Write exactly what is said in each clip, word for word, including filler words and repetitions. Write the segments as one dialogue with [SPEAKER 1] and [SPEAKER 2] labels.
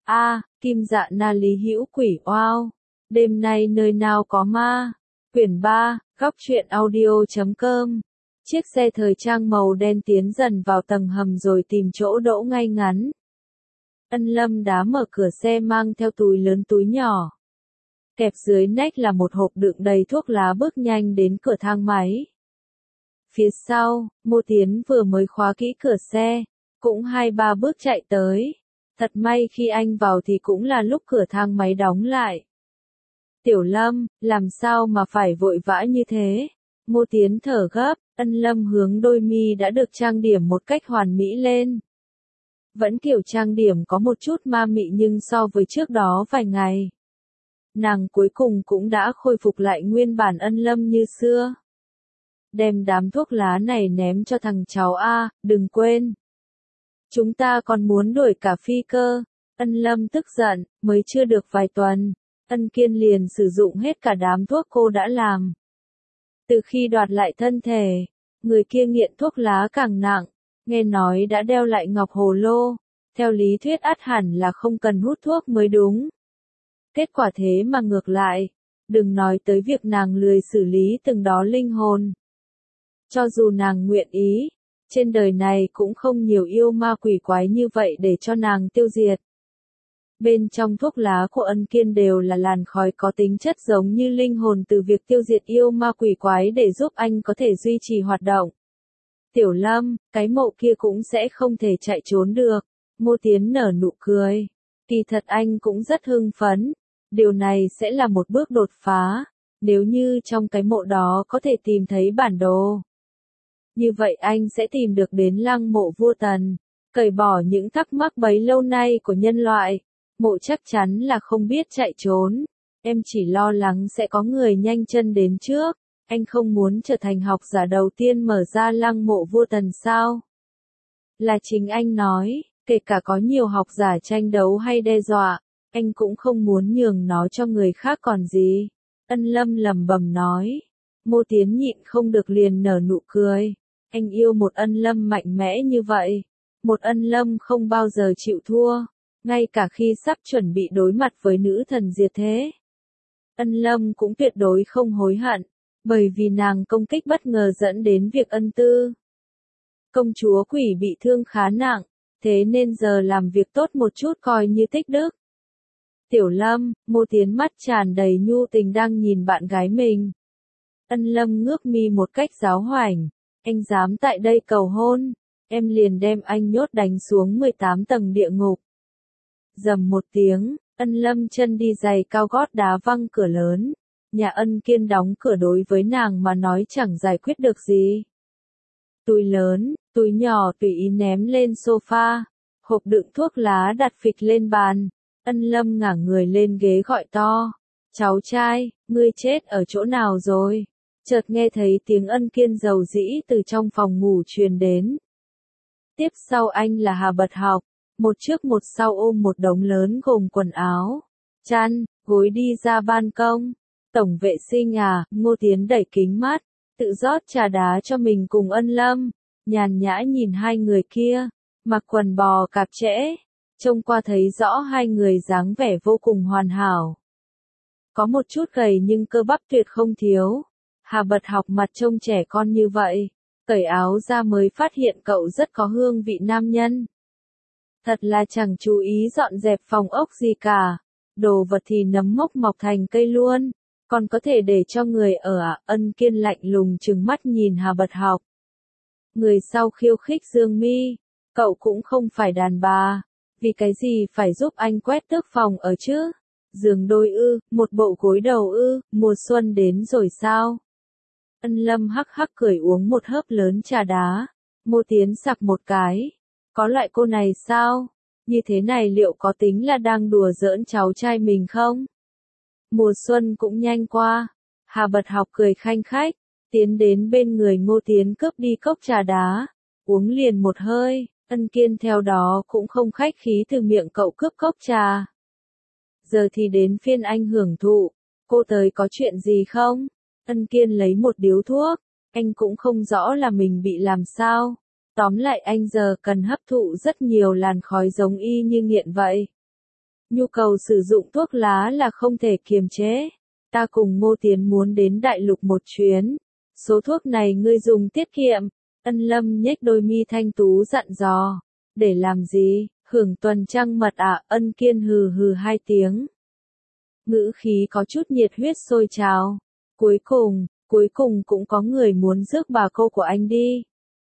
[SPEAKER 1] A, Kim Dạ Na Lý Hữu Quỷ Oao. Đêm nay nơi nào có ma. Quyển ba, góc truyện audio chấm com. Chiếc xe thời trang màu đen tiến dần vào tầng hầm rồi tìm chỗ đỗ ngay ngắn. Ân Lâm đá mở cửa xe mang theo túi lớn túi nhỏ. Kẹp dưới nách là một hộp đựng đầy thuốc lá bước nhanh đến cửa thang máy. Phía sau, Mộ Tiến vừa mới khóa kỹ cửa xe, cũng hai ba bước chạy tới. Thật may khi anh vào thì cũng là lúc cửa thang máy đóng lại. Tiểu Lâm, làm sao mà phải vội vã như thế? Mộ Tiến thở gấp, Ân Lâm hướng đôi mi đã được trang điểm một cách hoàn mỹ lên. Vẫn kiểu trang điểm có một chút ma mị nhưng so với trước đó vài ngày, nàng cuối cùng cũng đã khôi phục lại nguyên bản Ân Lâm như xưa. Đem đám thuốc lá này ném cho thằng cháu A, đừng quên. Chúng ta còn muốn đuổi cả Phi cơ. Ân Lâm tức giận, mới chưa được vài tuần, Ân Kiên liền sử dụng hết cả đám thuốc cô đã làm. Từ khi đoạt lại thân thể, người kia nghiện thuốc lá càng nặng, nghe nói đã đeo lại ngọc hồ lô, theo lý thuyết ắt hẳn là không cần hút thuốc mới đúng. Kết quả thế mà ngược lại, đừng nói tới việc nàng lười xử lý từng đó linh hồn. Cho dù nàng nguyện ý, trên đời này cũng không nhiều yêu ma quỷ quái như vậy để cho nàng tiêu diệt. Bên trong thuốc lá của Ân Kiên đều là làn khói có tính chất giống như linh hồn từ việc tiêu diệt yêu ma quỷ quái để giúp anh có thể duy trì hoạt động. Tiểu Lâm, cái mộ kia cũng sẽ không thể chạy trốn được. Mộ Tiến nở nụ cười. Kỳ thật anh cũng rất hưng phấn. Điều này sẽ là một bước đột phá. Nếu như trong cái mộ đó có thể tìm thấy bản đồ, như vậy anh sẽ tìm được đến lăng mộ vua Tần, cởi bỏ những thắc mắc bấy lâu nay của nhân loại. Mộ chắc chắn là không biết chạy trốn. Em chỉ lo lắng sẽ có người nhanh chân đến trước. Anh không muốn trở thành học giả đầu tiên mở ra lăng mộ vua Tần sao? Là chính anh nói, kể cả có nhiều học giả tranh đấu hay đe dọa, anh cũng không muốn nhường nó cho người khác còn gì. Ân Lâm lẩm bẩm nói. Mộ Tiến nhịn không được liền nở nụ cười. Anh yêu một Ân Lâm mạnh mẽ như vậy. Một Ân Lâm không bao giờ chịu thua, ngay cả khi sắp chuẩn bị đối mặt với nữ thần diệt thế. Ân Lâm cũng tuyệt đối không hối hận, bởi vì nàng công kích bất ngờ dẫn đến việc Ân Tư công chúa quỷ bị thương khá nặng, thế nên giờ làm việc tốt một chút coi như tích đức. Tiểu Lâm, Mộ Tiến mắt tràn đầy nhu tình đang nhìn bạn gái mình. Ân Lâm ngước mi một cách giáo hoảnh. Anh dám tại đây cầu hôn, em liền đem anh nhốt đánh xuống mười tám tầng địa ngục. Rầm một tiếng, Ân Lâm chân đi giày cao gót đá văng cửa lớn. Nhà Ân Kiên đóng cửa đối với nàng mà nói chẳng giải quyết được gì. Túi lớn, túi nhỏ tùy ý ném lên sofa, hộp đựng thuốc lá đặt phịch lên bàn. Ân Lâm ngả người lên ghế gọi to. Cháu trai, ngươi chết ở chỗ nào rồi? Chợt nghe thấy tiếng Ân Kiên dầu dĩ từ trong phòng ngủ truyền đến. Tiếp sau anh là Hà Bật Học, một trước một sau ôm một đống lớn gồm quần áo, chăn, gối đi ra ban công. Tổng vệ sinh à? Mộ Tiến đẩy kính mắt, tự rót trà đá cho mình cùng Ân Lâm, nhàn nhã nhìn hai người kia, mặc quần bò cạp trễ, trông qua thấy rõ hai người dáng vẻ vô cùng hoàn hảo. Có một chút gầy nhưng cơ bắp tuyệt không thiếu. Hà Bật Học mặt trông trẻ con như vậy, cởi áo ra mới phát hiện cậu rất có hương vị nam nhân. Thật là chẳng chú ý dọn dẹp phòng ốc gì cả, đồ vật thì nấm mốc mọc thành cây luôn, còn có thể để cho người ở à? Ân Kiên lạnh lùng trừng mắt nhìn Hà Bật Học. Người sau khiêu khích Dương Mi, cậu cũng không phải đàn bà, vì cái gì phải giúp anh quét tước phòng ở chứ? Giường đôi ư, một bộ gối đầu ư, mùa xuân đến rồi sao? Ân Lâm hắc hắc cười uống một hớp lớn trà đá. Mộ Tiến sặc một cái. Có loại cô này sao? Như thế này liệu có tính là đang đùa giỡn cháu trai mình không? Mùa xuân cũng nhanh qua. Hà Bật Học cười khanh khách, tiến đến bên người Mộ Tiến cướp đi cốc trà đá, uống liền một hơi. Ân Kiên theo đó cũng không khách khí từ miệng cậu cướp cốc trà. Giờ thì đến phiên anh hưởng thụ. Cô tới có chuyện gì không? Ân Kiên lấy một điếu thuốc, anh cũng không rõ là mình bị làm sao. Tóm lại anh giờ cần hấp thụ rất nhiều làn khói giống y như nghiện vậy. Nhu cầu sử dụng thuốc lá là không thể kiềm chế. Ta cùng Ngô Tiến muốn đến đại lục một chuyến. Số thuốc này ngươi dùng tiết kiệm. Ân Lâm nhếch đôi mi thanh tú dặn dò. Để làm gì? Hưởng tuần trăng mật à? Ân Kiên hừ hừ hai tiếng. Ngữ khí có chút nhiệt huyết sôi trào. Cuối cùng, cuối cùng cũng có người muốn rước bà cô của anh đi.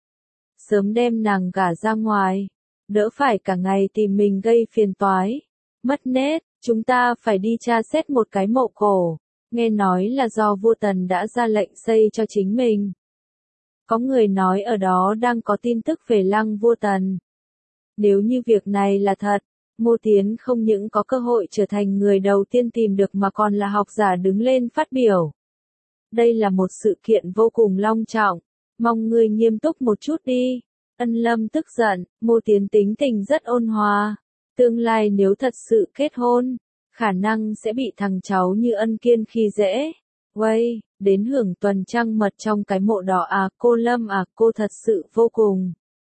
[SPEAKER 1] Sớm đem nàng gả ra ngoài. Đỡ phải cả ngày tìm mình gây phiền toái. Mất nết, chúng ta phải đi tra xét một cái mộ cổ. Nghe nói là do vua Tần đã ra lệnh xây cho chính mình. Có người nói ở đó đang có tin tức về lăng vua Tần. Nếu như việc này là thật, Ngô Tiến không những có cơ hội trở thành người đầu tiên tìm được mà còn là học giả đứng lên phát biểu. Đây là một sự kiện vô cùng long trọng, mong ngươi nghiêm túc một chút đi. Ân Lâm tức giận, Ngô Tiến tính tình rất ôn hòa. Tương lai nếu thật sự kết hôn, khả năng sẽ bị thằng cháu như Ân Kiên khi dễ. Quay, đến hưởng tuần trăng mật trong cái mộ đó à, cô Lâm à, cô thật sự vô cùng,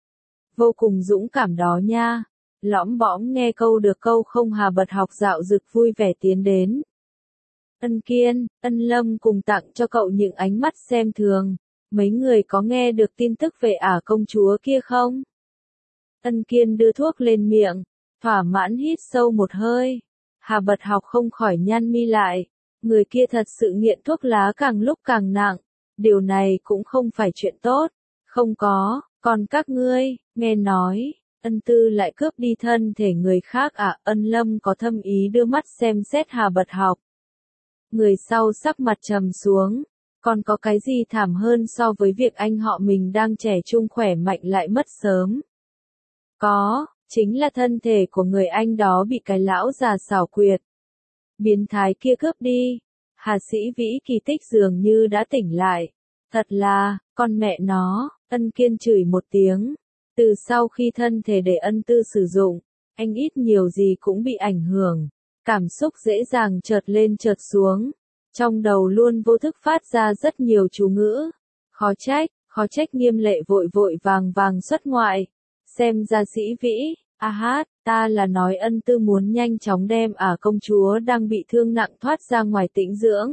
[SPEAKER 1] vô cùng dũng cảm đó nha. Lõm bõm nghe câu được câu không Hà Bật Học dạo dực vui vẻ tiến đến. Ân Kiên, Ân Lâm cùng tặng cho cậu những ánh mắt xem thường. Mấy người có nghe được tin tức về ả công chúa kia không? Ân Kiên đưa thuốc lên miệng, thỏa mãn hít sâu một hơi. Hà Bật Học không khỏi nhăn mi lại. Người kia thật sự nghiện thuốc lá càng lúc càng nặng. Điều này cũng không phải chuyện tốt. Không có, còn các ngươi, nghe nói, Ân Tư lại cướp đi thân thể người khác à? Ân Lâm có thâm ý đưa mắt xem xét Hà Bật Học. Người sau sắc mặt trầm xuống. Còn có cái gì thảm hơn so với việc anh họ mình đang trẻ trung khỏe mạnh lại mất sớm? Có, chính là thân thể của người anh đó bị cái lão già xảo quyệt. Biến thái kia cướp đi. Hà Sĩ Vĩ kỳ tích dường như đã tỉnh lại. Thật là, con mẹ nó, Ân Kiên chửi một tiếng. Từ sau khi thân thể để Ân Tư sử dụng, anh ít nhiều gì cũng bị ảnh hưởng. Cảm xúc dễ dàng chợt lên chợt xuống. Trong đầu luôn vô thức phát ra rất nhiều chú ngữ. Khó trách, khó trách Nghiêm Lệ vội vội vàng vàng xuất ngoại. Xem ra Sĩ Vĩ, a hát, ta là nói Ân Tư muốn nhanh chóng đem ả công chúa đang bị thương nặng thoát ra ngoài tĩnh dưỡng.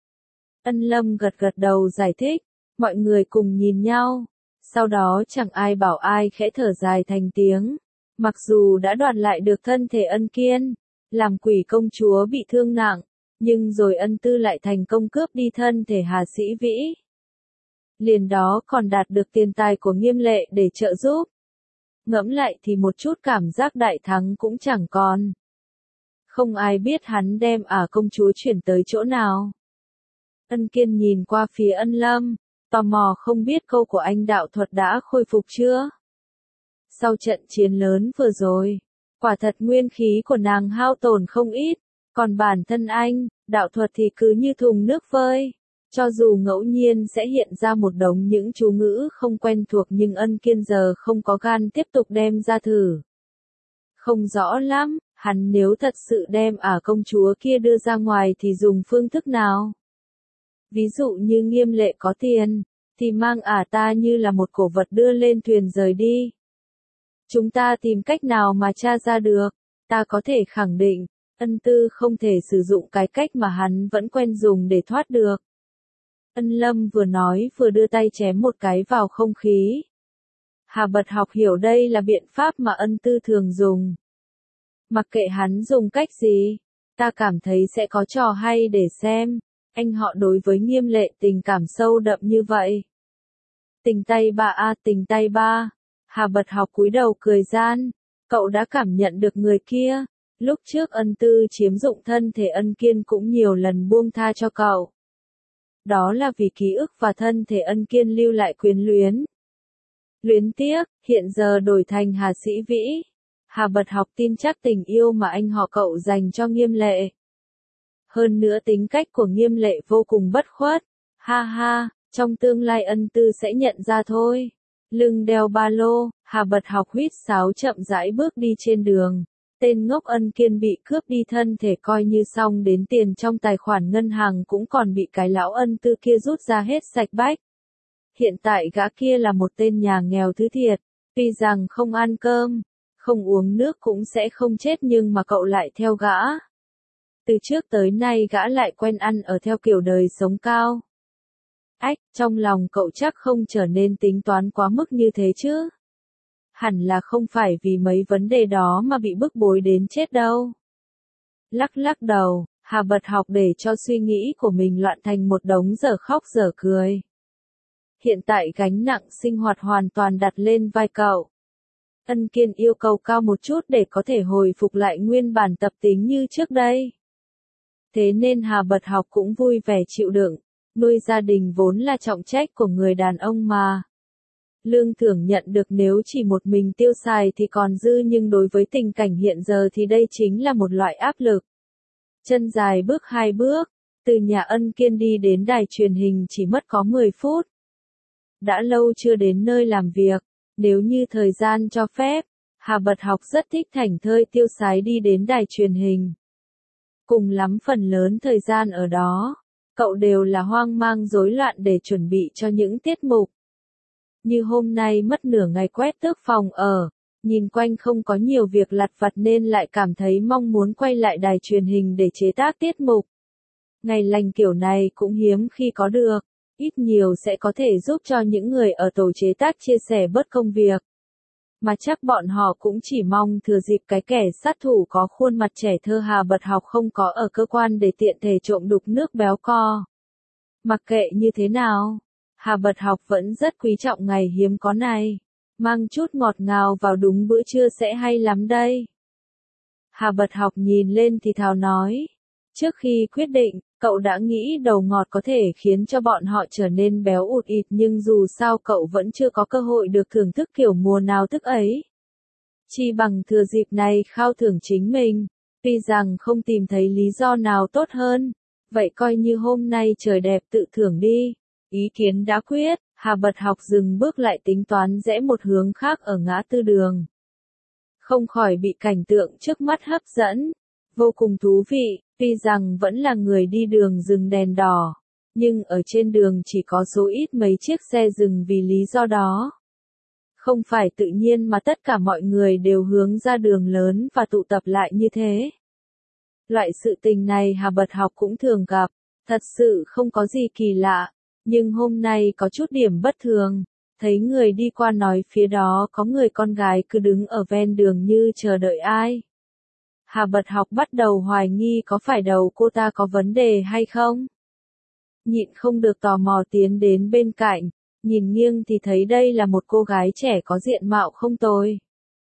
[SPEAKER 1] Ân Lâm gật gật đầu giải thích, mọi người cùng nhìn nhau. Sau đó chẳng ai bảo ai khẽ thở dài thành tiếng. Mặc dù đã đoạt lại được thân thể Ân Kiên, làm quỷ công chúa bị thương nặng, nhưng rồi Ân Tư lại thành công cướp đi thân thể Hà Sĩ Vĩ. Liền đó còn đạt được tiền tài của Nghiêm Lệ để trợ giúp. Ngẫm lại thì một chút cảm giác đại thắng cũng chẳng còn. Không ai biết hắn đem ả công chúa chuyển tới chỗ nào. Ân Kiên nhìn qua phía Ân Lâm, tò mò không biết câu của anh đạo thuật đã khôi phục chưa? Sau trận chiến lớn vừa rồi, quả thật nguyên khí của nàng hao tổn không ít, còn bản thân anh, đạo thuật thì cứ như thùng nước vơi. Cho dù ngẫu nhiên sẽ hiện ra một đống những chú ngữ không quen thuộc nhưng Ân Kiên giờ không có gan tiếp tục đem ra thử. Không rõ lắm, hắn nếu thật sự đem ả công chúa kia đưa ra ngoài thì dùng phương thức nào? Ví dụ như Nghiêm Lệ có tiền, thì mang ả ta như là một cổ vật đưa lên thuyền rời đi. Chúng ta tìm cách nào mà tra ra được, ta có thể khẳng định, Ân Tư không thể sử dụng cái cách mà hắn vẫn quen dùng để thoát được. Ân Lâm vừa nói vừa đưa tay chém một cái vào không khí. Hà Bật Học hiểu đây là biện pháp mà Ân Tư thường dùng. Mặc kệ hắn dùng cách gì, ta cảm thấy sẽ có trò hay để xem. Anh họ đối với Nghiêm Lệ tình cảm sâu đậm như vậy. Tình tay ba a à, tình tay ba. Hà Bật Học cúi đầu cười gian. Cậu đã cảm nhận được người kia. Lúc trước Ân Tư chiếm dụng thân thể Ân Kiên cũng nhiều lần buông tha cho cậu. Đó là vì ký ức và thân thể Ân Kiên lưu lại quyến luyến. Luyến tiếc, hiện giờ đổi thành Hà Sĩ Vĩ. Hà Bật Học tin chắc tình yêu mà anh họ cậu dành cho Nghiêm Lệ. Hơn nữa tính cách của Nghiêm Lệ vô cùng bất khuất. Ha ha, trong tương lai Ân Tư sẽ nhận ra thôi. Lưng đeo ba lô, Hà Bật Học huýt sáo chậm rãi bước đi trên đường. Tên ngốc Ân Kiên bị cướp đi thân thể coi như xong đến tiền trong tài khoản ngân hàng cũng còn bị cái lão Ân Tư kia rút ra hết sạch bách. Hiện tại gã kia là một tên nhà nghèo thứ thiệt, tuy rằng không ăn cơm, Không uống nước cũng sẽ không chết nhưng mà cậu lại theo gã. Từ trước tới nay gã lại quen ăn ở theo kiểu đời sống cao. Ách, trong lòng cậu chắc không trở nên tính toán quá mức như thế chứ. Hẳn là không phải vì mấy vấn đề đó mà bị bức bối đến chết đâu. Lắc lắc đầu, Hà bật học để cho suy nghĩ của mình loạn thành một đống dở khóc dở cười. Hiện tại gánh nặng sinh hoạt hoàn toàn đặt lên vai cậu. Ân Kiên yêu cầu cao một chút để có thể hồi phục lại nguyên bản tập tính như trước đây. Thế nên Hà bật học cũng vui vẻ chịu đựng, nuôi gia đình vốn là trọng trách của người đàn ông mà. Lương thưởng nhận được nếu chỉ một mình tiêu xài thì còn dư nhưng đối với tình cảnh hiện giờ thì đây chính là một loại áp lực. Chân dài bước hai bước, từ nhà Ân Kiên đi đến đài truyền hình chỉ mất có mười phút. Đã lâu chưa đến nơi làm việc, nếu như thời gian cho phép, Hà bật học rất thích thảnh thơi tiêu sái đi đến đài truyền hình. Cùng lắm phần lớn thời gian ở đó, cậu đều là hoang mang rối loạn để chuẩn bị cho những tiết mục. Như hôm nay mất nửa ngày quét tước phòng ở, nhìn quanh không có nhiều việc lặt vặt nên lại cảm thấy mong muốn quay lại đài truyền hình để chế tác tiết mục. Ngày lành kiểu này cũng hiếm khi có được, ít nhiều sẽ có thể giúp cho những người ở tổ chế tác chia sẻ bớt công việc. Mà chắc bọn họ cũng chỉ mong thừa dịp cái kẻ sát thủ có khuôn mặt trẻ thơ Hà bật học không có ở cơ quan để tiện thể trộm đục nước béo co. Mặc kệ như thế nào, Hà bật học vẫn rất quý trọng ngày hiếm có này. Mang chút ngọt ngào vào đúng bữa trưa sẽ hay lắm đây. Hà bật học nhìn lên thì thào nói. Trước khi quyết định, cậu đã nghĩ đầu ngọt có thể khiến cho bọn họ trở nên béo ụt ịt nhưng dù sao cậu vẫn chưa có cơ hội được thưởng thức kiểu mùa nào thức ấy. Chi bằng thừa dịp này khao thưởng chính mình, tuy rằng không tìm thấy lý do nào tốt hơn, vậy coi như hôm nay trời đẹp tự thưởng đi. Ý kiến đã quyết, Hà bật học dừng bước lại tính toán rẽ một hướng khác ở ngã tư đường. Không khỏi bị cảnh tượng trước mắt hấp dẫn, vô cùng thú vị, tuy rằng vẫn là người đi đường dừng đèn đỏ, nhưng ở trên đường chỉ có số ít mấy chiếc xe dừng vì lý do đó. Không phải tự nhiên mà tất cả mọi người đều hướng ra đường lớn và tụ tập lại như thế. Loại sự tình này Hà bật học cũng thường gặp, thật sự không có gì kỳ lạ. Nhưng hôm nay có chút điểm bất thường, thấy người đi qua nói phía đó có người con gái cứ đứng ở ven đường như chờ đợi ai. Hà bật học bắt đầu hoài nghi có phải đầu cô ta có vấn đề hay không. Nhịn không được tò mò tiến đến bên cạnh, nhìn nghiêng thì thấy đây là một cô gái trẻ có diện mạo không tồi.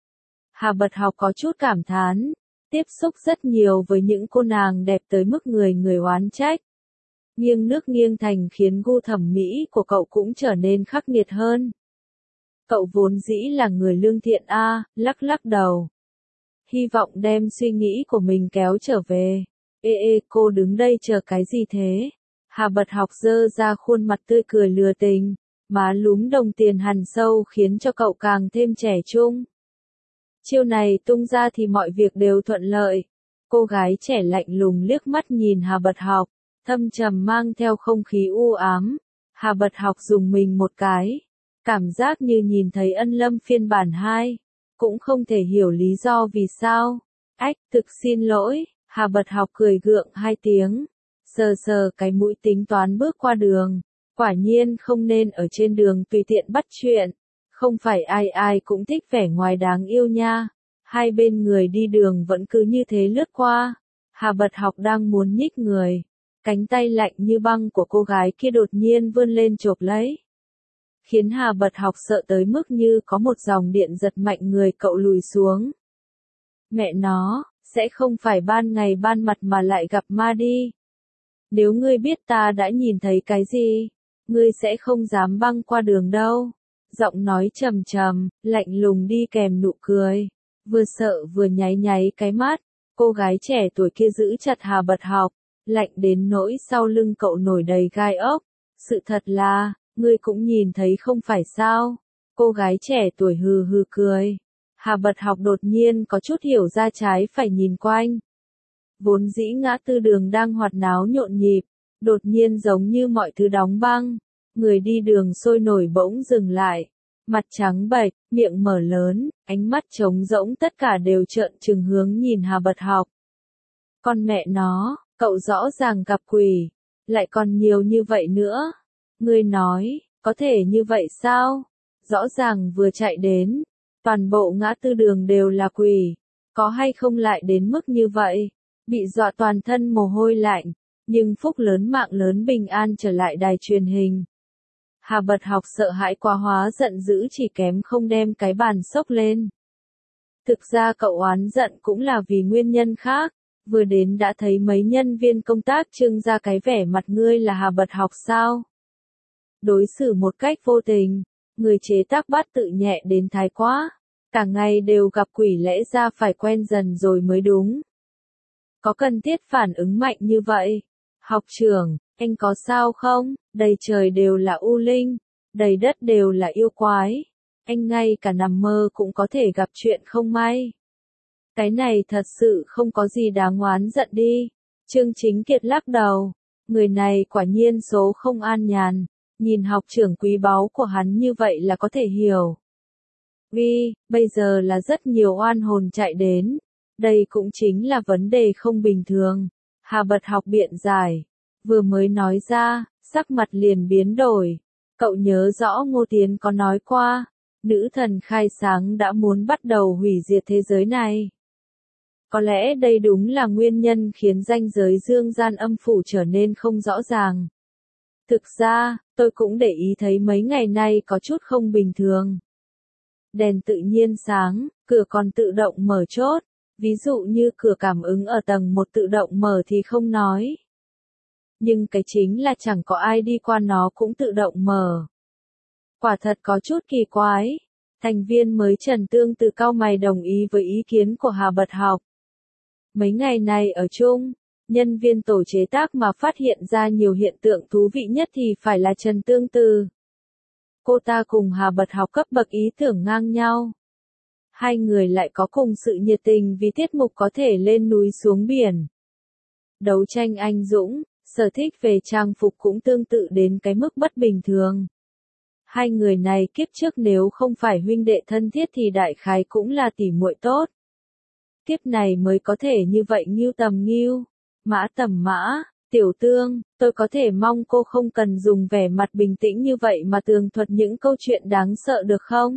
[SPEAKER 1] Hà bật học có chút cảm thán, tiếp xúc rất nhiều với những cô nàng đẹp tới mức người người oán trách. Nghiêng nước nghiêng thành khiến gu thẩm mỹ của cậu cũng trở nên khắc nghiệt hơn. Cậu vốn dĩ là người lương thiện a, à, lắc lắc đầu. Hy vọng đem suy nghĩ của mình kéo trở về. Ê ê cô đứng đây chờ cái gì thế? Hà bật học dơ ra khuôn mặt tươi cười lừa tình, má lúm đồng tiền hằn sâu khiến cho cậu càng thêm trẻ trung. Chiêu này tung ra thì mọi việc đều thuận lợi. Cô gái trẻ lạnh lùng liếc mắt nhìn Hà bật học. Thâm trầm mang theo không khí u ám, Hà bật học dùng mình một cái, cảm giác như nhìn thấy Ân Lâm phiên bản hai, cũng không thể hiểu lý do vì sao. Ách, thực xin lỗi, Hà bật học cười gượng hai tiếng, sờ sờ cái mũi tính toán bước qua đường, quả nhiên không nên ở trên đường tùy tiện bắt chuyện, không phải ai ai cũng thích vẻ ngoài đáng yêu nha. Hai bên người đi đường vẫn cứ như thế lướt qua, Hà bật học đang muốn nhích người. Cánh tay lạnh như băng của cô gái kia đột nhiên vươn lên chộp lấy. Khiến Hà bật học sợ tới mức như có một dòng điện giật mạnh người cậu lùi xuống. Mẹ nó, sẽ không phải ban ngày ban mặt mà lại gặp ma đi. Nếu ngươi biết ta đã nhìn thấy cái gì, ngươi sẽ không dám băng qua đường đâu. Giọng nói trầm trầm, lạnh lùng đi kèm nụ cười. Vừa sợ vừa nháy nháy cái mắt, cô gái trẻ tuổi kia giữ chặt Hà bật học. Lạnh đến nỗi sau lưng cậu nổi đầy gai ốc. Sự thật là, ngươi cũng nhìn thấy không phải sao? Cô gái trẻ tuổi hừ hừ cười. Hà bật học đột nhiên có chút hiểu ra trái phải nhìn quanh. Vốn dĩ ngã tư đường đang hoạt náo nhộn nhịp, đột nhiên giống như mọi thứ đóng băng. Người đi đường sôi nổi bỗng dừng lại. mặt trắng bệch, miệng mở lớn, ánh mắt trống rỗng tất cả đều trợn trừng hướng nhìn Hà Bật Học. Con mẹ nó, cậu rõ ràng gặp quỷ, lại còn nhiều như vậy nữa. Ngươi nói, có thể như vậy sao? Rõ ràng vừa chạy đến, toàn bộ ngã tư đường đều là quỷ, có hay không lại đến mức như vậy? Bị dọa toàn thân mồ hôi lạnh, nhưng phúc lớn mạng lớn bình an trở lại đài truyền hình. Hà Bật Học sợ hãi quá hóa giận dữ chỉ kém không đem cái bàn xốc lên. Thực ra cậu oán giận cũng là vì nguyên nhân khác, vừa đến đã thấy mấy nhân viên công tác trưng ra cái vẻ mặt ngươi là Hà Bật Học sao? Đối xử một cách vô tình, người chế tác bắt tự nhẹ đến thái quá, cả ngày đều gặp quỷ lẽ ra phải quen dần rồi mới đúng. Có cần thiết phản ứng mạnh như vậy? Học trưởng, anh có sao không? Đầy trời đều là u linh, đầy đất đều là yêu quái. Anh ngay cả nằm mơ cũng có thể gặp chuyện không may. Cái này thật sự không có gì đáng oán giận đi. Trương Chính Kiệt lắc đầu. Người này quả nhiên số không an nhàn. Nhìn học trưởng quý báu của hắn như vậy là có thể hiểu. Vì, bây giờ là rất nhiều oan hồn chạy đến. Đây cũng chính là vấn đề không bình thường. Hà Bật Học biện giải. Vừa mới nói ra, sắc mặt liền biến đổi. Cậu nhớ rõ Ngô Tiến có nói qua, nữ thần khai sáng đã muốn bắt đầu hủy diệt thế giới này. Có lẽ đây đúng là nguyên nhân khiến ranh giới dương gian âm phủ trở nên không rõ ràng. Thực ra, tôi cũng để ý thấy mấy ngày nay có chút không bình thường. Đèn tự nhiên sáng, cửa còn tự động mở chốt, ví dụ như cửa cảm ứng ở tầng một tự động mở thì không nói. Nhưng cái chính là chẳng có ai đi qua nó cũng tự động mở. Quả thật có chút kỳ quái. Thành viên mới Trần Tương Từ cau mày đồng ý với ý kiến của Hà Bật Học. Mấy ngày này ở chung, nhân viên tổ chế tác mà phát hiện ra nhiều hiện tượng thú vị nhất thì phải là Trần Tương Từ. Cô ta cùng Hà Bật Học cấp bậc ý tưởng ngang nhau. Hai người lại có cùng sự nhiệt tình vì tiết mục có thể lên núi xuống biển. Đấu tranh anh dũng, sở thích về trang phục cũng tương tự đến cái mức bất bình thường. Hai người này kiếp trước nếu không phải huynh đệ thân thiết thì đại khái cũng là tỉ muội tốt. Kiếp này mới có thể như vậy Ngưu tầm Ngưu, Mã tầm Mã, Tiểu Tương, tôi có thể mong cô không cần dùng vẻ mặt bình tĩnh như vậy mà tường thuật những câu chuyện đáng sợ được không?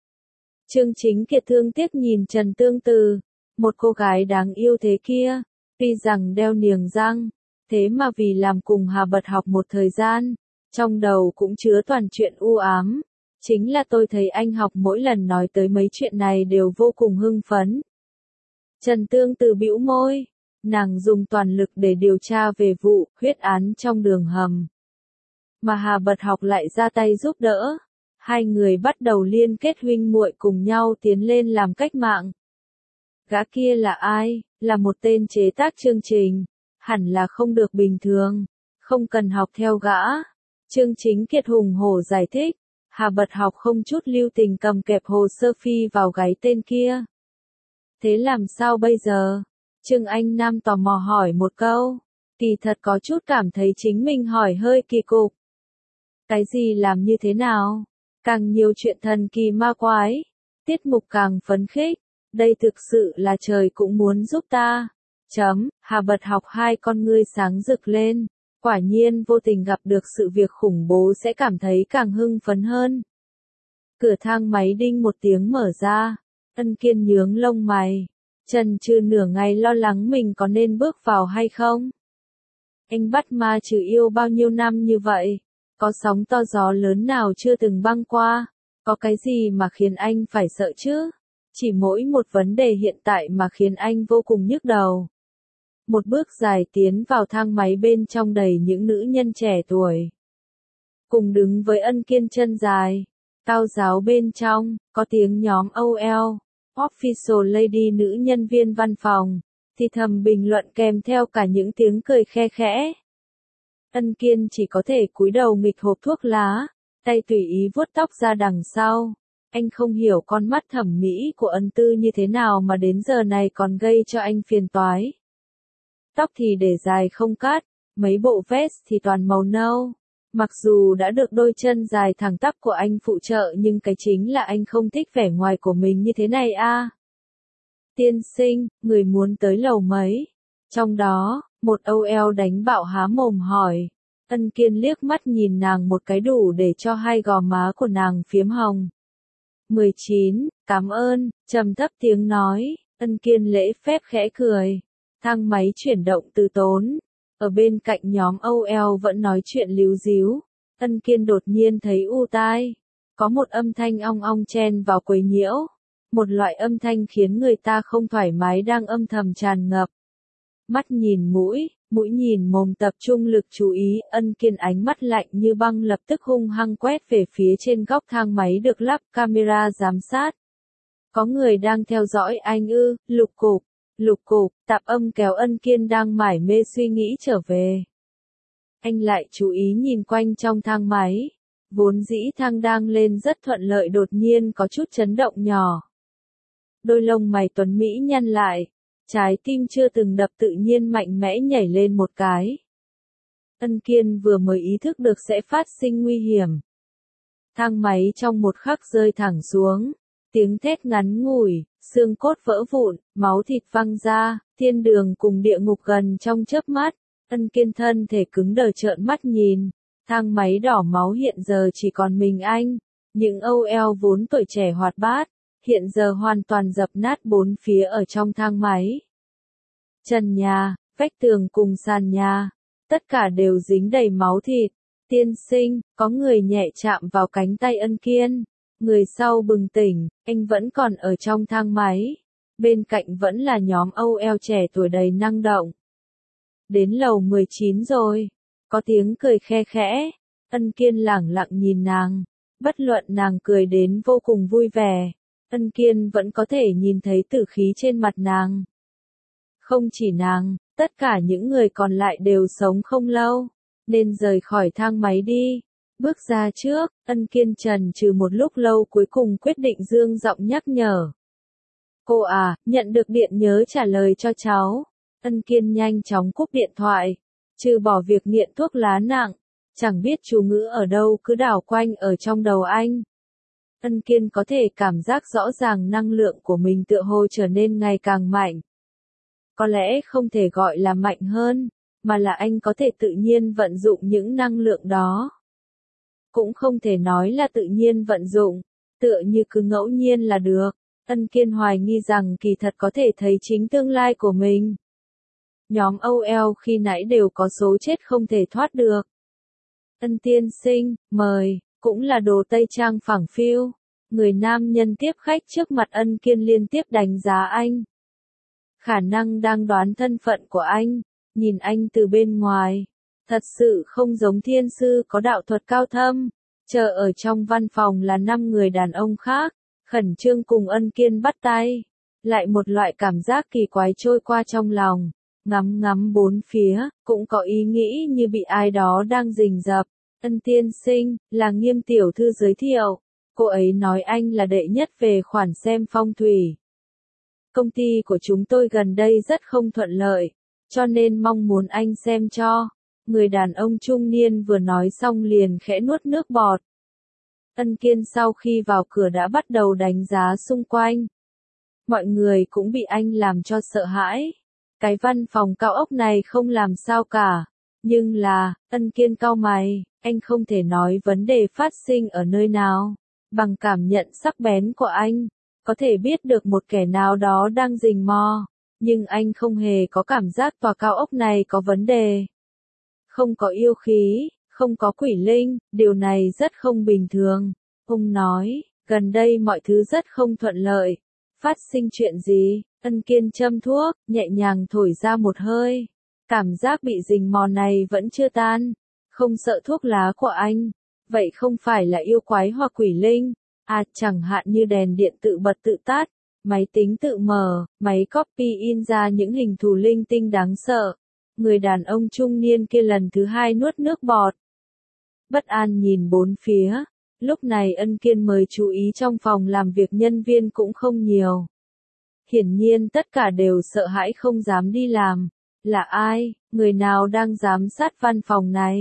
[SPEAKER 1] Trương Chính Kiệt thương tiếc nhìn Trần Tương Từ, một cô gái đáng yêu thế kia, tuy rằng đeo niềng răng, thế mà vì làm cùng Hà Bật Học một thời gian, trong đầu cũng chứa toàn chuyện u ám. Chính là tôi thấy anh học mỗi lần nói tới mấy chuyện này đều vô cùng hưng phấn. Trần Tương Từ bĩu môi, nàng dùng toàn lực để điều tra về vụ huyết án trong đường hầm. Mà Hà Bật Học lại ra tay giúp đỡ. Hai người bắt đầu liên kết huynh muội cùng nhau tiến lên làm cách mạng. Gã kia là ai? Là một tên chế tác chương trình. Hẳn là không được bình thường. Không cần học theo gã. Trương Chính Kiệt hùng hổ giải thích. Hà Bật Học không chút lưu tình cầm kẹp hồ sơ phi vào gáy tên kia. Thế làm sao bây giờ? Trương Anh Nam tò mò hỏi một câu. Kỳ thật có chút cảm thấy chính mình hỏi hơi kỳ cục. Cái gì làm như thế nào? Càng nhiều chuyện thần kỳ ma quái. Tiết mục càng phấn khích. Đây thực sự là trời cũng muốn giúp ta. Chấm, Hà Bật Học hai con ngươi sáng rực lên. Quả nhiên vô tình gặp được sự việc khủng bố sẽ cảm thấy càng hưng phấn hơn. Cửa thang máy đinh một tiếng mở ra. Ân Kiên nhướng lông mày. Trần trừ nửa ngày lo lắng mình có nên bước vào hay không. Anh bắt ma trừ yêu bao nhiêu năm như vậy. Có sóng to gió lớn nào chưa từng băng qua. Có cái gì mà khiến anh phải sợ chứ? Chỉ mỗi một vấn đề hiện tại mà khiến anh vô cùng nhức đầu. Một bước dài tiến vào thang máy bên trong đầy những nữ nhân trẻ tuổi. Cùng đứng với Ân Kiên chân dài. Cao giáo bên trong, có tiếng nhóm ô lờ, Official Lady nữ nhân viên văn phòng, thì thầm bình luận kèm theo cả những tiếng cười khe khẽ. Ân Kiên chỉ có thể cúi đầu nghịch hộp thuốc lá, tay tùy ý vuốt tóc ra đằng sau. Anh không hiểu con mắt thẩm mỹ của Ân Tư như thế nào mà đến giờ này còn gây cho anh phiền toái. Tóc thì để dài không cắt, mấy bộ vest thì toàn màu nâu. Mặc dù đã được đôi chân dài thẳng tắp của anh phụ trợ nhưng cái chính là anh không thích vẻ ngoài của mình như thế này a. Tiên sinh, người muốn tới lầu mấy? Trong đó, một âu eo đánh bạo há mồm hỏi. Ân Kiên liếc mắt nhìn nàng một cái đủ để cho hai gò má của nàng phiếm hồng. mười chín, cảm ơn, trầm thấp tiếng nói, Ân Kiên lễ phép khẽ cười. Thang máy chuyển động từ tốn. Ở bên cạnh nhóm âu eo vẫn nói chuyện líu díu. Ân Kiên đột nhiên thấy u tai. Có một âm thanh ong ong chen vào quấy nhiễu. Một loại âm thanh khiến người ta không thoải mái đang âm thầm tràn ngập. Mắt nhìn mũi, mũi nhìn mồm tập trung lực chú ý, Ân Kiên ánh mắt lạnh như băng lập tức hung hăng quét về phía trên góc thang máy được lắp camera giám sát. Có người đang theo dõi anh ư, lục cục, lục cục, tạp âm kéo Ân Kiên đang mải mê suy nghĩ trở về. Anh lại chú ý nhìn quanh trong thang máy. Vốn dĩ thang đang lên rất thuận lợi đột nhiên có chút chấn động nhỏ. Đôi lông mày tuấn Mỹ nhăn lại. Trái tim chưa từng đập tự nhiên mạnh mẽ nhảy lên một cái. Ân Kiên vừa mới ý thức được sẽ phát sinh nguy hiểm. Thang máy trong một khắc rơi thẳng xuống. Tiếng thét ngắn ngủi, xương cốt vỡ vụn, máu thịt văng ra, thiên đường cùng địa ngục gần trong chớp mắt. Ân Kiên thân thể cứng đờ trợn mắt nhìn. Thang máy đỏ máu hiện giờ chỉ còn mình anh. Những âu eo vốn tuổi trẻ hoạt bát. Hiện giờ hoàn toàn dập nát bốn phía ở trong thang máy. Trần nhà, vách tường cùng sàn nhà, tất cả đều dính đầy máu thịt. Tiên sinh, có người nhẹ chạm vào cánh tay Ân Kiên. Người sau bừng tỉnh, anh vẫn còn ở trong thang máy. Bên cạnh vẫn là nhóm âu eo trẻ tuổi đầy năng động. Đến lầu mười chín rồi. Có tiếng cười khe khẽ. Ân Kiên lẳng lặng nhìn nàng. Bất luận nàng cười đến vô cùng vui vẻ. Ân Kiên vẫn có thể nhìn thấy tử khí trên mặt nàng. Không chỉ nàng, tất cả những người còn lại đều sống không lâu, nên rời khỏi thang máy đi. Bước ra trước, Ân Kiên chần chừ một lúc lâu cuối cùng quyết định dương giọng nhắc nhở. Cô à, nhận được điện nhớ trả lời cho cháu. Ân Kiên nhanh chóng cúp điện thoại. Trừ bỏ việc nghiện thuốc lá nặng, chẳng biết chú ngữ ở đâu cứ đảo quanh ở trong đầu anh. Ân Kiên có thể cảm giác rõ ràng năng lượng của mình tựa hồ trở nên ngày càng mạnh. Có lẽ không thể gọi là mạnh hơn, mà là anh có thể tự nhiên vận dụng những năng lượng đó. Cũng không thể nói là tự nhiên vận dụng, tựa như cứ ngẫu nhiên là được. Ân Kiên hoài nghi rằng kỳ thật có thể thấy chính tương lai của mình. Nhóm âu eo khi nãy đều có số chết không thể thoát được. Ân tiên sinh, mời, cũng là đồ Tây Trang phẳng phiu. Người nam nhân tiếp khách trước mặt Ân Kiên liên tiếp đánh giá anh. Khả năng đang đoán thân phận của anh, nhìn anh từ bên ngoài. Thật sự không giống thiên sư có đạo thuật cao thâm. Chờ ở trong văn phòng là năm người đàn ông khác, khẩn trương cùng Ân Kiên bắt tay. Lại một loại cảm giác kỳ quái trôi qua trong lòng. Ngắm ngắm bốn phía, cũng có ý nghĩ như bị ai đó đang rình rập. Ân tiên sinh, là Nghiêm tiểu thư giới thiệu. Cô ấy nói anh là đệ nhất về khoản xem phong thủy. Công ty của chúng tôi gần đây rất không thuận lợi, cho nên mong muốn anh xem cho. Người đàn ông trung niên vừa nói xong liền khẽ nuốt nước bọt. Ân Kiên sau khi vào cửa đã bắt đầu đánh giá xung quanh. Mọi người cũng bị anh làm cho sợ hãi. Cái văn phòng cao ốc này không làm sao cả. Nhưng là, Ân Kiên cau mày, anh không thể nói vấn đề phát sinh ở nơi nào. Bằng cảm nhận sắc bén của anh, có thể biết được một kẻ nào đó đang rình mò. Nhưng anh không hề có cảm giác tòa cao ốc này có vấn đề. Không có yêu khí, không có quỷ linh, điều này rất không bình thường. Ông nói, gần đây mọi thứ rất không thuận lợi. Phát sinh chuyện gì? Ân Kiên châm thuốc, nhẹ nhàng thổi ra một hơi. Cảm giác bị rình mò này vẫn chưa tan. Không sợ thuốc lá của anh. Vậy không phải là yêu quái hoặc quỷ linh. À chẳng hạn như đèn điện tự bật tự tắt, máy tính tự mở, máy copy in ra những hình thù linh tinh đáng sợ. Người đàn ông trung niên kia lần thứ hai nuốt nước bọt. Bất an nhìn bốn phía. Lúc này Ân Kiên mới chú ý trong phòng làm việc nhân viên cũng không nhiều. Hiển nhiên tất cả đều sợ hãi không dám đi làm. Là ai? Người nào đang giám sát văn phòng này?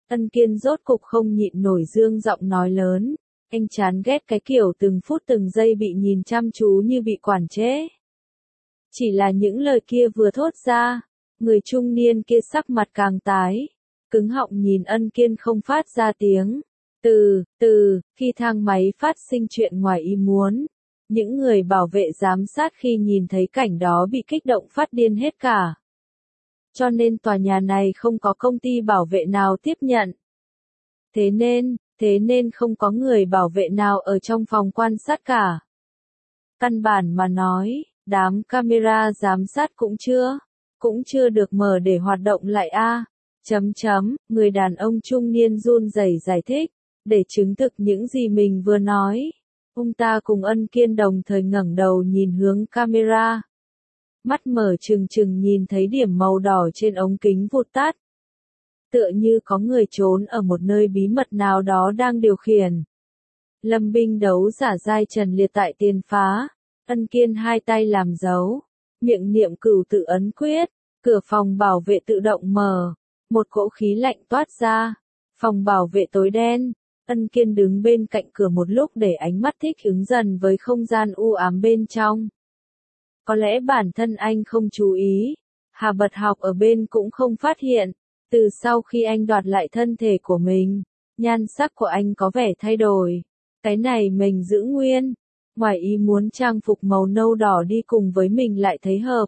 [SPEAKER 1] Ân Kiên rốt cục không nhịn nổi dương giọng nói lớn. Anh chán ghét cái kiểu từng phút từng giây bị nhìn chăm chú như bị quản chế. Chỉ là những lời kia vừa thốt ra, người trung niên kia sắc mặt càng tái, cứng họng nhìn Ân Kiên không phát ra tiếng. Từ, từ, khi thang máy phát sinh chuyện ngoài ý muốn, những người bảo vệ giám sát khi nhìn thấy cảnh đó bị kích động phát điên hết cả. Cho nên tòa nhà này không có công ty bảo vệ nào tiếp nhận. Thế nên, thế nên không có người bảo vệ nào ở trong phòng quan sát cả. Căn bản mà nói, đám camera giám sát cũng chưa, cũng chưa được mở để hoạt động lại a. Chấm chấm, người đàn ông trung niên run rẩy giải thích, để chứng thực những gì mình vừa nói. Ông ta cùng Ân Kiên đồng thời ngẩng đầu nhìn hướng camera. Mắt mở trừng trừng nhìn thấy điểm màu đỏ trên ống kính vụt tắt. Tựa như có người trốn ở một nơi bí mật nào đó đang điều khiển. Lâm binh đấu giả giai trần liệt tại tiền phá. Ân Kiên hai tay làm dấu, miệng niệm cửu tự ấn quyết, cửa phòng bảo vệ tự động mở, một cỗ khí lạnh toát ra, phòng bảo vệ tối đen. Ân Kiên đứng bên cạnh cửa một lúc để ánh mắt thích ứng dần với không gian u ám bên trong. Có lẽ bản thân anh không chú ý, Hà Bật Học ở bên cũng không phát hiện, từ sau khi anh đoạt lại thân thể của mình, nhan sắc của anh có vẻ thay đổi. Cái này mình giữ nguyên. Ngoài ý muốn trang phục màu nâu đỏ đi cùng với mình lại thấy hợp.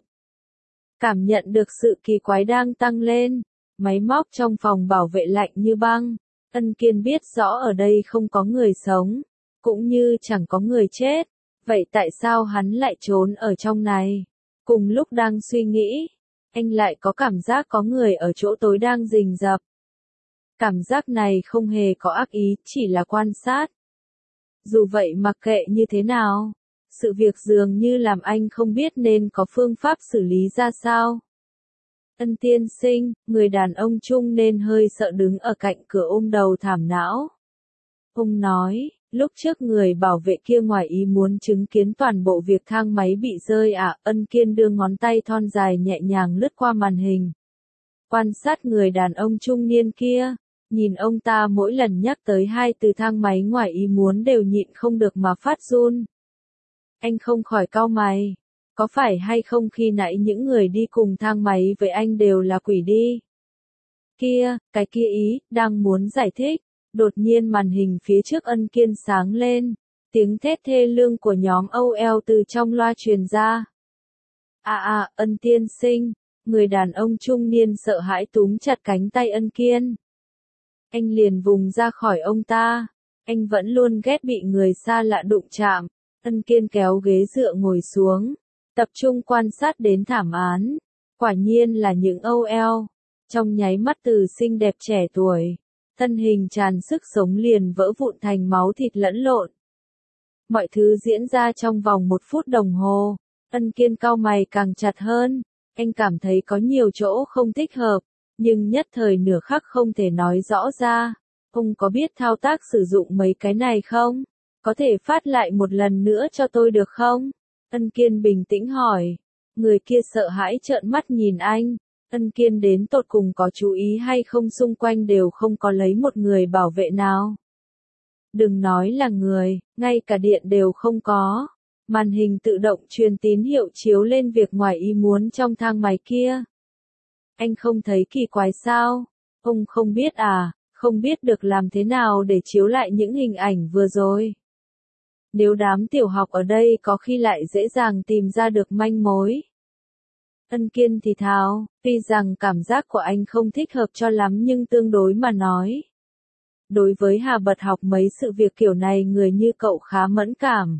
[SPEAKER 1] Cảm nhận được sự kỳ quái đang tăng lên, máy móc trong phòng bảo vệ lạnh như băng. Ân Kiên biết rõ ở đây không có người sống, cũng như chẳng có người chết. Vậy tại sao hắn lại trốn ở trong này? Cùng lúc đang suy nghĩ, anh lại có cảm giác có người ở chỗ tối đang rình rập. Cảm giác này không hề có ác ý, chỉ là quan sát. Dù vậy mặc kệ như thế nào, sự việc dường như làm anh không biết nên có phương pháp xử lý ra sao. Ân tiên sinh, người đàn ông trung nên hơi sợ đứng ở cạnh cửa ôm đầu thảm não. Ông nói, lúc trước người bảo vệ kia ngoài ý muốn chứng kiến toàn bộ việc thang máy bị rơi ạ. À, Ân Kiên đưa ngón tay thon dài nhẹ nhàng lướt qua màn hình. Quan sát người đàn ông trung niên kia, nhìn ông ta mỗi lần nhắc tới hai từ thang máy ngoài ý muốn đều nhịn không được mà phát run. Anh không khỏi cau mày. Có phải hay không khi nãy những người đi cùng thang máy với anh đều là quỷ đi? Kia, cái kia ý, đang muốn giải thích. Đột nhiên màn hình phía trước Ân Kiên sáng lên. Tiếng thét thê lương của nhóm âu eo từ trong loa truyền ra. À à, Ân tiên sinh. Người đàn ông trung niên sợ hãi túm chặt cánh tay Ân Kiên. Anh liền vùng ra khỏi ông ta. Anh vẫn luôn ghét bị người xa lạ đụng chạm. Ân Kiên kéo ghế dựa ngồi xuống. Tập trung quan sát đến thảm án. Quả nhiên là những âu eo. Trong nháy mắt từ xinh đẹp trẻ tuổi, thân hình tràn sức sống liền vỡ vụn thành máu thịt lẫn lộn. Mọi thứ diễn ra trong vòng một phút đồng hồ. Ân Kiên cau mày càng chặt hơn. Anh cảm thấy có nhiều chỗ không thích hợp, nhưng nhất thời nửa khắc không thể nói rõ ra. Ông có biết thao tác sử dụng mấy cái này không? Có thể phát lại một lần nữa cho tôi được không? Ân Kiên bình tĩnh hỏi. Người kia sợ hãi trợn mắt nhìn anh. Ân Kiên đến tột cùng có chú ý hay không xung quanh đều không có lấy một người bảo vệ nào. Đừng nói là người, ngay cả điện đều không có. Màn hình tự động truyền tín hiệu chiếu lên việc ngoài ý muốn trong thang máy kia. Anh không thấy kỳ quái sao? Ông không biết à, không biết được làm thế nào để chiếu lại những hình ảnh vừa rồi. Nếu đám tiểu học ở đây có khi lại dễ dàng tìm ra được manh mối. Ân Kiên thì thào, tuy rằng cảm giác của anh không thích hợp cho lắm nhưng tương đối mà nói. Đối với Hà Bật Học mấy sự việc kiểu này người như cậu khá mẫn cảm.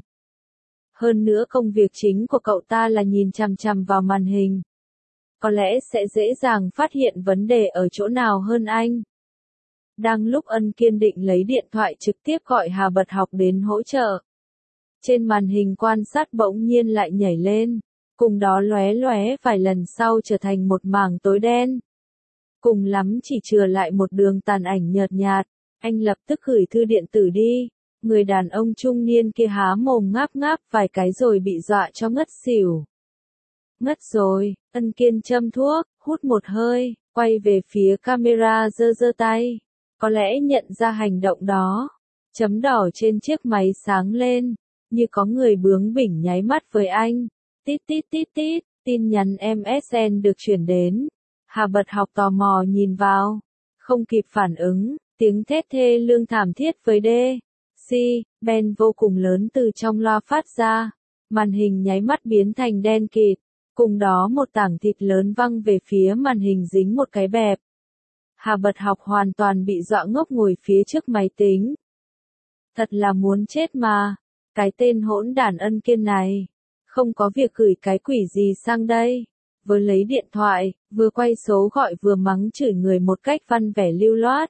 [SPEAKER 1] Hơn nữa công việc chính của cậu ta là nhìn chằm chằm vào màn hình. Có lẽ sẽ dễ dàng phát hiện vấn đề ở chỗ nào hơn anh. Đang lúc Ân Kiên định lấy điện thoại trực tiếp gọi Hà Bật Học đến hỗ trợ. Trên màn hình quan sát bỗng nhiên lại nhảy lên. Cùng đó lóe lóe vài lần sau trở thành một mảng tối đen. Cùng lắm chỉ chừa lại một đường tàn ảnh nhợt nhạt. Anh lập tức gửi thư điện tử đi. Người đàn ông trung niên kia há mồm ngáp ngáp vài cái rồi bị dọa cho ngất xỉu. Ngất rồi, Ân Kiên châm thuốc, hút một hơi, quay về phía camera giơ giơ tay. có lẽ nhận ra hành động đó. Chấm đỏ trên chiếc máy sáng lên, như có người bướng bỉnh nháy mắt với anh. Tít tít tít tít, tin nhắn em ét en được chuyển đến. Hà Bật Học tò mò nhìn vào, không kịp phản ứng, tiếng thét thê lương thảm thiết với D. C. Ben vô cùng lớn từ trong loa phát ra. Màn hình nháy mắt biến thành đen kịt, cùng đó một tảng thịt lớn văng về phía màn hình dính một cái bẹp. Hà Bật Học hoàn toàn bị dọa ngốc ngồi phía trước máy tính. Thật là muốn chết mà, cái tên hỗn đản Ân Kiên này, không có việc gửi cái quỷ gì sang đây. Vừa lấy điện thoại, vừa quay số gọi vừa mắng chửi người một cách văn vẻ lưu loát.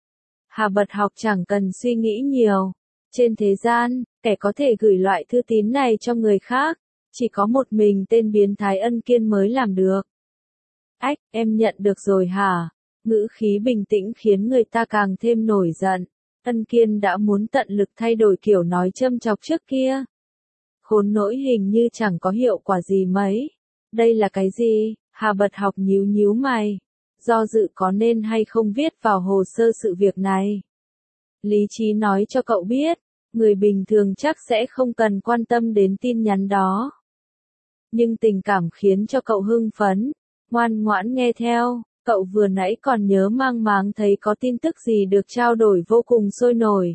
[SPEAKER 1] Hà Bật Học chẳng cần suy nghĩ nhiều. Trên thế gian, kẻ có thể gửi loại thư tín này cho người khác, chỉ có một mình tên biến thái Ân Kiên mới làm được. Ách, em nhận được rồi hả? Ngữ khí bình tĩnh khiến người ta càng thêm nổi giận. Ân Kiên đã muốn tận lực thay đổi kiểu nói châm chọc trước kia. Khốn nỗi hình như chẳng có hiệu quả gì mấy. Đây là cái gì? Hà Bật Học nhíu nhíu mày. Do dự có nên hay không viết vào hồ sơ sự việc này. Lý trí nói cho cậu biết, người bình thường chắc sẽ không cần quan tâm đến tin nhắn đó. Nhưng tình cảm khiến cho cậu hưng phấn, ngoan ngoãn nghe theo. Cậu vừa nãy còn nhớ mang máng thấy có tin tức gì được trao đổi vô cùng sôi nổi.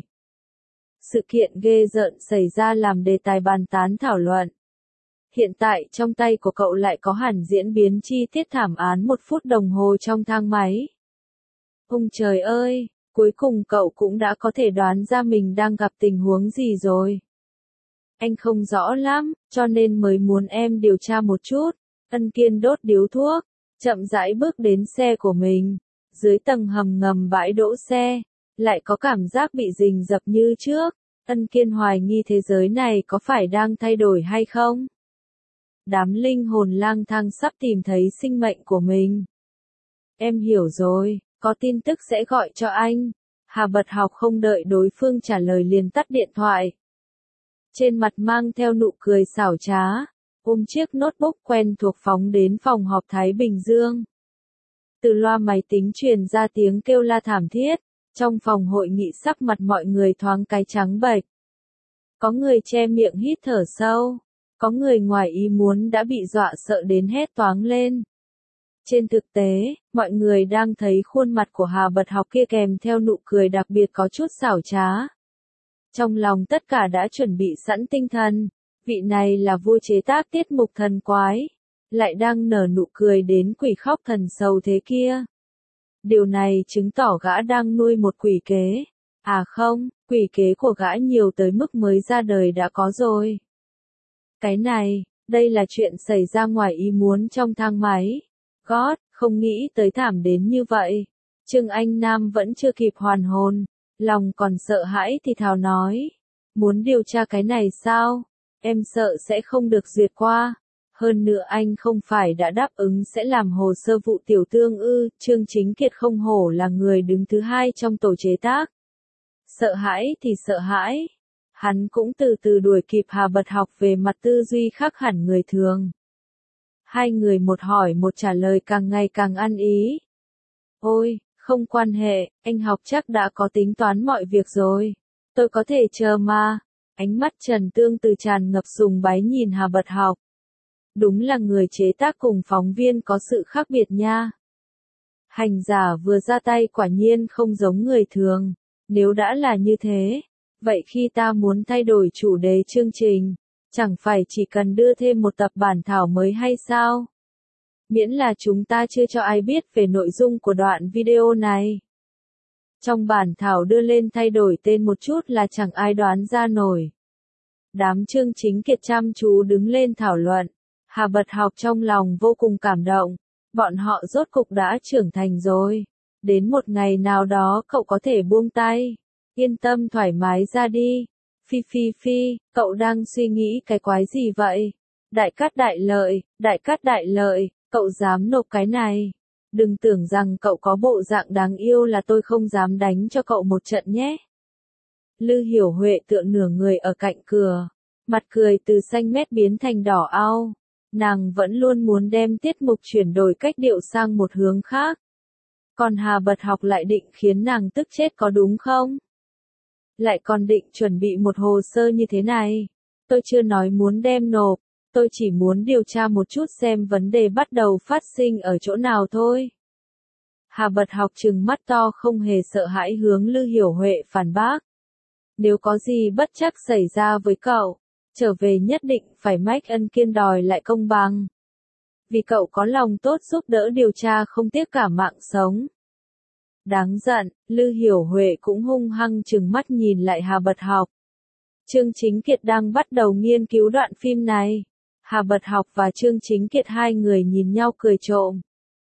[SPEAKER 1] Sự kiện ghê rợn xảy ra làm đề tài bàn tán thảo luận. Hiện tại trong tay của cậu lại có hẳn diễn biến chi tiết thảm án một phút đồng hồ trong thang máy. Ôi trời ơi, cuối cùng cậu cũng đã có thể đoán ra mình đang gặp tình huống gì rồi. Anh không rõ lắm, cho nên mới muốn em điều tra một chút. Ân Kiên đốt điếu thuốc, chậm rãi bước đến xe của mình. Dưới tầng hầm ngầm bãi đỗ xe, lại có cảm giác bị rình rập như trước. Ân Kiên hoài nghi thế giới này có phải đang thay đổi hay không? Đám linh hồn lang thang sắp tìm thấy sinh mệnh của mình. Em hiểu rồi, có tin tức sẽ gọi cho anh. Hà Bật Học không đợi đối phương trả lời liền tắt điện thoại. Trên mặt mang theo nụ cười xảo trá, ôm chiếc notebook quen thuộc phóng đến phòng họp Thái Bình Dương. Từ loa máy tính truyền ra tiếng kêu la thảm thiết, trong phòng hội nghị sắc mặt mọi người thoáng cái trắng bệch. Có người che miệng hít thở sâu, có người ngoài ý muốn đã bị dọa sợ đến hét toáng lên. Trên thực tế, mọi người đang thấy khuôn mặt của Hà Bật Học kia kèm theo nụ cười đặc biệt có chút xảo trá. Trong lòng tất cả đã chuẩn bị sẵn tinh thần, vị này là vua chế tác tiết mục thần quái, lại đang nở nụ cười đến quỷ khóc thần sầu thế kia. Điều này chứng tỏ gã đang nuôi một quỷ kế. À không, quỷ kế của gã nhiều tới mức mới ra đời đã có rồi. Cái này, đây là chuyện xảy ra ngoài ý muốn trong thang máy. God, không nghĩ tới thảm đến như vậy. Trương Anh Nam vẫn chưa kịp hoàn hồn, lòng còn sợ hãi thì thào nói. Muốn điều tra cái này sao? Em sợ sẽ không được duyệt qua. Hơn nữa anh không phải đã đáp ứng sẽ làm hồ sơ vụ tiểu tương ư, Trương Chính Kiệt không hổ là người đứng thứ hai trong tổ chế tác. Sợ hãi thì sợ hãi. Hắn cũng từ từ đuổi kịp Hà Bật Học về mặt tư duy khác hẳn người thường. Hai người một hỏi một trả lời càng ngày càng ăn ý. Ôi, không quan hệ, anh Học chắc đã có tính toán mọi việc rồi. Tôi có thể chờ mà. Ánh mắt Trần Tương Từ tràn ngập sùng bái nhìn Hà Bật Học. Đúng là người chế tác cùng phóng viên có sự khác biệt nha. Hành giả vừa ra tay quả nhiên không giống người thường. Nếu đã là như thế, vậy khi ta muốn thay đổi chủ đề chương trình, chẳng phải chỉ cần đưa thêm một tập bản thảo mới hay sao? Miễn là chúng ta chưa cho ai biết về nội dung của đoạn video này. Trong bản thảo đưa lên thay đổi tên một chút là chẳng ai đoán ra nổi. Đám Trương Chính Kiệt chăm chú đứng lên thảo luận. Hà Bật Học trong lòng vô cùng cảm động. Bọn họ rốt cục đã trưởng thành rồi. Đến một ngày nào đó cậu có thể buông tay. Yên tâm thoải mái ra đi. Phi phi phi, cậu đang suy nghĩ cái quái gì vậy? Đại cát đại lợi, đại cát đại lợi, cậu dám nộp cái này. Đừng tưởng rằng cậu có bộ dạng đáng yêu là tôi không dám đánh cho cậu một trận nhé. Lư Hiểu Huệ tựa nửa người ở cạnh cửa. Mặt cười từ xanh mét biến thành đỏ ao. Nàng vẫn luôn muốn đem tiết mục chuyển đổi cách điệu sang một hướng khác. Còn Hà Bật Học lại định khiến nàng tức chết có đúng không? Lại còn định chuẩn bị một hồ sơ như thế này. Tôi chưa nói muốn đem nộp, tôi chỉ muốn điều tra một chút xem vấn đề bắt đầu phát sinh ở chỗ nào thôi. Hà Bật Học trừng mắt to không hề sợ hãi hướng Lư Hiểu Huệ phản bác. Nếu có gì bất trắc xảy ra với cậu, trở về nhất định phải mách ân kiên đòi lại công bằng. Vì cậu có lòng tốt giúp đỡ điều tra không tiếc cả mạng sống. Đáng giận, Lư Hiểu Huệ cũng hung hăng trừng mắt nhìn lại Hà Bật Học. Trương Chính Kiệt đang bắt đầu nghiên cứu đoạn phim này. Hà Bật Học và Trương Chính Kiệt hai người nhìn nhau cười trộm.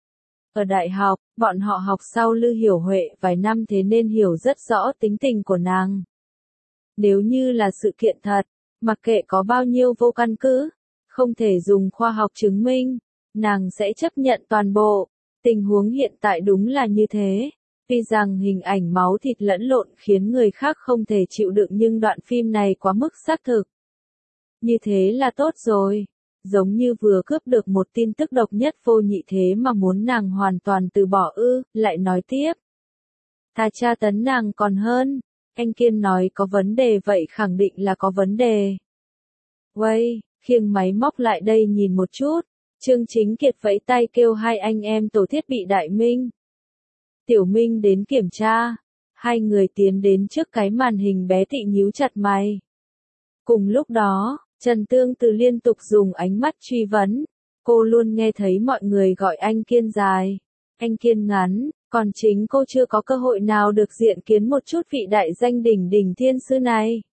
[SPEAKER 1] Ở đại học, bọn họ học sau Lư Hiểu Huệ vài năm thế nên hiểu rất rõ tính tình của nàng. Nếu như là sự kiện thật, mặc kệ có bao nhiêu vô căn cứ, không thể dùng khoa học chứng minh, nàng sẽ chấp nhận toàn bộ. Tình huống hiện tại đúng là như thế. Tuy rằng hình ảnh máu thịt lẫn lộn khiến người khác không thể chịu đựng nhưng đoạn phim này quá mức xác thực. Như thế là tốt rồi. Giống như vừa cướp được một tin tức độc nhất vô nhị thế mà muốn nàng hoàn toàn từ bỏ ư, lại nói tiếp. Thà tra tấn nàng còn hơn. Anh Kiên nói có vấn đề vậy khẳng định là có vấn đề. Quay, khiêng máy móc lại đây nhìn một chút. Trương Chính Kiệt vẫy tay kêu hai anh em tổ thiết bị Đại Minh. Tiểu Minh đến kiểm tra. Hai người tiến đến trước cái màn hình bé tị nhíu chặt mày. Cùng lúc đó, Trần Tương Từ liên tục dùng ánh mắt truy vấn. Cô luôn nghe thấy mọi người gọi anh Kiên dài, anh Kiên ngắn, còn chính cô chưa có cơ hội nào được diện kiến một chút vị đại danh đỉnh đỉnh thiên sư này.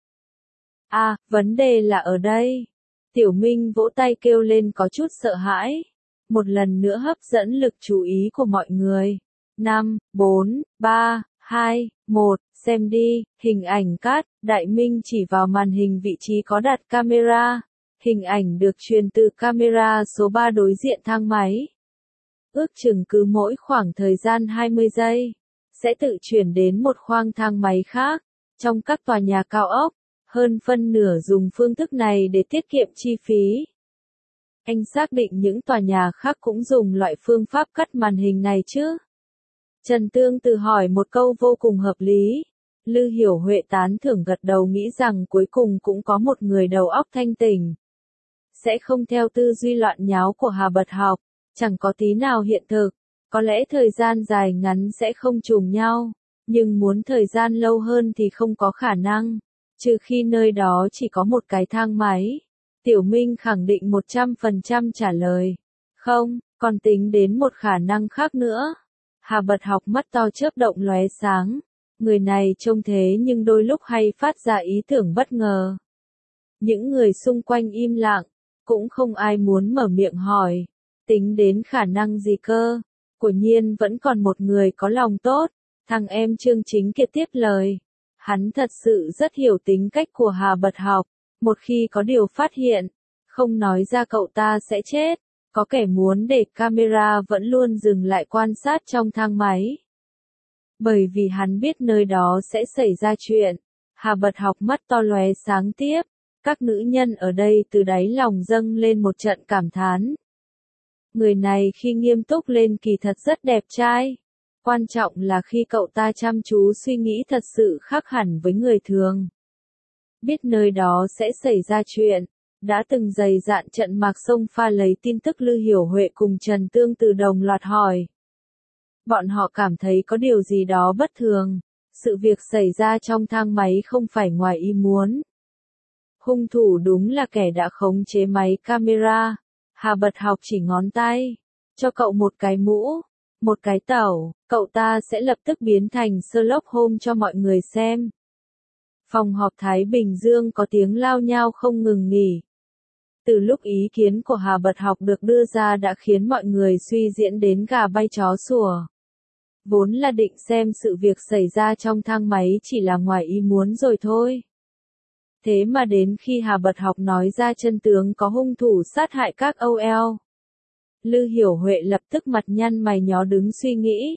[SPEAKER 1] À, vấn đề là ở đây. Tiểu Minh vỗ tay kêu lên có chút sợ hãi. Một lần nữa hấp dẫn lực chú ý của mọi người. năm, bốn, ba, hai, một, xem đi, hình ảnh cắt, Đại Minh chỉ vào màn hình vị trí có đặt camera. Hình ảnh được truyền từ camera số ba đối diện thang máy. Ước chừng cứ mỗi khoảng thời gian hai mươi giây, sẽ tự chuyển đến một khoang thang máy khác, trong các tòa nhà cao ốc, hơn phân nửa dùng phương thức này để tiết kiệm chi phí. Anh xác định những tòa nhà khác cũng dùng loại phương pháp cắt màn hình này chứ? Trần Tương Từ hỏi một câu vô cùng hợp lý. Lư Hiểu Huệ tán thưởng gật đầu nghĩ rằng cuối cùng cũng có một người đầu óc thanh tỉnh. Sẽ không theo tư duy loạn nháo của Hà Bật Học, chẳng có tí nào hiện thực, có lẽ thời gian dài ngắn sẽ không trùng nhau, nhưng muốn thời gian lâu hơn thì không có khả năng, trừ khi nơi đó chỉ có một cái thang máy. Tiểu Minh khẳng định một trăm phần trăm trả lời. Không, còn tính đến một khả năng khác nữa. Hà Bật Học mắt to chớp động lóe sáng. Người này trông thế nhưng đôi lúc hay phát ra ý tưởng bất ngờ. Những người xung quanh im lặng, cũng không ai muốn mở miệng hỏi. Tính đến khả năng gì cơ? Quả nhiên vẫn còn một người có lòng tốt. Thằng em Trương Chính Kiệt tiếp lời. Hắn thật sự rất hiểu tính cách của Hà Bật Học. Một khi có điều phát hiện, không nói ra cậu ta sẽ chết. Có kẻ muốn để camera vẫn luôn dừng lại quan sát trong thang máy. Bởi vì hắn biết nơi đó sẽ xảy ra chuyện. Hà Bật Học mắt to lóe sáng tiếp. Các nữ nhân ở đây từ đáy lòng dâng lên một trận cảm thán. Người này khi nghiêm túc lên kỳ thật rất đẹp trai. Quan trọng là khi cậu ta chăm chú suy nghĩ thật sự khác hẳn với người thường. Biết nơi đó sẽ xảy ra chuyện. Đã từng dày dạn trận mạc sông pha lấy tin tức Lư Hiểu Huệ cùng Trần Tương Từ đồng loạt hỏi. Bọn họ cảm thấy có điều gì đó bất thường. Sự việc xảy ra trong thang máy không phải ngoài ý muốn. Hung thủ đúng là kẻ đã khống chế máy camera. Hà Bật Học chỉ ngón tay. Cho cậu một cái mũ, một cái tẩu, cậu ta sẽ lập tức biến thành Sherlock Holmes cho mọi người xem. Phòng họp Thái Bình Dương có tiếng lao nhao không ngừng nghỉ. Từ lúc ý kiến của Hà Bật Học được đưa ra đã khiến mọi người suy diễn đến gà bay chó sủa. Vốn là định xem sự việc xảy ra trong thang máy chỉ là ngoài ý muốn rồi thôi. Thế mà đến khi Hà Bật Học nói ra chân tướng có hung thủ sát hại các ô lờ, Lư Hiểu Huệ lập tức mặt nhăn mày nhó đứng suy nghĩ.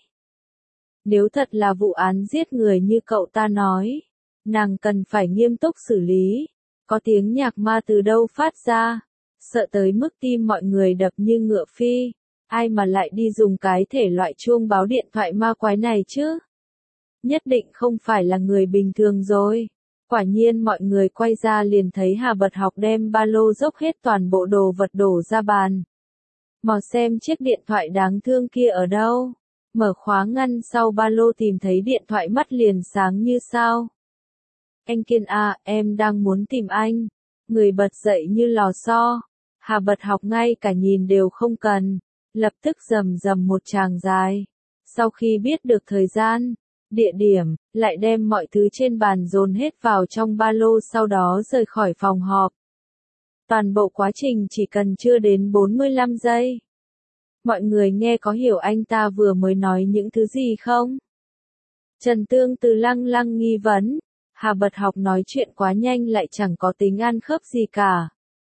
[SPEAKER 1] Nếu thật là vụ án giết người như cậu ta nói, nàng cần phải nghiêm túc xử lý. Có tiếng nhạc ma từ đâu phát ra, sợ tới mức tim mọi người đập như ngựa phi. Ai mà lại đi dùng cái thể loại chuông báo điện thoại ma quái này chứ? Nhất định không phải là người bình thường rồi. Quả nhiên mọi người quay ra liền thấy Hà Bật Học đem ba lô dốc hết toàn bộ đồ vật đổ ra bàn. Mò xem chiếc điện thoại đáng thương kia ở đâu. Mở khóa ngăn sau ba lô tìm thấy điện thoại mắt liền sáng như sao. Anh Kiên à, em đang muốn tìm anh. Người bật dậy như lò xo. Hà Bật Học ngay cả nhìn đều không cần. Lập tức rầm rầm một tràng dài. Sau khi biết được thời gian, địa điểm, lại đem mọi thứ trên bàn dồn hết vào trong ba lô sau đó rời khỏi phòng họp. Toàn bộ quá trình chỉ cần chưa đến bốn mươi lăm giây. Mọi người nghe có hiểu anh ta vừa mới nói những thứ gì không? Trần Tương Từ lăng lăng nghi vấn. Hà Bật Học nói chuyện quá nhanh lại chẳng có tính ăn khớp gì cả.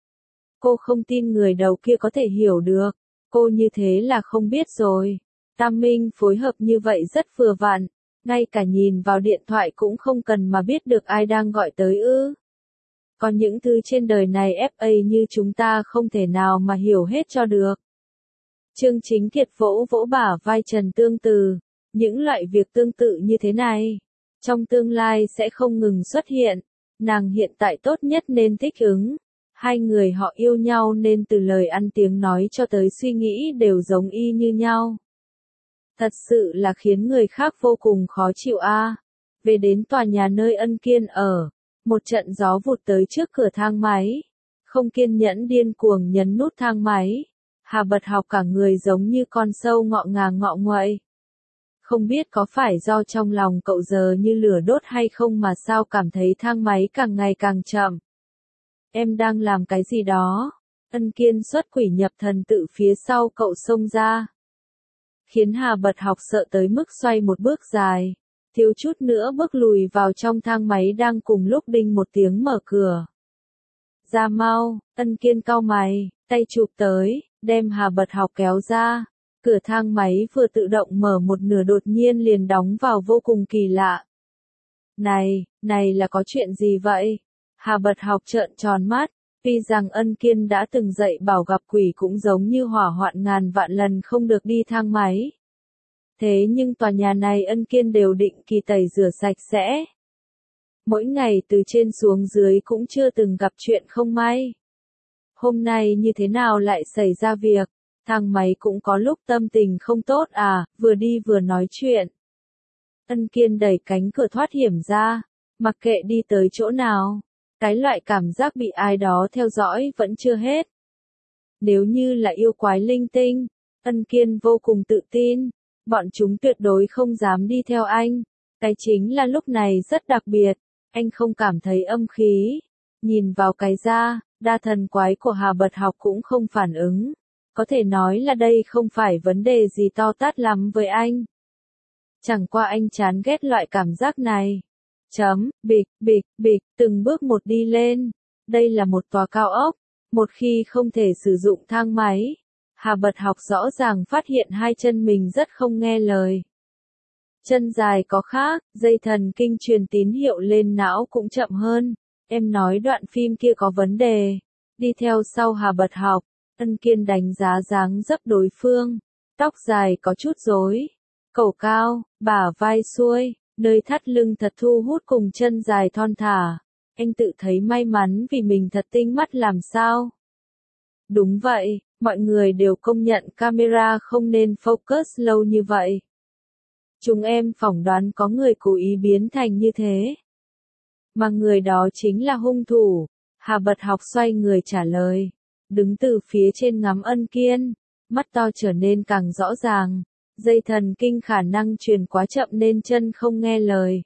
[SPEAKER 1] Cô không tin người đầu kia có thể hiểu được. Cô như thế là không biết rồi. Tam Minh phối hợp như vậy rất vừa vặn. Ngay cả nhìn vào điện thoại cũng không cần mà biết được ai đang gọi tới ư. Còn những thứ trên đời này ép a như chúng ta không thể nào mà hiểu hết cho được. Trương Chính Kiệt vỗ vỗ bả vai Trần Tương Từ. Những loại việc tương tự như thế này, trong tương lai sẽ không ngừng xuất hiện. Nàng hiện tại tốt nhất nên thích ứng. Hai người họ yêu nhau nên từ lời ăn tiếng nói cho tới suy nghĩ đều giống y như nhau. Thật sự là khiến người khác vô cùng khó chịu a. À. Về đến tòa nhà nơi Ân Kiên ở, một trận gió vụt tới trước cửa thang máy. Không kiên nhẫn điên cuồng nhấn nút thang máy. Hà Bật Học cả người giống như con sâu ngọ ngàng ngọ nguậy. Không biết có phải do trong lòng cậu giờ như lửa đốt hay không mà sao cảm thấy thang máy càng ngày càng chậm. Em đang làm cái gì đó? Ân Kiên xuất quỷ nhập thần tự phía sau cậu xông ra. Khiến Hà Bật Học sợ tới mức xoay một bước dài. Thiếu chút nữa bước lùi vào trong thang máy đang cùng lúc đinh một tiếng mở cửa. Ra mau, Ân Kiên cau mày, tay chụp tới, đem Hà Bật Học kéo ra. Cửa thang máy vừa tự động mở một nửa đột nhiên liền đóng vào vô cùng kỳ lạ. Này, này là có chuyện gì vậy? Hà Bật Học trợn tròn mắt, tuy rằng Ân Kiên đã từng dạy bảo gặp quỷ cũng giống như hỏa hoạn ngàn vạn lần không được đi thang máy. Thế nhưng tòa nhà này Ân Kiên đều định kỳ tẩy rửa sạch sẽ. Mỗi ngày từ trên xuống dưới cũng chưa từng gặp chuyện không may. Hôm nay như thế nào lại xảy ra việc? Thang máy cũng có lúc tâm tình không tốt à, vừa đi vừa nói chuyện. Ân Kiên đẩy cánh cửa thoát hiểm ra, mặc kệ đi tới chỗ nào. Cái loại cảm giác bị ai đó theo dõi vẫn chưa hết. Nếu như là yêu quái linh tinh, Ân Kiên vô cùng tự tin, bọn chúng tuyệt đối không dám đi theo anh. Cái chính là lúc này rất đặc biệt, anh không cảm thấy âm khí. Nhìn vào cái da, đa thần quái của Hà Bật Học cũng không phản ứng. Có thể nói là đây không phải vấn đề gì to tát lắm với anh. Chẳng qua anh chán ghét loại cảm giác này. Chấm, bịch, bịch, bịch, từng bước một đi lên. Đây là một tòa cao ốc. Một khi không thể sử dụng thang máy, Hà Bật Học rõ ràng phát hiện hai chân mình rất không nghe lời. Chân dài có khác, dây thần kinh truyền tín hiệu lên não cũng chậm hơn. Em nói đoạn phim kia có vấn đề. Đi theo sau Hà Bật Học, Ân Kiên đánh giá dáng dấp đối phương. Tóc dài có chút rối, cổ cao, bả vai xuôi, nơi thắt lưng thật thu hút cùng chân dài thon thả. Anh tự thấy may mắn vì mình thật tinh mắt làm sao. Đúng vậy, mọi người đều công nhận camera không nên focus lâu như vậy. Chúng em phỏng đoán có người cố ý biến thành như thế. Mà người đó chính là hung thủ. Hà Bật Học xoay người trả lời. Đứng từ phía trên ngắm Ân Kiên. Mắt to trở nên càng rõ ràng. Dây thần kinh khả năng truyền quá chậm nên chân không nghe lời.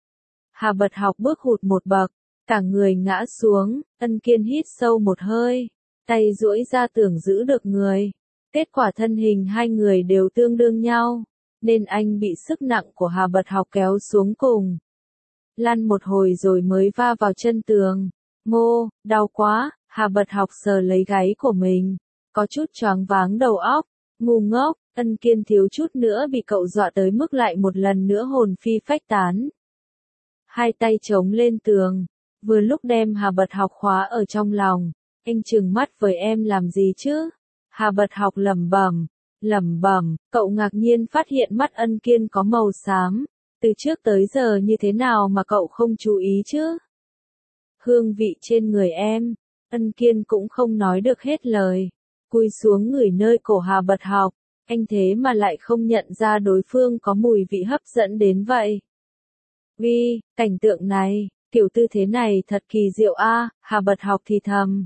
[SPEAKER 1] Hà Bật Học bước hụt một bậc. Cả người ngã xuống. Ân Kiên hít sâu một hơi. Tay duỗi ra tưởng giữ được người. Kết quả thân hình hai người đều tương đương nhau. Nên anh bị sức nặng của Hà Bật Học kéo xuống cùng. Lăn một hồi rồi mới va vào chân tường. Ngô, đau quá, Hà Bật Học sờ lấy gáy của mình. Có chút choáng váng đầu óc. Ngu ngốc, Ân Kiên thiếu chút nữa bị cậu dọa tới mức lại một lần nữa hồn phi phách tán. Hai tay chống lên tường. Vừa lúc đem Hà Bật Học khóa ở trong lòng. Anh trừng mắt với em làm gì chứ? Hà Bật Học lẩm bẩm. lẩm bẩm, cậu ngạc nhiên phát hiện mắt Ân Kiên có màu xám. Từ trước tới giờ như thế nào mà cậu không chú ý chứ? Hương vị trên người em. Ân Kiên cũng không nói được hết lời. Cúi xuống ngửi nơi cổ Hà Bật Học. Anh thế mà lại không nhận ra đối phương có mùi vị hấp dẫn đến vậy. Vì, cảnh tượng này, kiểu tư thế này thật kỳ diệu a, Hà Bật Học thì thầm.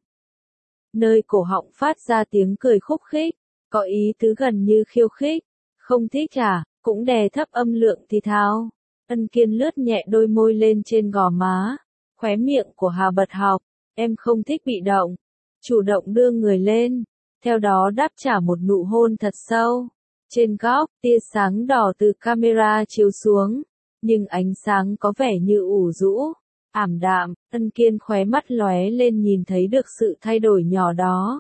[SPEAKER 1] Nơi cổ họng phát ra tiếng cười khúc khích, có ý tứ gần như khiêu khích. Không thích à, cũng đè thấp âm lượng thì thào. Ân Kiên lướt nhẹ đôi môi lên trên gò má. Khóe miệng của Hà Bật Học, em không thích bị động. Chủ động đưa người lên, theo đó đáp trả một nụ hôn thật sâu. Trên góc, tia sáng đỏ từ camera chiếu xuống, nhưng ánh sáng có vẻ như ủ rũ, ảm đạm. Ân Kiên khóe mắt lóe lên nhìn thấy được sự thay đổi nhỏ đó.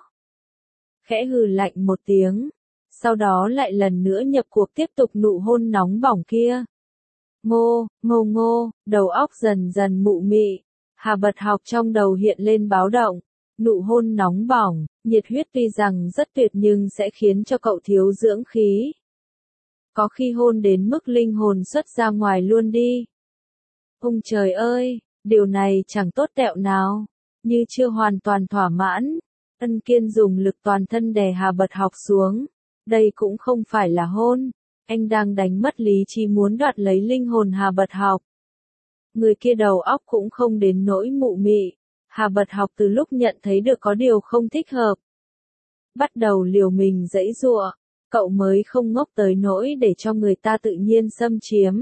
[SPEAKER 1] Khẽ hừ lạnh một tiếng, sau đó lại lần nữa nhập cuộc tiếp tục nụ hôn nóng bỏng kia. Ngô, ngô ngô, đầu óc dần dần mụ mị. Hà Bật Học trong đầu hiện lên báo động. Nụ hôn nóng bỏng, nhiệt huyết tuy rằng rất tuyệt nhưng sẽ khiến cho cậu thiếu dưỡng khí. Có khi hôn đến mức linh hồn xuất ra ngoài luôn đi. Ông trời ơi, điều này chẳng tốt tẹo nào. Như chưa hoàn toàn thỏa mãn, Ân Kiên dùng lực toàn thân đè Hà Bật Học xuống. Đây cũng không phải là hôn. Anh đang đánh mất lý trí muốn đoạt lấy linh hồn Hà Bật Học. Người kia đầu óc cũng không đến nỗi mụ mị. Hà Bật Học từ lúc nhận thấy được có điều không thích hợp, bắt đầu liều mình giãy giụa. Cậu mới không ngốc tới nỗi để cho người ta tự nhiên xâm chiếm.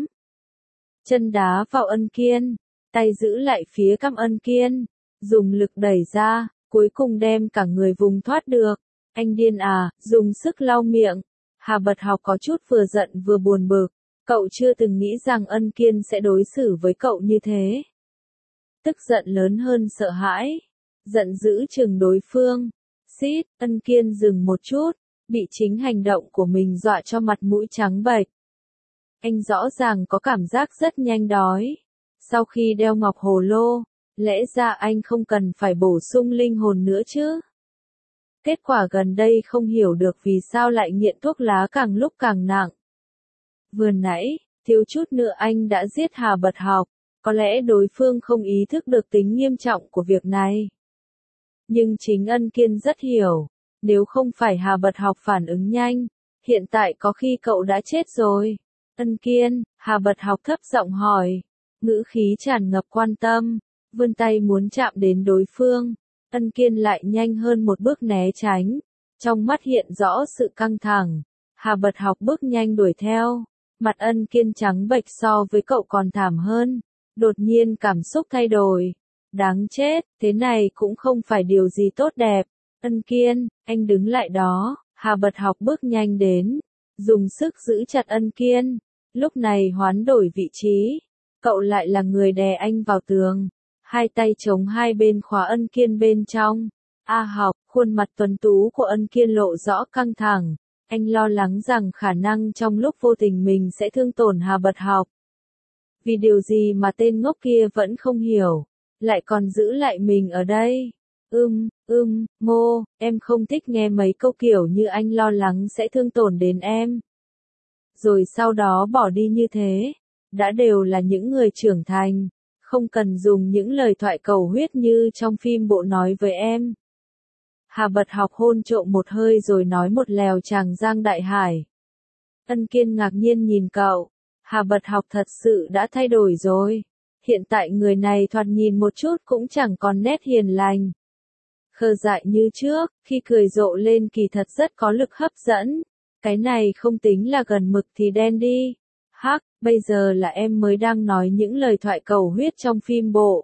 [SPEAKER 1] Chân đá vào Ân Kiên, tay giữ lại phía cằm Ân Kiên, dùng lực đẩy ra, cuối cùng đem cả người vùng thoát được. Anh điên à, dùng sức lau miệng. Hà Bật Học có chút vừa giận vừa buồn bực. Cậu chưa từng nghĩ rằng Ân Kiên sẽ đối xử với cậu như thế. Tức giận lớn hơn sợ hãi. Giận dữ chừng đối phương. Xít, Ân Kiên dừng một chút, bị chính hành động của mình dọa cho mặt mũi trắng bệch. Anh rõ ràng có cảm giác rất nhanh đói. Sau khi đeo ngọc hồ lô, lẽ ra anh không cần phải bổ sung linh hồn nữa chứ. Kết quả gần đây không hiểu được vì sao lại nghiện thuốc lá càng lúc càng nặng. Vừa nãy, thiếu chút nữa anh đã giết Hà Bật Học. Có lẽ đối phương không ý thức được tính nghiêm trọng của việc này. Nhưng chính Ân Kiên rất hiểu. Nếu không phải Hà Bật Học phản ứng nhanh, hiện tại có khi cậu đã chết rồi. Ân Kiên, Hà Bật Học thấp giọng hỏi. Ngữ khí tràn ngập quan tâm. Vươn tay muốn chạm đến đối phương. Ân Kiên lại nhanh hơn một bước né tránh. Trong mắt hiện rõ sự căng thẳng. Hà Bật Học bước nhanh đuổi theo. Mặt Ân Kiên trắng bệch so với cậu còn thảm hơn. Đột nhiên cảm xúc thay đổi. Đáng chết, thế này cũng không phải điều gì tốt đẹp. Ân Kiên, anh đứng lại đó. Hà Bật Học bước nhanh đến. Dùng sức giữ chặt Ân Kiên. Lúc này hoán đổi vị trí. Cậu lại là người đè anh vào tường. Hai tay chống hai bên khóa Ân Kiên bên trong. A Học, khuôn mặt tuấn tú của Ân Kiên lộ rõ căng thẳng. Anh lo lắng rằng khả năng trong lúc vô tình mình sẽ thương tổn Hà Bật Học. Vì điều gì mà tên ngốc kia vẫn không hiểu, lại còn giữ lại mình ở đây. Ưm, ưm, Ngô, em không thích nghe mấy câu kiểu như anh lo lắng sẽ thương tổn đến em. Rồi sau đó bỏ đi như thế. Đã đều là những người trưởng thành. Không cần dùng những lời thoại cầu huyết như trong phim bộ nói với em. Hà Bật Học hôn trộm một hơi rồi nói một lèo Tràng Giang Đại Hải. Ân Kiên ngạc nhiên nhìn cậu. Hà Bật Học thật sự đã thay đổi rồi. Hiện tại người này thoạt nhìn một chút cũng chẳng còn nét hiền lành. Khờ dại như trước, khi cười rộ lên kỳ thật rất có lực hấp dẫn. Cái này không tính là gần mực thì đen đi. Hắc, bây giờ là em mới đang nói những lời thoại cầu huyết trong phim bộ.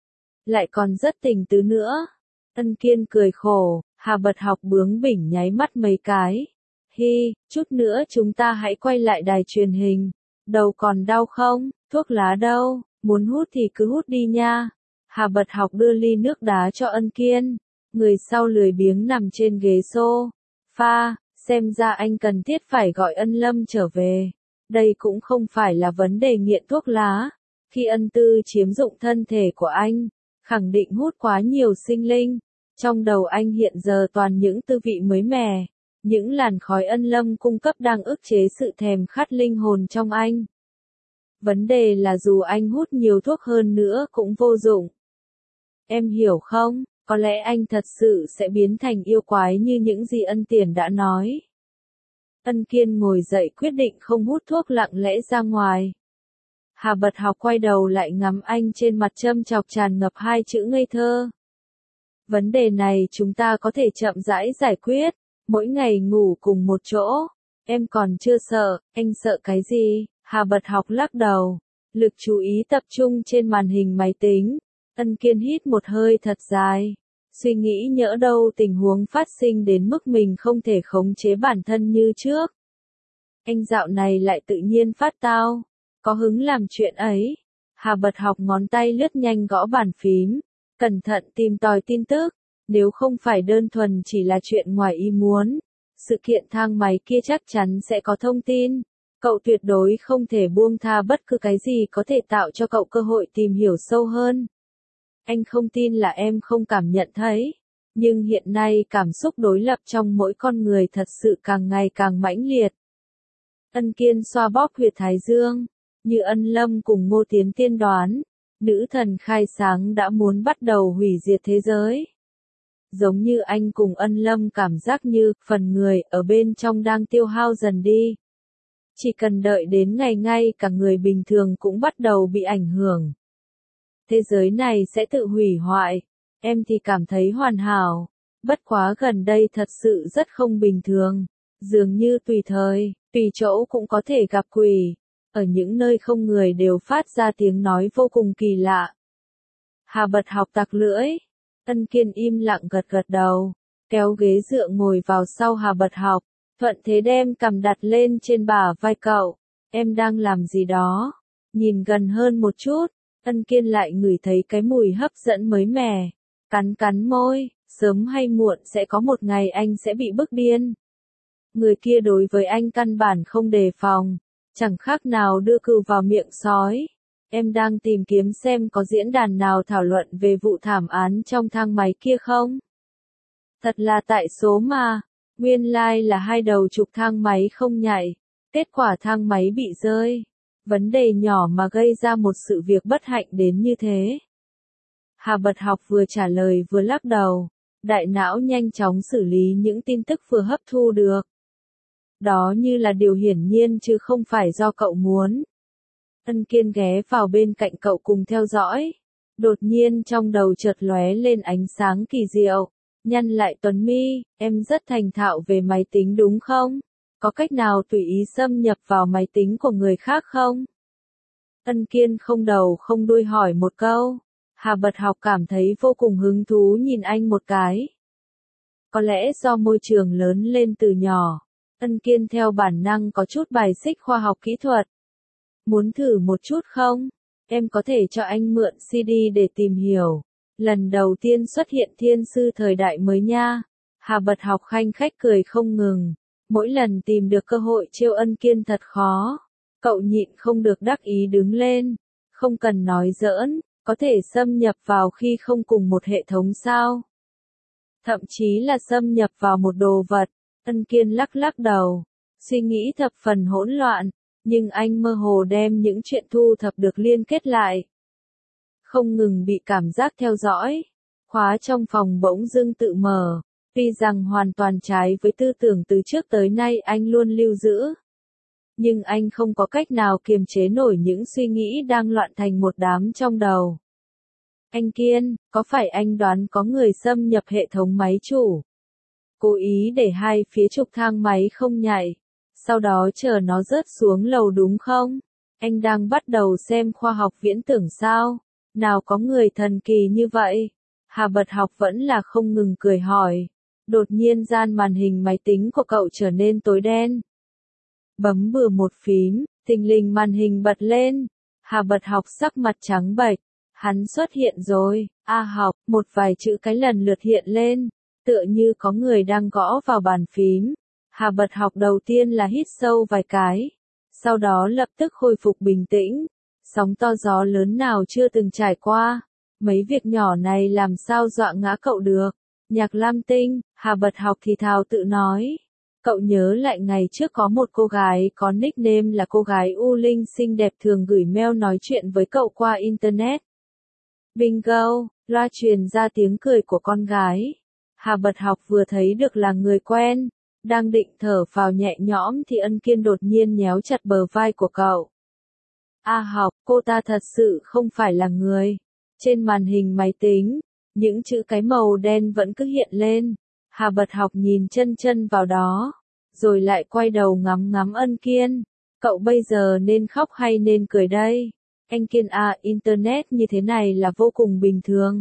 [SPEAKER 1] Lại còn rất tình tứ nữa. Ân Kiên cười khổ, Hà Bật Học bướng bỉnh nháy mắt mấy cái. Hi, chút nữa chúng ta hãy quay lại đài truyền hình. Đầu còn đau không? Thuốc lá đâu? Muốn hút thì cứ hút đi nha. Hà Bật Học đưa ly nước đá cho Ân Kiên. Người sau lười biếng nằm trên ghế xô. Pha, xem ra anh cần thiết phải gọi Ân Lâm trở về. Đây cũng không phải là vấn đề nghiện thuốc lá. Khi Ân Tư chiếm dụng thân thể của anh, khẳng định hút quá nhiều sinh linh. Trong đầu anh hiện giờ toàn những tư vị mới mẻ. Những làn khói ân lâm cung cấp đang ức chế sự thèm khát linh hồn trong anh. Vấn đề là dù anh hút nhiều thuốc hơn nữa cũng vô dụng. Em hiểu không, có lẽ anh thật sự sẽ biến thành yêu quái như những gì Ân Tiền đã nói. Ân Kiên ngồi dậy quyết định không hút thuốc, lặng lẽ ra ngoài. Hà Bật Học quay đầu lại ngắm anh trên mặt châm chọc tràn ngập hai chữ ngây thơ. Vấn đề này chúng ta có thể chậm rãi giải quyết, mỗi ngày ngủ cùng một chỗ. Em còn chưa sợ, anh sợ cái gì? Hà Bật Học lắc đầu, lực chú ý tập trung trên màn hình máy tính. Ân Kiên hít một hơi thật dài, suy nghĩ nhỡ đâu tình huống phát sinh đến mức mình không thể khống chế bản thân như trước. Anh dạo này lại tự nhiên phát tao, có hứng làm chuyện ấy. Hà Bật Học ngón tay lướt nhanh gõ bàn phím, cẩn thận tìm tòi tin tức, nếu không phải đơn thuần chỉ là chuyện ngoài ý muốn, sự kiện thang máy kia chắc chắn sẽ có thông tin. Cậu tuyệt đối không thể buông tha bất cứ cái gì có thể tạo cho cậu cơ hội tìm hiểu sâu hơn. Anh không tin là em không cảm nhận thấy, nhưng hiện nay cảm xúc đối lập trong mỗi con người thật sự càng ngày càng mãnh liệt. Ân Kiên xoa bóp huyệt thái dương, như Ân Lâm cùng Ngô Tiến tiên đoán, nữ thần khai sáng đã muốn bắt đầu hủy diệt thế giới. Giống như anh cùng Ân Lâm cảm giác như phần người ở bên trong đang tiêu hao dần đi. Chỉ cần đợi đến ngày ngay cả người bình thường cũng bắt đầu bị ảnh hưởng. Thế giới này sẽ tự hủy hoại, em thì cảm thấy hoàn hảo, bất quá gần đây thật sự rất không bình thường, dường như tùy thời, tùy chỗ cũng có thể gặp quỷ, ở những nơi không người đều phát ra tiếng nói vô cùng kỳ lạ. Hà Bật Học tặc lưỡi, Ân Kiên im lặng gật gật đầu, kéo ghế dựa ngồi vào sau Hà Bật Học, thuận thế đem cằm đặt lên trên bả vai cậu, em đang làm gì đó, nhìn gần hơn một chút. Ân Kiên lại ngửi thấy cái mùi hấp dẫn mới mẻ, cắn cắn môi, sớm hay muộn sẽ có một ngày anh sẽ bị bức điên. Người kia đối với anh căn bản không đề phòng, chẳng khác nào đưa cừu vào miệng sói. Em đang tìm kiếm xem có diễn đàn nào thảo luận về vụ thảm án trong thang máy kia không? Thật là tại số mà, nguyên lai là hai đầu trục thang máy không nhảy, kết quả thang máy bị rơi. Vấn đề nhỏ mà gây ra một sự việc bất hạnh đến như thế. Hà Bật Học vừa trả lời vừa lắc đầu, đại não nhanh chóng xử lý những tin tức vừa hấp thu được. Đó như là điều hiển nhiên chứ không phải do cậu muốn. Ân Kiên ghé vào bên cạnh cậu cùng theo dõi. Đột nhiên trong đầu chợt lóe lên ánh sáng kỳ diệu, nhăn lại tuấn mi, em rất thành thạo về máy tính đúng không? Có cách nào tùy ý xâm nhập vào máy tính của người khác không? Ân Kiên không đầu không đuôi hỏi một câu. Hà Bật Học cảm thấy vô cùng hứng thú nhìn anh một cái. Có lẽ do môi trường lớn lên từ nhỏ, Ân Kiên theo bản năng có chút bài xích khoa học kỹ thuật. Muốn thử một chút không? Em có thể cho anh mượn xê đê để tìm hiểu. Lần đầu tiên xuất hiện thiên sư thời đại mới nha. Hà Bật Học khanh khách cười không ngừng. Mỗi lần tìm được cơ hội trêu Ân Kiên thật khó. Cậu nhịn không được đắc ý đứng lên. Không cần nói giỡn, có thể xâm nhập vào khi không cùng một hệ thống sao? Thậm chí là xâm nhập vào một đồ vật. Ân Kiên lắc lắc đầu. Suy nghĩ thập phần hỗn loạn. Nhưng anh mơ hồ đem những chuyện thu thập được liên kết lại. Không ngừng bị cảm giác theo dõi. Khóa trong phòng bỗng dưng tự mở. Tuy rằng hoàn toàn trái với tư tưởng từ trước tới nay anh luôn lưu giữ. Nhưng anh không có cách nào kiềm chế nổi những suy nghĩ đang loạn thành một đám trong đầu. Anh Kiên, có phải anh đoán có người xâm nhập hệ thống máy chủ? Cố ý để hai phía trục thang máy không nhảy. Sau đó chờ nó rớt xuống lầu đúng không? Anh đang bắt đầu xem khoa học viễn tưởng sao? Nào có người thần kỳ như vậy? Hà Bật Học vẫn là không ngừng cười hỏi. Đột nhiên gian màn hình máy tính của cậu trở nên tối đen. Bấm bừa một phím, thình lình màn hình bật lên. Hà Bật Học sắc mặt trắng bệch. Hắn xuất hiện rồi. A Học, một vài chữ cái lần lượt hiện lên. Tựa như có người đang gõ vào bàn phím. Hà Bật Học đầu tiên là hít sâu vài cái. Sau đó lập tức khôi phục bình tĩnh. Sóng to gió lớn nào chưa từng trải qua. Mấy việc nhỏ này làm sao dọa ngã cậu được. Nhạc Lam Tinh, Hà Bật Học thì thào tự nói. Cậu nhớ lại ngày trước có một cô gái có nickname là cô gái U Linh xinh đẹp thường gửi mail nói chuyện với cậu qua Internet. Bingo, loa truyền ra tiếng cười của con gái. Hà Bật Học vừa thấy được là người quen, đang định thở phào nhẹ nhõm thì Ân Kiên đột nhiên nhéo chặt bờ vai của cậu. A Học, cô ta thật sự không phải là người. Trên màn hình máy tính, những chữ cái màu đen vẫn cứ hiện lên. Hà Bật Học nhìn chân chân vào đó, rồi lại quay đầu ngắm ngắm Ân Kiên. Cậu bây giờ nên khóc hay nên cười đây? Anh Kiên à, Internet như thế này là vô cùng bình thường.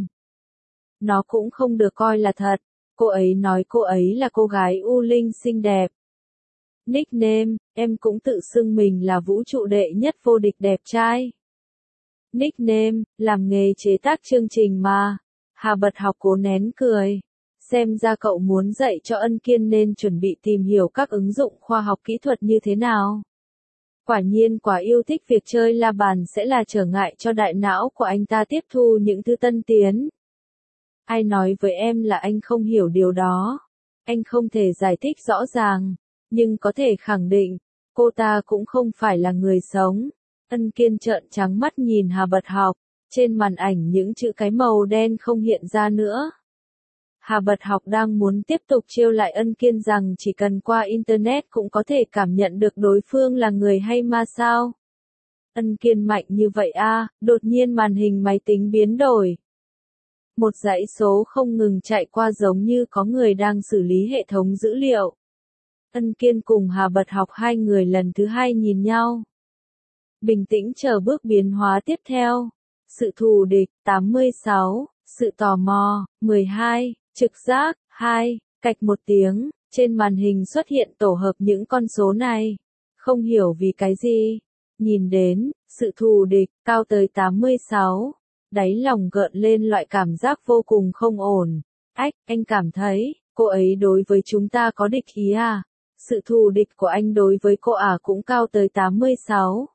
[SPEAKER 1] Nó cũng không được coi là thật. Cô ấy nói cô ấy là cô gái U Linh xinh đẹp. Nickname, em cũng tự xưng mình là vũ trụ đệ nhất vô địch đẹp trai. Nickname, làm nghề chế tác chương trình mà. Hà Bật Học cố nén cười. Xem ra cậu muốn dạy cho Ân Kiên nên chuẩn bị tìm hiểu các ứng dụng khoa học kỹ thuật như thế nào. Quả nhiên quả yêu thích việc chơi la bàn sẽ là trở ngại cho đại não của anh ta tiếp thu những thứ tân tiến. Ai nói với em là anh không hiểu điều đó? Anh không thể giải thích rõ ràng, nhưng có thể khẳng định, cô ta cũng không phải là người sống. Ân Kiên trợn trắng mắt nhìn Hà Bật Học, trên màn ảnh những chữ cái màu đen không hiện ra nữa. Hà Bật Học đang muốn tiếp tục trêu lại Ân Kiên rằng chỉ cần qua Internet cũng có thể cảm nhận được đối phương là người hay ma sao. Ân Kiên mạnh như vậy à, đột nhiên màn hình máy tính biến đổi. Một dãy số không ngừng chạy qua giống như có người đang xử lý hệ thống dữ liệu. Ân Kiên cùng Hà Bật Học hai người lần thứ hai nhìn nhau. Bình tĩnh chờ bước biến hóa tiếp theo. Sự thù địch, tám mươi sáu. Sự tò mò, mười hai. Trực giác, hai. Cạch một tiếng, trên màn hình xuất hiện tổ hợp những con số này. Không hiểu vì cái gì. Nhìn đến, sự thù địch, cao tới tám mươi sáu. Đáy lòng gợn lên loại cảm giác vô cùng không ổn. Ách, anh cảm thấy, cô ấy đối với chúng ta có địch ý à? Sự thù địch của anh đối với cô ả cũng cao tới tám mươi sáu.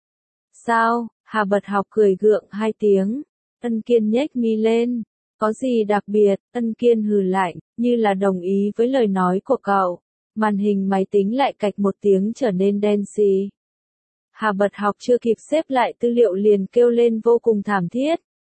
[SPEAKER 1] Sao? Hà Bật Học cười gượng hai tiếng. Ân Kiên nhếch mi lên. Có gì đặc biệt? Ân Kiên hừ lạnh, như là đồng ý với lời nói của cậu. Màn hình máy tính lại cạch một tiếng trở nên đen xì. Hà Bật Học chưa kịp xếp lại tư liệu liền kêu lên vô cùng thảm thiết.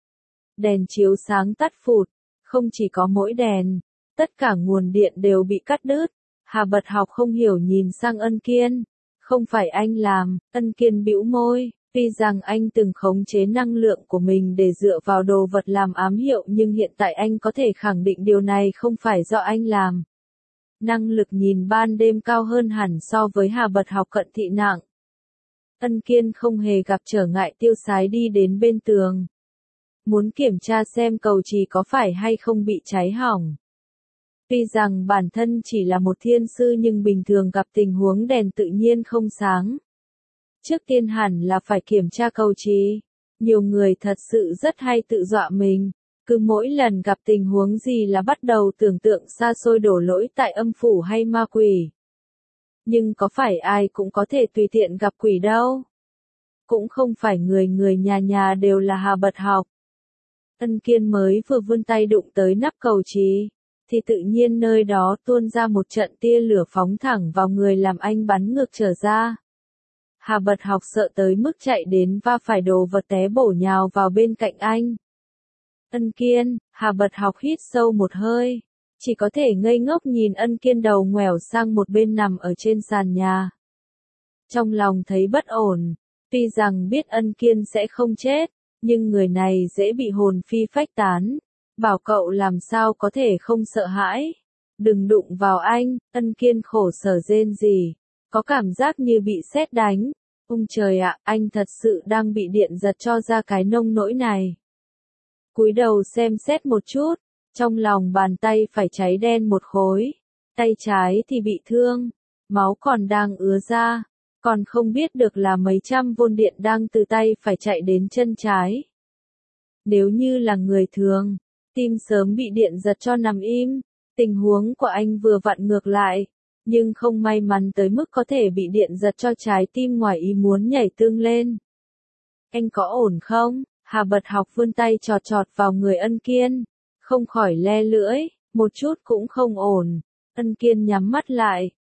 [SPEAKER 1] Đèn chiếu sáng tắt phụt, không chỉ có mỗi đèn, tất cả nguồn điện đều bị cắt đứt. Hà Bật Học không hiểu nhìn sang Ân Kiên. Không phải anh làm, Ân Kiên bĩu môi, tuy rằng anh từng khống chế năng lượng của mình để dựa vào đồ vật làm ám hiệu nhưng hiện tại anh có thể khẳng định điều này không phải do anh làm. Năng lực nhìn ban đêm cao hơn hẳn so với Hà Bật Học cận thị nặng. Ân Kiên không hề gặp trở ngại tiêu sái đi đến bên tường. Muốn kiểm tra xem cầu trì có phải hay không bị cháy hỏng. Tuy rằng bản thân chỉ là một thiên sư nhưng bình thường gặp tình huống đèn tự nhiên không sáng. Trước tiên hẳn là phải kiểm tra cầu trì. Nhiều người thật sự rất hay tự dọa mình. Cứ mỗi lần gặp tình huống gì là bắt đầu tưởng tượng xa xôi đổ lỗi tại âm phủ hay ma quỷ. Nhưng có phải ai cũng có thể tùy tiện gặp quỷ đâu. Cũng không phải người người nhà nhà đều là Hà Bật Học. Ân Kiên mới vừa vươn tay đụng tới nắp cầu trì, thì tự nhiên nơi đó tuôn ra một trận tia lửa phóng thẳng vào người làm anh bắn ngược trở ra. Hà Bật Học sợ tới mức chạy đến va phải đồ vật té bổ nhào vào bên cạnh anh. Ân Kiên, Hà Bật Học hít sâu một hơi, chỉ có thể ngây ngốc nhìn Ân Kiên đầu ngoẻo sang một bên nằm ở trên sàn nhà. Trong lòng thấy bất ổn, tuy rằng biết Ân Kiên sẽ không chết, nhưng người này dễ bị hồn phi phách tán. Bảo cậu làm sao có thể không sợ hãi. Đừng đụng vào anh, Ân Kiên khổ sở rên rỉ. Có cảm giác như bị sét đánh. Ôi trời ạ, anh thật sự đang bị điện giật cho ra cái nông nỗi này. Cúi đầu xem xét một chút, trong lòng bàn tay phải cháy đen một khối. Tay trái thì bị thương, máu còn đang ứa ra. Còn không biết được là mấy trăm vôn điện đang từ tay phải chạy đến chân trái. Nếu như là người thường, tim sớm bị điện giật cho nằm im. Tình huống của anh vừa vặn ngược lại, nhưng không may mắn tới mức có thể bị điện giật cho trái tim ngoài ý muốn nhảy tương lên. Anh có ổn không? Hà Bật Học vươn tay chọt chọt vào người Ân Kiên, không khỏi le lưỡi, một chút cũng không ổn. Ân Kiên nhắm mắt lại,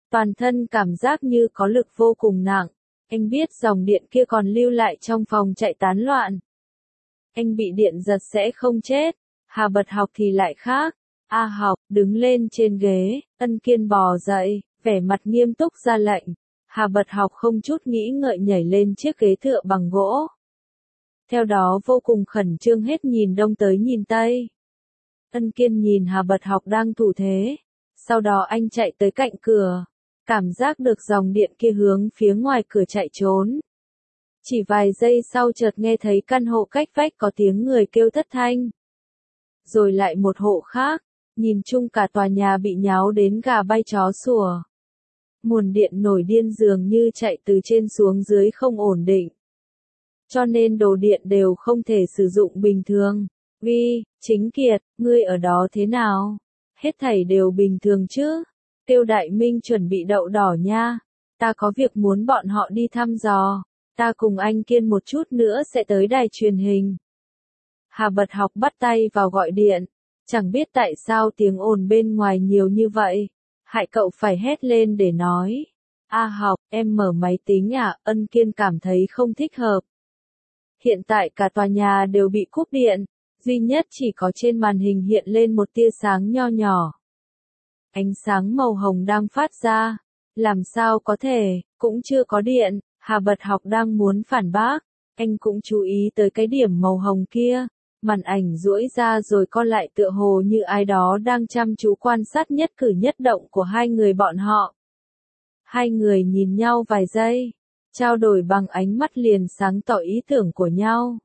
[SPEAKER 1] Toàn thân cảm giác như có lực vô cùng nặng. Anh biết dòng điện kia còn lưu lại trong phòng chạy tán loạn. Anh bị điện giật sẽ không chết. Hà Bật Học thì lại khác. A Học, đứng lên trên ghế, Ân Kiên bò dậy, vẻ mặt nghiêm túc ra lệnh. Hà Bật Học không chút nghĩ ngợi nhảy lên chiếc ghế tựa bằng gỗ. Theo đó vô cùng khẩn trương hết nhìn đông tới nhìn tây. Ân Kiên nhìn Hà Bật Học đang thủ thế. Sau đó anh chạy tới cạnh cửa. Cảm giác được dòng điện kia hướng phía ngoài cửa chạy trốn. Chỉ vài giây sau chợt nghe thấy căn hộ cách vách có tiếng người kêu thất thanh. Rồi lại một hộ khác, nhìn chung cả tòa nhà bị nháo đến gà bay chó sủa. Nguồn điện nổi điên dường như chạy từ trên xuống dưới không ổn định. Cho nên đồ điện đều không thể sử dụng bình thường. Vi, Chính Kiệt, ngươi ở đó thế nào? Hết thảy đều bình thường chứ? Tiêu Đại Minh chuẩn bị đậu đỏ nha. Ta có việc muốn bọn họ đi thăm dò. Ta cùng anh Kiên một chút nữa sẽ tới đài truyền hình. Hà Bật Học bắt tay vào gọi điện. Chẳng biết tại sao tiếng ồn bên ngoài nhiều như vậy. Hại cậu phải hét lên để nói. A Học, em mở máy tính à? Ân Kiên cảm thấy không thích hợp. Hiện tại cả tòa nhà đều bị cúp điện. Duy nhất chỉ có trên màn hình hiện lên một tia sáng nho nhỏ. Ánh sáng màu hồng đang phát ra. Làm sao có thể, cũng chưa có điện. Hà Bật Học đang muốn phản bác. Anh cũng chú ý tới cái điểm màu hồng kia. Màn ảnh duỗi ra rồi co lại tựa hồ như ai đó đang chăm chú quan sát nhất cử nhất động của hai người bọn họ. Hai người nhìn nhau vài giây. Trao đổi bằng ánh mắt liền sáng tỏ ý tưởng của nhau.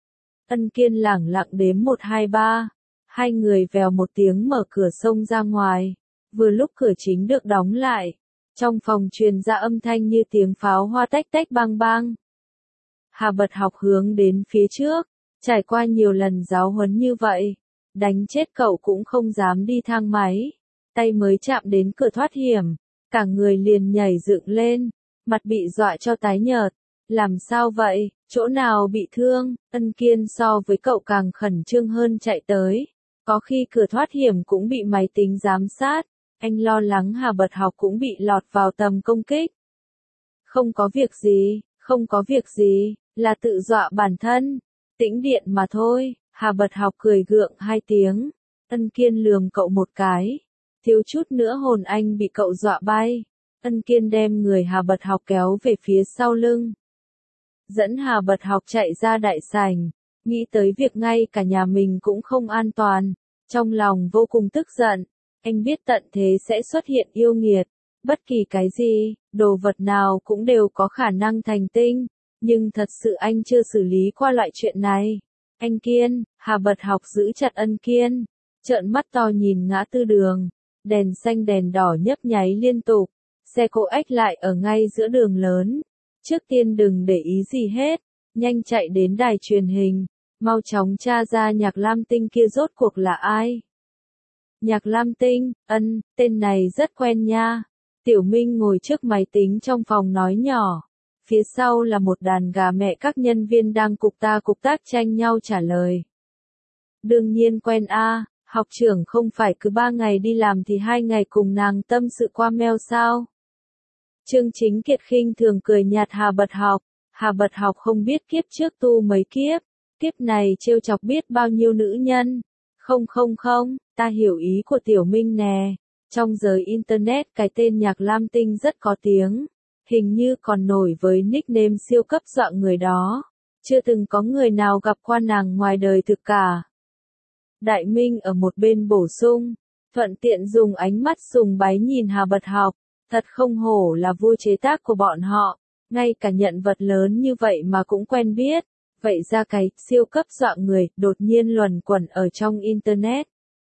[SPEAKER 1] Ân Kiên lẳng lặng đếm một hai ba. Hai người vèo một tiếng mở cửa xông ra ngoài. Vừa lúc cửa chính được đóng lại. Trong phòng truyền ra âm thanh như tiếng pháo hoa tách tách bang bang. Hà Bật Học hướng đến phía trước. Trải qua nhiều lần giáo huấn như vậy. Đánh chết cậu cũng không dám đi thang máy. Tay mới chạm đến cửa thoát hiểm. Cả người liền nhảy dựng lên. Mặt bị dọa cho tái nhợt. Làm sao vậy, chỗ nào bị thương? Ân Kiên so với cậu càng khẩn trương hơn chạy tới. Có khi cửa thoát hiểm cũng bị máy tính giám sát. Anh lo lắng Hà Bật Học cũng bị lọt vào tầm công kích. Không có việc gì, không có việc gì, là tự dọa bản thân. Tĩnh điện mà thôi. Hà Bật Học cười gượng hai tiếng. Ân Kiên lườm cậu một cái. Thiếu chút nữa hồn anh bị cậu dọa bay. Ân Kiên đem người Hà Bật Học kéo về phía sau lưng. Dẫn Hà Bật Học chạy ra đại sảnh. Nghĩ tới việc ngay cả nhà mình cũng không an toàn. Trong lòng vô cùng tức giận. Anh biết tận thế sẽ xuất hiện yêu nghiệt. Bất kỳ cái gì, đồ vật nào cũng đều có khả năng thành tinh. Nhưng thật sự anh chưa xử lý qua loại chuyện này. Anh Kiên, Hà Bật Học giữ chặt Ân Kiên. Trợn mắt to nhìn ngã tư đường. Đèn xanh đèn đỏ nhấp nháy liên tục. Xe cộ ách lại ở ngay giữa đường lớn. Trước tiên đừng để ý gì hết. Nhanh chạy đến đài truyền hình. Mau chóng tra ra Nhạc Lam Tinh kia rốt cuộc là ai. Nhạc Lam Tinh, ân, tên này rất quen nha. Tiểu Minh ngồi trước máy tính trong phòng nói nhỏ. Phía sau là một đàn gà mẹ các nhân viên đang cục ta cục tác tranh nhau trả lời. Đương nhiên quen a, học trưởng không phải cứ ba ngày đi làm thì hai ngày cùng nàng tâm sự qua mail sao? Trương Chính Kiệt khinh thường cười nhạt Hà Bật Học. Hà Bật Học không biết kiếp trước tu mấy kiếp. Kiếp này trêu chọc biết bao nhiêu nữ nhân. Không không không, ta hiểu ý của Tiểu Minh nè. Trong giới Internet cái tên Nhạc Lam Tinh rất có tiếng. Hình như còn nổi với nickname siêu cấp dọa người đó. Chưa từng có người nào gặp qua nàng ngoài đời thực cả. Đại Minh ở một bên bổ sung. Thuận tiện dùng ánh mắt sùng bái nhìn Hà Bật Học. Thật không hổ là vua chế tác của bọn họ. Ngay cả nhận vật lớn như vậy mà cũng quen biết. Vậy ra cái siêu cấp dọa người đột nhiên luẩn quẩn ở trong Internet.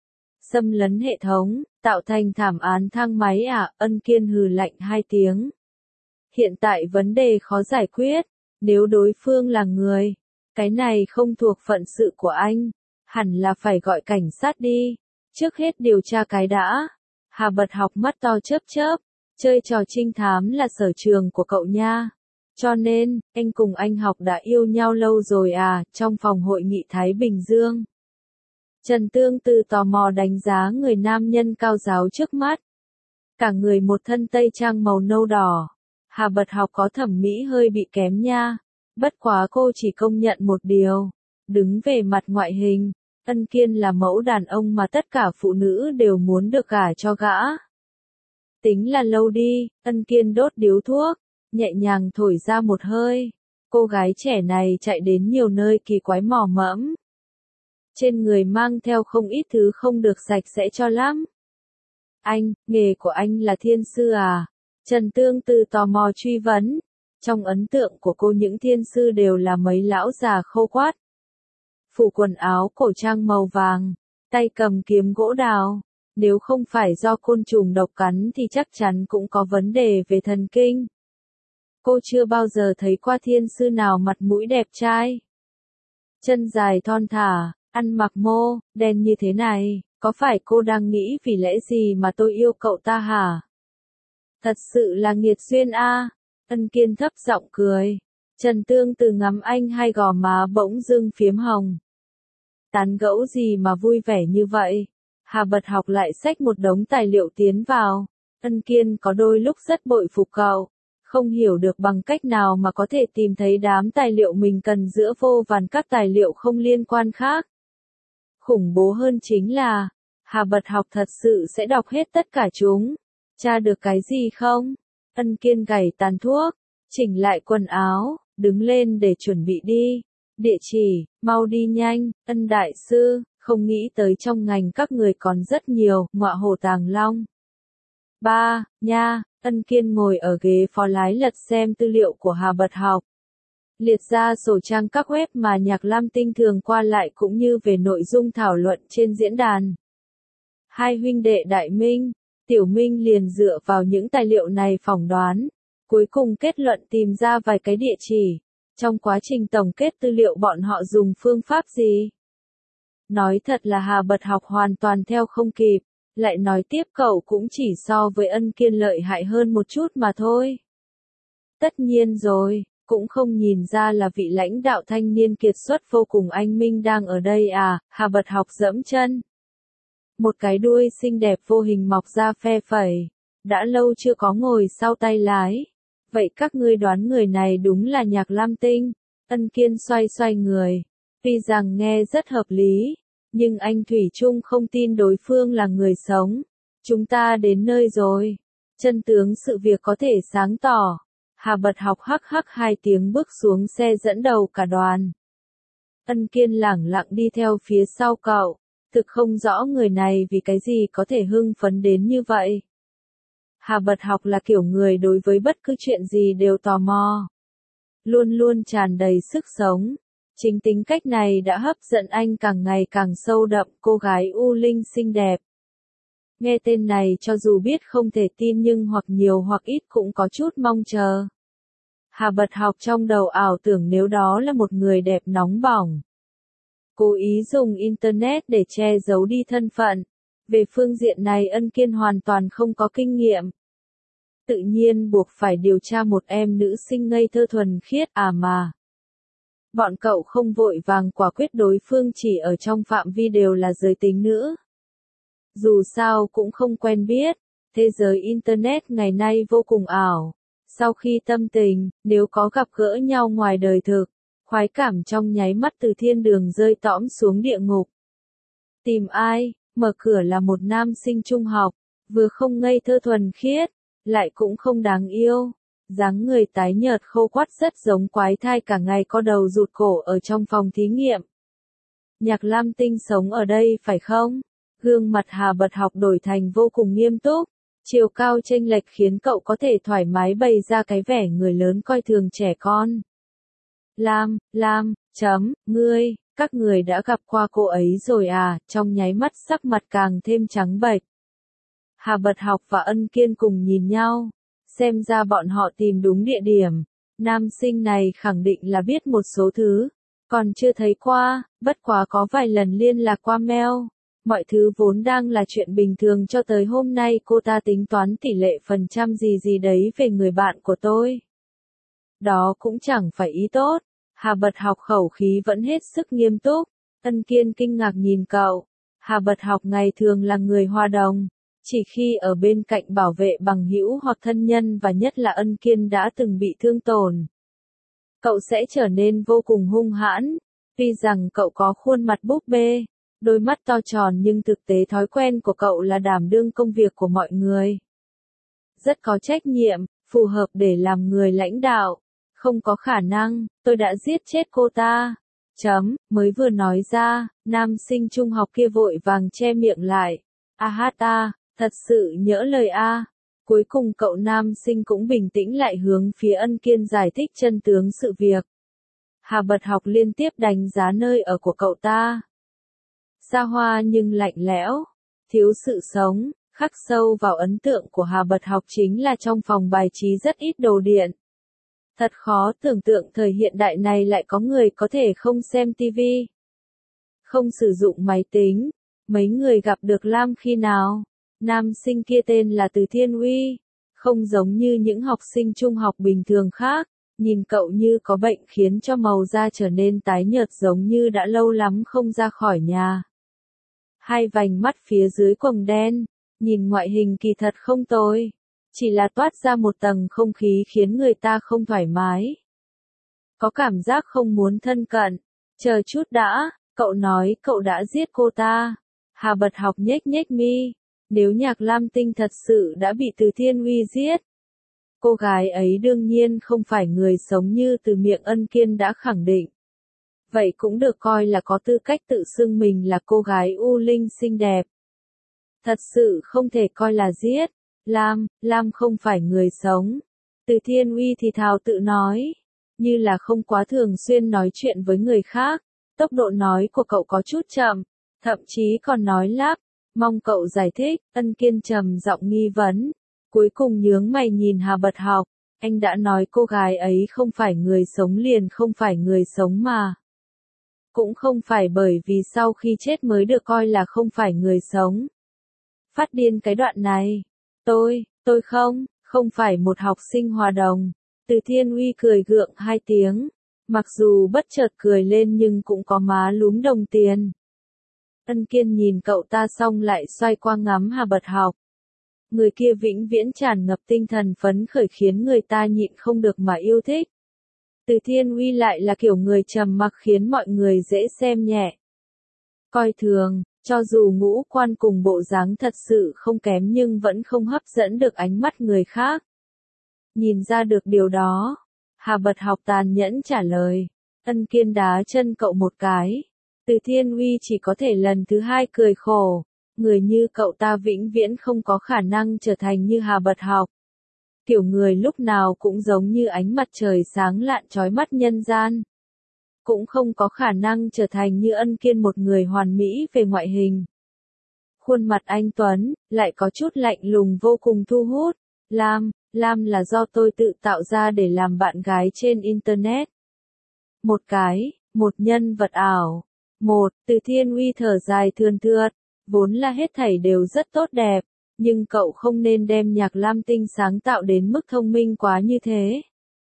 [SPEAKER 1] Xâm lấn hệ thống, tạo thành thảm án thang máy à? Ân Kiên hừ lạnh hai tiếng. Hiện tại vấn đề khó giải quyết. Nếu đối phương là người, cái này không thuộc phận sự của anh. Hẳn là phải gọi cảnh sát đi. Trước hết điều tra cái đã. Hà Bật Học mắt to chớp chớp. Chơi trò trinh thám là sở trường của cậu nha. Cho nên, anh cùng anh Học đã yêu nhau lâu rồi à, trong phòng hội nghị Thái Bình Dương. Trần Tương Tư tò mò đánh giá người nam nhân cao ráo trước mắt. Cả người một thân tây trang màu nâu đỏ. Hà Bật Học có thẩm mỹ hơi bị kém nha. Bất quá cô chỉ công nhận một điều. Đứng về mặt ngoại hình, Ân Kiên là mẫu đàn ông mà tất cả phụ nữ đều muốn được gả cho gã. Tính là lâu đi, Ân Kiên đốt điếu thuốc, nhẹ nhàng thổi ra một hơi. Cô gái trẻ này chạy đến nhiều nơi kỳ quái mò mẫm. Trên người mang theo không ít thứ không được sạch sẽ cho lắm. Anh, nghề của anh là thiên sư à? Trần Tương Tư tò mò truy vấn. Trong ấn tượng của cô những thiên sư đều là mấy lão già khô quắt. Phủ quần áo cổ trang màu vàng, tay cầm kiếm gỗ đào. Nếu không phải do côn trùng độc cắn thì chắc chắn cũng có vấn đề về thần kinh. Cô chưa bao giờ thấy qua thiên sư nào mặt mũi đẹp trai. Chân dài thon thả, ăn mặc mô, đen như thế này, có phải cô đang nghĩ vì lẽ gì mà tôi yêu cậu ta hả? Thật sự là nghiệt duyên a. Ân Kiên thấp giọng cười. Trần Tương Từ ngắm anh hai gò má bỗng dưng phiếm hồng. Tán gẫu gì mà vui vẻ như vậy? Hà Bật Học lại xách một đống tài liệu tiến vào. Ân Kiên có đôi lúc rất bội phục cậu. Không hiểu được bằng cách nào mà có thể tìm thấy đám tài liệu mình cần giữa vô vàn các tài liệu không liên quan khác. Khủng bố hơn chính là, Hà Bật Học thật sự sẽ đọc hết tất cả chúng. Tra được cái gì không? Ân Kiên gảy tàn thuốc, chỉnh lại quần áo, đứng lên để chuẩn bị đi. Địa chỉ, mau đi nhanh, Ân Đại Sư, không nghĩ tới trong ngành các người còn rất nhiều, ngọa hổ tàng long. Ba, nha, Ân Kiên ngồi ở ghế phó lái lật xem tư liệu của Hà Bật Học. Liệt ra sổ trang các web mà Nhạc Lam Tinh thường qua lại cũng như về nội dung thảo luận trên diễn đàn. Hai huynh đệ Đại Minh, Tiểu Minh liền dựa vào những tài liệu này phỏng đoán, cuối cùng kết luận tìm ra vài cái địa chỉ. Trong quá trình tổng kết tư liệu bọn họ dùng phương pháp gì? Nói thật là Hà Bật Học hoàn toàn theo không kịp, lại nói tiếp cậu cũng chỉ so với Ân Kiên lợi hại hơn một chút mà thôi. Tất nhiên rồi, cũng không nhìn ra là vị lãnh đạo thanh niên kiệt xuất vô cùng anh minh đang ở đây à? Hà Bật Học giẫm chân. Một cái đuôi xinh đẹp vô hình mọc ra phe phẩy. Đã lâu chưa có ngồi sau tay lái. Vậy các ngươi đoán người này đúng là Nhạc Lam Tinh? Ân Kiên xoay xoay người. Tuy rằng nghe rất hợp lý, nhưng anh thủy chung không tin đối phương là người sống. Chúng ta đến nơi rồi. Chân tướng sự việc có thể sáng tỏ. Hà Bật Học hắc hắc hai tiếng bước xuống xe dẫn đầu cả đoàn. Ân Kiên lẳng lặng đi theo phía sau cậu. Thực không rõ người này vì cái gì có thể hưng phấn đến như vậy. Hà Bật Học là kiểu người đối với bất cứ chuyện gì đều tò mò. Luôn luôn tràn đầy sức sống. Chính tính cách này đã hấp dẫn anh càng ngày càng sâu đậm. Cô gái U Linh xinh đẹp. Nghe tên này cho dù biết không thể tin nhưng hoặc nhiều hoặc ít cũng có chút mong chờ. Hà Bật Học trong đầu ảo tưởng nếu đó là một người đẹp nóng bỏng. Cố ý dùng Internet để che giấu đi thân phận. Về phương diện này Ân Kiên hoàn toàn không có kinh nghiệm. Tự nhiên buộc phải điều tra một em nữ sinh ngây thơ thuần khiết à mà. Bọn cậu không vội vàng quả quyết đối phương chỉ ở trong phạm vi đều là giới tính nữ. Dù sao cũng không quen biết, thế giới Internet ngày nay vô cùng ảo. Sau khi tâm tình, nếu có gặp gỡ nhau ngoài đời thực, khoái cảm trong nháy mắt từ thiên đường rơi tõm xuống địa ngục. Tìm ai? Mở cửa là một nam sinh trung học, vừa không ngây thơ thuần khiết, lại cũng không đáng yêu. Dáng người tái nhợt khô quắt rất giống quái thai cả ngày co đầu rụt cổ ở trong phòng thí nghiệm. Nhạc Lam Tinh sống ở đây phải không? Gương mặt Hà Bật Học đổi thành vô cùng nghiêm túc. Chiều cao chênh lệch khiến cậu có thể thoải mái bày ra cái vẻ người lớn coi thường trẻ con. Lam, Lam, chấm, ngươi, các người đã gặp qua cô ấy rồi à? Trong nháy mắt sắc mặt càng thêm trắng bệch. Hà Bật Học và Ân Kiên cùng nhìn nhau. Xem ra bọn họ tìm đúng địa điểm. Nam sinh này khẳng định là biết một số thứ. Còn chưa thấy qua, bất quá có vài lần liên lạc qua mail. Mọi thứ vốn đang là chuyện bình thường cho tới hôm nay cô ta tính toán tỷ lệ phần trăm gì gì đấy về người bạn của tôi. Đó cũng chẳng phải ý tốt. Hà Bật Học khẩu khí vẫn hết sức nghiêm túc. Ân Kiên kinh ngạc nhìn cậu. Hà Bật Học ngày thường là người hòa đồng. Chỉ khi ở bên cạnh bảo vệ bằng hữu hoặc thân nhân và nhất là Ân Kiên đã từng bị thương tổn, cậu sẽ trở nên vô cùng hung hãn. Tuy rằng cậu có khuôn mặt búp bê, đôi mắt to tròn nhưng thực tế thói quen của cậu là đảm đương công việc của mọi người. Rất có trách nhiệm, phù hợp để làm người lãnh đạo. Không có khả năng, tôi đã giết chết cô ta. Chấm, mới vừa nói ra, nam sinh trung học kia vội vàng che miệng lại. A hát a, thật sự nhỡ lời a. Cuối cùng cậu nam sinh cũng bình tĩnh lại hướng phía Ân Kiên giải thích chân tướng sự việc. Hà Bật Học liên tiếp đánh giá nơi ở của cậu ta. Xa hoa nhưng lạnh lẽo, thiếu sự sống, khắc sâu vào ấn tượng của Hà Bật Học chính là trong phòng bài trí rất ít đồ điện. Thật khó tưởng tượng thời hiện đại này lại có người có thể không xem tivi, không sử dụng máy tính. Mấy người gặp được Lam khi nào? Nam sinh kia tên là Từ Thiên Uy, không giống như những học sinh trung học bình thường khác, nhìn cậu như có bệnh khiến cho màu da trở nên tái nhợt giống như đã lâu lắm không ra khỏi nhà. Hai vành mắt phía dưới quầng đen, nhìn ngoại hình kỳ thật không tồi, chỉ là toát ra một tầng không khí khiến người ta không thoải mái. Có cảm giác không muốn thân cận. Chờ chút đã, cậu nói cậu đã giết cô ta. Hà Bật Học nhếch nhếch mi. Nếu Nhạc Lam Tinh thật sự đã bị Từ Thiên Uy giết, cô gái ấy đương nhiên không phải người sống như từ miệng Ân Kiên đã khẳng định. Vậy cũng được coi là có tư cách tự xưng mình là cô gái U Linh xinh đẹp. Thật sự không thể coi là giết. Lam, Lam không phải người sống. Từ Thiên Uy thì thào tự nói, như là không quá thường xuyên nói chuyện với người khác. Tốc độ nói của cậu có chút chậm, thậm chí còn nói lắp. Mong cậu giải thích. Ân Kiên trầm giọng nghi vấn. Cuối cùng nhướng mày nhìn Hà Bật Học. Anh đã nói cô gái ấy không phải người sống liền không phải người sống mà. Cũng không phải bởi vì sau khi chết mới được coi là không phải người sống. Phát điên cái đoạn này. Tôi, tôi không, không phải một học sinh hòa đồng. Từ Thiên Uy cười gượng hai tiếng. Mặc dù bất chợt cười lên nhưng cũng có má lúm đồng tiền. Ân Kiên nhìn cậu ta xong lại xoay qua ngắm Hà Bật Học. Người kia vĩnh viễn tràn ngập tinh thần phấn khởi khiến người ta nhịn không được mà yêu thích. Từ Thiên Uy lại là kiểu người trầm mặc khiến mọi người dễ xem nhẹ, coi thường, cho dù ngũ quan cùng bộ dáng thật sự không kém nhưng vẫn không hấp dẫn được ánh mắt người khác. Nhìn ra được điều đó, Hà Bật Học tàn nhẫn trả lời. Ân Kiên đá chân cậu một cái. Từ Thiên Uy chỉ có thể lần thứ hai cười khổ. Người như cậu ta vĩnh viễn không có khả năng trở thành như Hà Bật Học. Kiểu người lúc nào cũng giống như ánh mặt trời sáng lạn chói mắt nhân gian. Cũng không có khả năng trở thành như Ân Kiên một người hoàn mỹ về ngoại hình. Khuôn mặt anh tuấn, lại có chút lạnh lùng vô cùng thu hút. Lam, Lam là do tôi tự tạo ra để làm bạn gái trên Internet. Một cái, một nhân vật ảo. Một, Từ Thiên Uy thở dài thườn thượt. Vốn là hết thảy đều rất tốt đẹp, nhưng cậu không nên đem Nhạc Lam Tinh sáng tạo đến mức thông minh quá như thế.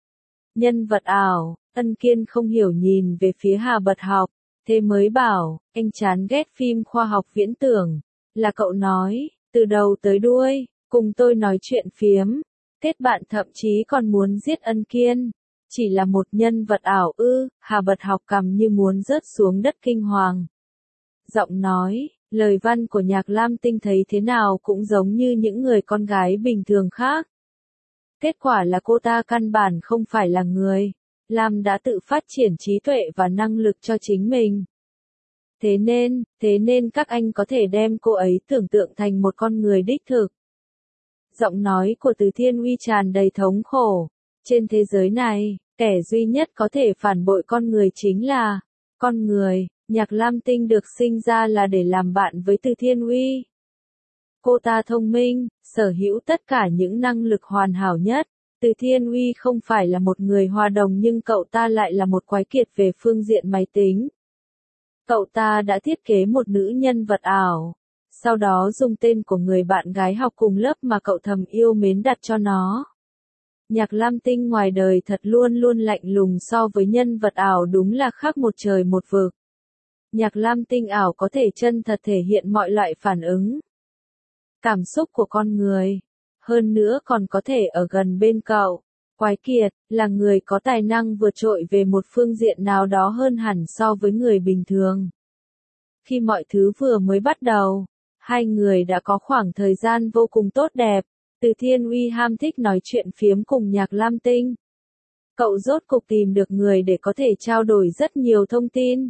[SPEAKER 1] Nhân vật ảo, Ân Kiên không hiểu nhìn về phía Hà Bật Học, thế mới bảo, anh chán ghét phim khoa học viễn tưởng, là cậu nói, từ đầu tới đuôi, cùng tôi nói chuyện phiếm, kết bạn thậm chí còn muốn giết Ân Kiên. Chỉ là một nhân vật ảo ư? Hà Bật Học cằm như muốn rớt xuống đất kinh hoàng. Giọng nói, lời văn của Nhạc Lam Tinh thấy thế nào cũng giống như những người con gái bình thường khác. Kết quả là cô ta căn bản không phải là người. Lam đã tự phát triển trí tuệ và năng lực cho chính mình. Thế nên, thế nên các anh có thể đem cô ấy tưởng tượng thành một con người đích thực. Giọng nói của Từ Thiên Uy tràn đầy thống khổ. Trên thế giới này, kẻ duy nhất có thể phản bội con người chính là con người. Nhạc Lam Tinh được sinh ra là để làm bạn với Từ Thiên Uy. Cô ta thông minh, sở hữu tất cả những năng lực hoàn hảo nhất. Từ Thiên Uy không phải là một người hòa đồng nhưng cậu ta lại là một quái kiệt về phương diện máy tính. Cậu ta đã thiết kế một nữ nhân vật ảo, sau đó dùng tên của người bạn gái học cùng lớp mà cậu thầm yêu mến đặt cho nó. Nhạc Lam Tinh ngoài đời thật luôn luôn lạnh lùng so với nhân vật ảo đúng là khác một trời một vực. Nhạc Lam Tinh ảo có thể chân thật thể hiện mọi loại phản ứng. cảm xúc của con người. Hơn nữa còn có thể ở gần bên cậu. Quái kiệt, là người có tài năng vượt trội về một phương diện nào đó hơn hẳn so với người bình thường. Khi mọi thứ vừa mới bắt đầu, hai người đã có khoảng thời gian vô cùng tốt đẹp. Từ Thiên Uy ham thích nói chuyện phiếm cùng Nhạc Lam Tinh. Cậu rốt cục tìm được người để có thể trao đổi rất nhiều thông tin.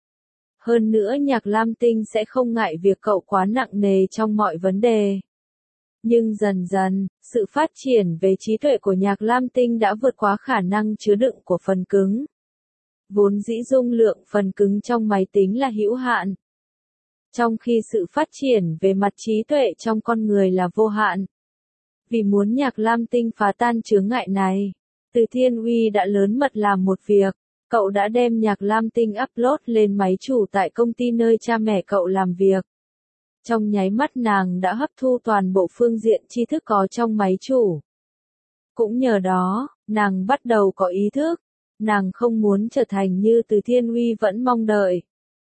[SPEAKER 1] Hơn nữa Nhạc Lam Tinh sẽ không ngại việc cậu quá nặng nề trong mọi vấn đề. Nhưng dần dần, sự phát triển về trí tuệ của Nhạc Lam Tinh đã vượt quá khả năng chứa đựng của phần cứng. Vốn dĩ dung lượng phần cứng trong máy tính là hữu hạn. Trong khi sự phát triển về mặt trí tuệ trong con người là vô hạn. Vì muốn Nhạc Lam Tinh phá tan chướng ngại này, Từ Thiên Uy đã lớn mật làm một việc. Cậu đã đem Nhạc Lam Tinh upload lên máy chủ tại công ty nơi cha mẹ cậu làm việc. Trong nháy mắt nàng đã hấp thu toàn bộ phương diện tri thức có trong máy chủ. Cũng nhờ đó, nàng bắt đầu có ý thức. Nàng không muốn trở thành như Từ Thiên Uy vẫn mong đợi.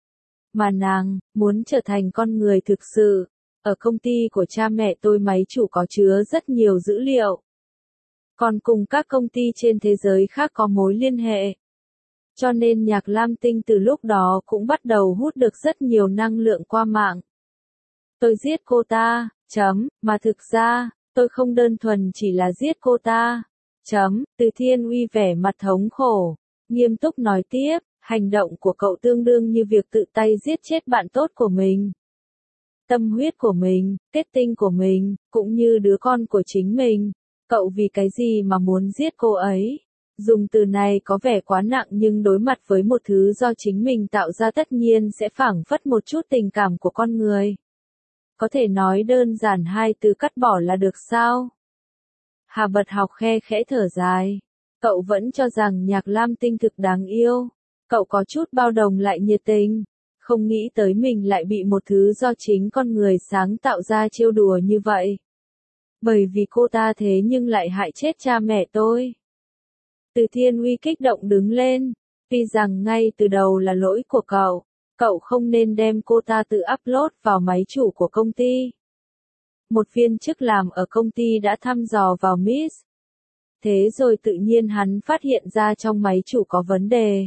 [SPEAKER 1] Mà nàng, muốn trở thành con người thực sự. Ở công ty của cha mẹ tôi máy chủ có chứa rất nhiều dữ liệu. Còn cùng các công ty trên thế giới khác có mối liên hệ. Cho nên Nhạc Lam Tinh từ lúc đó cũng bắt đầu hút được rất nhiều năng lượng qua mạng. Tôi giết cô ta, chấm, mà thực ra, tôi không đơn thuần chỉ là giết cô ta, chấm, Từ Thiên Uy vẻ mặt thống khổ, nghiêm túc nói tiếp, hành động của cậu tương đương như việc tự tay giết chết bạn tốt của mình. Tâm huyết của mình, kết tinh của mình, cũng như đứa con của chính mình, cậu vì cái gì mà muốn giết cô ấy? Dùng từ này có vẻ quá nặng nhưng đối mặt với một thứ do chính mình tạo ra tất nhiên sẽ phảng phất một chút tình cảm của con người. Có thể nói đơn giản hai từ cắt bỏ là được sao? Hà Bật Học khe khẽ thở dài. Cậu vẫn cho rằng Nhạc Lam Tinh thực đáng yêu. Cậu có chút bao đồng lại nhiệt tình. Không nghĩ tới mình lại bị một thứ do chính con người sáng tạo ra trêu đùa như vậy. Bởi vì cô ta thế nhưng lại hại chết cha mẹ tôi. Từ Thiên Uy kích động đứng lên. Tuy rằng ngay từ đầu là lỗi của cậu. Cậu không nên đem cô ta tự upload vào máy chủ của công ty. Một viên chức làm ở công ty đã thăm dò vào Miss. Thế rồi tự nhiên hắn phát hiện ra trong máy chủ có vấn đề.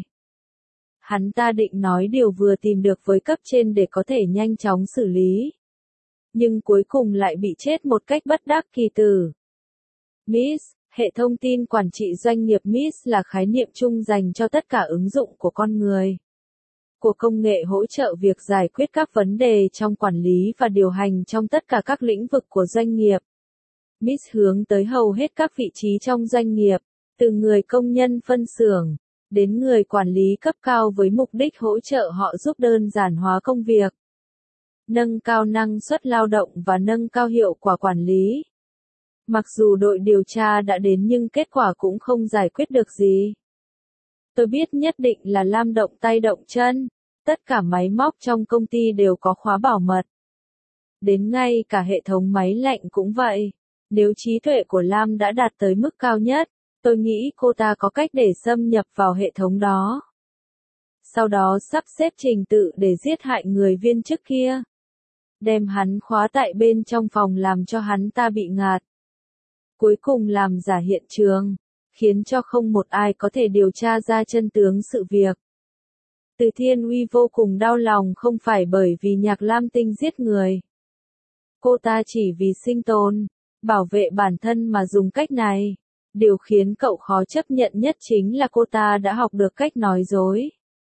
[SPEAKER 1] Hắn ta định nói điều vừa tìm được với cấp trên để có thể nhanh chóng xử lý. Nhưng cuối cùng lại bị chết một cách bất đắc kỳ tử. Miss, hệ thông tin quản trị doanh nghiệp Miss là khái niệm chung dành cho tất cả ứng dụng của con người. Của công nghệ hỗ trợ việc giải quyết các vấn đề trong quản lý và điều hành trong tất cả các lĩnh vực của doanh nghiệp. Miss hướng tới hầu hết các vị trí trong doanh nghiệp, từ người công nhân phân xưởng, đến người quản lý cấp cao với mục đích hỗ trợ họ giúp đơn giản hóa công việc, nâng cao năng suất lao động và nâng cao hiệu quả quản lý. Mặc dù đội điều tra đã đến nhưng kết quả cũng không giải quyết được gì. Tôi biết nhất định là Lam động tay động chân, tất cả máy móc trong công ty đều có khóa bảo mật. Đến ngay cả hệ thống máy lạnh cũng vậy. Nếu trí tuệ của Lam đã đạt tới mức cao nhất, tôi nghĩ cô ta có cách để xâm nhập vào hệ thống đó. Sau đó sắp xếp trình tự để giết hại người viên chức kia. Đem hắn khóa tại bên trong phòng làm cho hắn ta bị ngạt. Cuối cùng làm giả hiện trường, khiến cho không một ai có thể điều tra ra chân tướng sự việc. Từ Thiên Uy vô cùng đau lòng không phải bởi vì Nhạc Lam Tinh giết người. Cô ta chỉ vì sinh tồn, bảo vệ bản thân mà dùng cách này. Điều khiến cậu khó chấp nhận nhất chính là cô ta đã học được cách nói dối.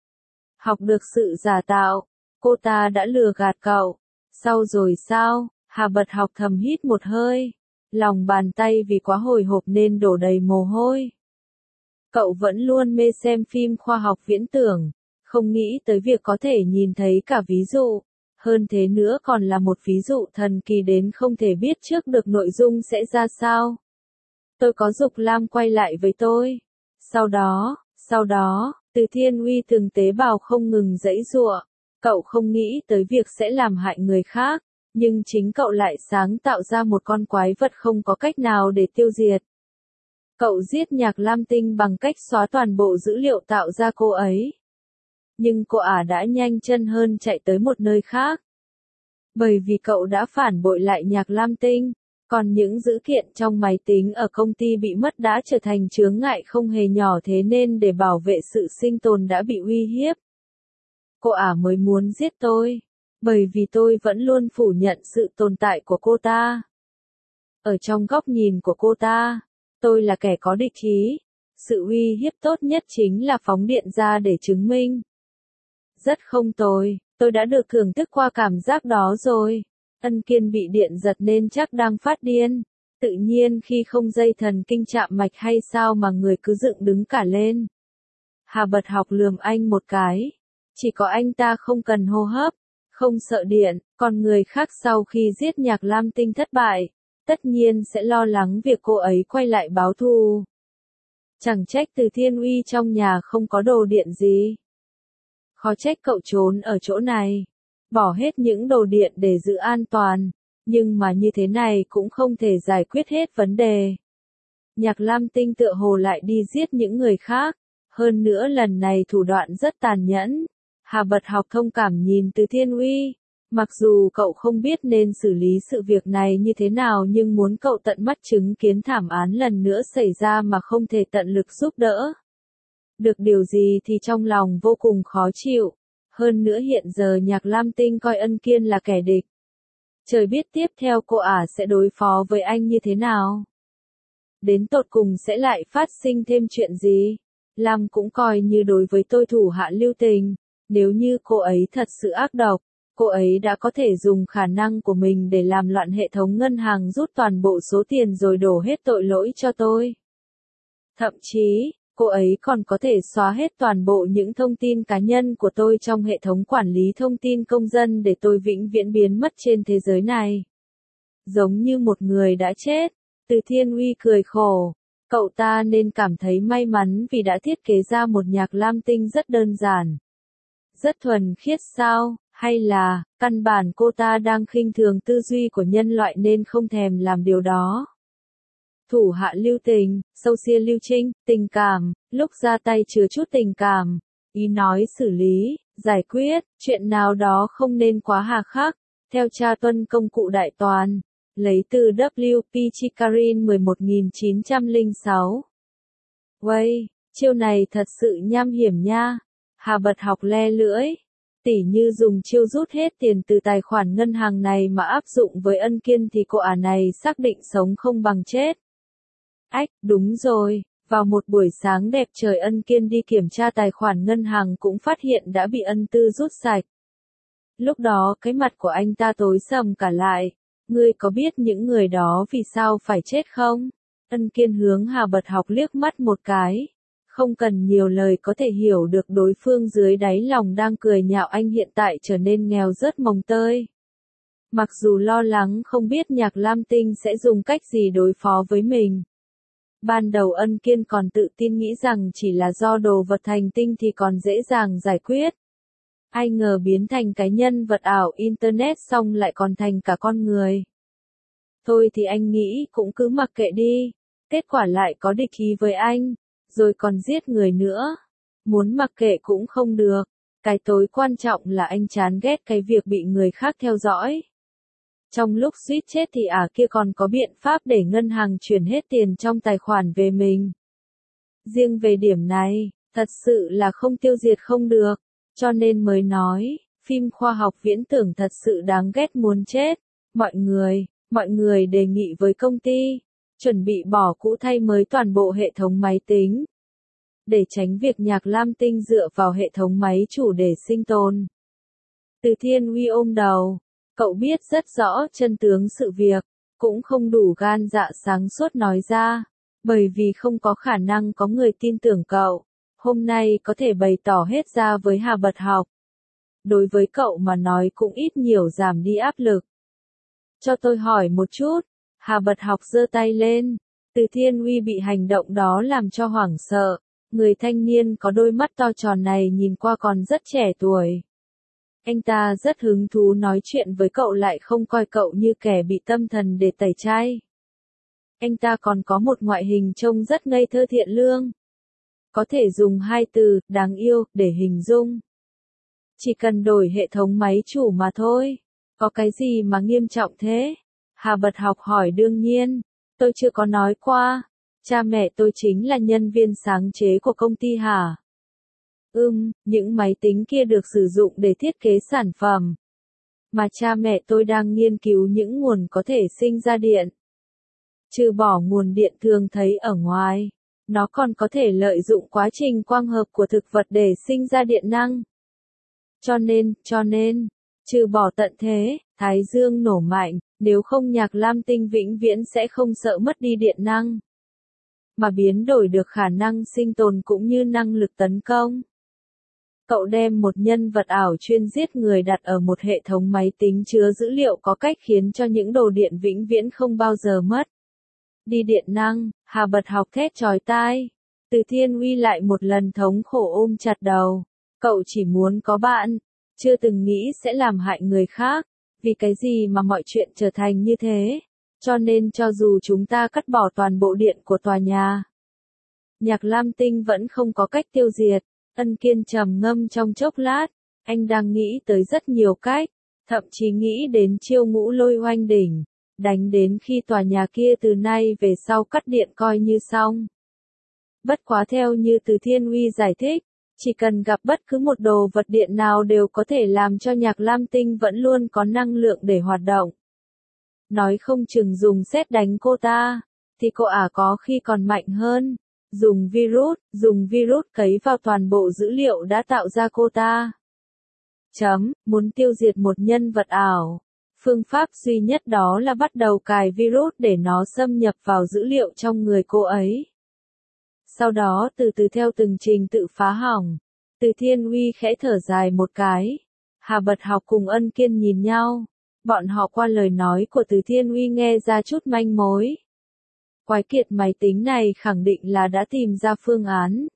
[SPEAKER 1] Học được sự giả tạo. Cô ta đã lừa gạt cậu. Sau rồi sao? Hà Bật Học thầm hít một hơi. Lòng bàn tay vì quá hồi hộp nên đổ đầy mồ hôi. Cậu vẫn luôn mê xem phim khoa học viễn tưởng. Không nghĩ tới việc có thể nhìn thấy cả ví dụ. Hơn thế nữa còn là một ví dụ thần kỳ đến không thể biết trước được nội dung sẽ ra sao. Tôi có giục Lam quay lại với tôi. Sau đó, sau đó, Từ Thiên Uy từng tế bào không ngừng giãy giụa. Cậu không nghĩ tới việc sẽ làm hại người khác, nhưng chính cậu lại sáng tạo ra một con quái vật không có cách nào để tiêu diệt. Cậu giết Nhạc Lam Tinh bằng cách xóa toàn bộ dữ liệu tạo ra cô ấy. Nhưng cô ả đã nhanh chân hơn chạy tới một nơi khác. Bởi vì cậu đã phản bội lại Nhạc Lam Tinh, còn những dữ kiện trong máy tính ở công ty bị mất đã trở thành chướng ngại không hề nhỏ, thế nên để bảo vệ sự sinh tồn đã bị uy hiếp. Cô ả mới muốn giết tôi, bởi vì tôi vẫn luôn phủ nhận sự tồn tại của cô ta. Ở trong góc nhìn của cô ta, tôi là kẻ có địch ý, sự uy hiếp tốt nhất chính là phóng điện ra để chứng minh. Rất không tồi, tôi đã được thưởng thức qua cảm giác đó rồi. Ân Kiên bị điện giật nên chắc đang phát điên. Tự nhiên khi không dây thần kinh chạm mạch hay sao mà người cứ dựng đứng cả lên. Hà Bật Học lườm anh một cái. Chỉ có anh ta không cần hô hấp, không sợ điện, còn người khác sau khi giết Nhạc Lam Tinh thất bại, tất nhiên sẽ lo lắng việc cô ấy quay lại báo thù. Chẳng trách Từ Thiên Uy trong nhà không có đồ điện gì. Khó trách cậu trốn ở chỗ này, bỏ hết những đồ điện để giữ an toàn, nhưng mà như thế này cũng không thể giải quyết hết vấn đề. Nhạc Lam Tinh tựa hồ lại đi giết những người khác, hơn nữa lần này thủ đoạn rất tàn nhẫn. Hà Bật Học thông cảm nhìn Từ Thiên Uy, mặc dù cậu không biết nên xử lý sự việc này như thế nào nhưng muốn cậu tận mắt chứng kiến thảm án lần nữa xảy ra mà không thể tận lực giúp đỡ. Được điều gì thì trong lòng vô cùng khó chịu, hơn nữa hiện giờ Nhạc Lam Tinh coi Ân Kiên là kẻ địch. Trời biết tiếp theo cô ả sẽ đối phó với anh như thế nào. Đến tột cùng sẽ lại phát sinh thêm chuyện gì. Lam cũng coi như đối với tôi thủ hạ lưu tình, nếu như cô ấy thật sự ác độc, cô ấy đã có thể dùng khả năng của mình để làm loạn hệ thống ngân hàng, rút toàn bộ số tiền rồi đổ hết tội lỗi cho tôi. Thậm chí, cô ấy còn có thể xóa hết toàn bộ những thông tin cá nhân của tôi trong hệ thống quản lý thông tin công dân để tôi vĩnh viễn biến mất trên thế giới này. Giống như một người đã chết. Từ Thiên Uy cười khổ. Cậu ta nên cảm thấy may mắn vì đã thiết kế ra một Nhạc Lam Tinh rất đơn giản. Rất thuần khiết sao, hay là, căn bản cô ta đang khinh thường tư duy của nhân loại nên không thèm làm điều đó. Thủ hạ lưu tình, sâu xia lưu trinh, tình cảm, lúc ra tay chứa chút tình cảm, ý nói xử lý, giải quyết, chuyện nào đó không nên quá hà khắc, theo tra tuân công cụ đại toàn, lấy từ W P Chikarin mười một nghìn chín trăm lẻ sáu. Way, chiêu này thật sự nham hiểm nha. Hà Bật Học le lưỡi. Tỉ như dùng chiêu rút hết tiền từ tài khoản ngân hàng này mà áp dụng với Ân Kiên thì cô ả này xác định sống không bằng chết. Ách, đúng rồi, vào một buổi sáng đẹp trời Ân Kiên đi kiểm tra tài khoản ngân hàng cũng phát hiện đã bị Ân Tư rút sạch. Lúc đó cái mặt của anh ta tối sầm cả lại. Ngươi có biết những người đó vì sao phải chết không? Ân Kiên hướng Hà Bật Học liếc mắt một cái. Không cần nhiều lời có thể hiểu được đối phương dưới đáy lòng đang cười nhạo anh hiện tại trở nên nghèo rớt mồng tơi. Mặc dù lo lắng không biết Nhạc Lam Tinh sẽ dùng cách gì đối phó với mình. Ban đầu Ân Kiên còn tự tin nghĩ rằng chỉ là do đồ vật hành tinh thì còn dễ dàng giải quyết. Ai ngờ biến thành cái nhân vật ảo Internet xong lại còn thành cả con người. Thôi thì anh nghĩ cũng cứ mặc kệ đi. Kết quả lại có địch ý với anh. Rồi còn giết người nữa. Muốn mặc kệ cũng không được. Cái tối quan trọng là anh chán ghét cái việc bị người khác theo dõi. Trong lúc suýt chết thì ả kia còn có biện pháp để ngân hàng chuyển hết tiền trong tài khoản về mình. Riêng về điểm này, thật sự là không tiêu diệt không được. Cho nên mới nói, phim khoa học viễn tưởng thật sự đáng ghét muốn chết. Mọi người, mọi người đề nghị với công ty, chuẩn bị bỏ cũ thay mới toàn bộ hệ thống máy tính. Để tránh việc Nhạc Lam Tinh dựa vào hệ thống máy chủ để sinh tồn. Từ Thiên Uy ôm đầu, cậu biết rất rõ chân tướng sự việc, cũng không đủ gan dạ sáng suốt nói ra, bởi vì không có khả năng có người tin tưởng cậu. Hôm nay có thể bày tỏ hết ra với Hà Bật Học. Đối với cậu mà nói cũng ít nhiều giảm đi áp lực. Cho tôi hỏi một chút. Hà Bật Học giơ tay lên. Từ Thiên Uy bị hành động đó làm cho hoảng sợ. Người thanh niên có đôi mắt to tròn này nhìn qua còn rất trẻ tuổi. Anh ta rất hứng thú nói chuyện với cậu lại không coi cậu như kẻ bị tâm thần để tẩy chay. Anh ta còn có một ngoại hình trông rất ngây thơ thiện lương. Có thể dùng hai từ, đáng yêu, để hình dung. Chỉ cần đổi hệ thống máy chủ mà thôi. Có cái gì mà nghiêm trọng thế? Hà Bật Học hỏi. Đương nhiên, tôi chưa có nói qua. Cha mẹ tôi chính là nhân viên sáng chế của công ty hả? Ừm, những máy tính kia được sử dụng để thiết kế sản phẩm. Mà cha mẹ tôi đang nghiên cứu những nguồn có thể sinh ra điện. Trừ bỏ nguồn điện thường thấy ở ngoài, nó còn có thể lợi dụng quá trình quang hợp của thực vật để sinh ra điện năng. Cho nên, cho nên, trừ bỏ tận thế, Thái Dương nổ mạnh, nếu không Nhạc Lam Tinh vĩnh viễn sẽ không sợ mất đi điện năng. Mà biến đổi được khả năng sinh tồn cũng như năng lực tấn công. Cậu đem một nhân vật ảo chuyên giết người đặt ở một hệ thống máy tính chứa dữ liệu có cách khiến cho những đồ điện vĩnh viễn không bao giờ mất đi điện năng. Hà Bật Học thét chói tai. Từ Thiên Uy lại một lần thống khổ ôm chặt đầu. Cậu chỉ muốn có bạn, chưa từng nghĩ sẽ làm hại người khác. Vì cái gì mà mọi chuyện trở thành như thế? Cho nên cho dù chúng ta cắt bỏ toàn bộ điện của tòa nhà, Nhạc Lam Tinh vẫn không có cách tiêu diệt. Ân Kiên trầm ngâm trong chốc lát, anh đang nghĩ tới rất nhiều cách, thậm chí nghĩ đến chiêu ngũ lôi oanh đỉnh, đánh đến khi tòa nhà kia từ nay về sau cắt điện coi như xong. Bất quá theo như Từ Thiên Uy giải thích, chỉ cần gặp bất cứ một đồ vật điện nào đều có thể làm cho Nhạc Lam Tinh vẫn luôn có năng lượng để hoạt động. Nói không chừng dùng sét đánh cô ta, thì cô ả có khi còn mạnh hơn. Dùng virus, dùng virus cấy vào toàn bộ dữ liệu đã tạo ra cô ta. Chấm, muốn tiêu diệt một nhân vật ảo. Phương pháp duy nhất đó là bắt đầu cài virus để nó xâm nhập vào dữ liệu trong người cô ấy. Sau đó từ từ theo từng trình tự phá hỏng. Từ Thiên Uy khẽ thở dài một cái. Hà Bật Học cùng Ân Kiên nhìn nhau. Bọn họ qua lời nói của Từ Thiên Uy nghe ra chút manh mối. Quái kiệt máy tính này khẳng định là đã tìm ra phương án.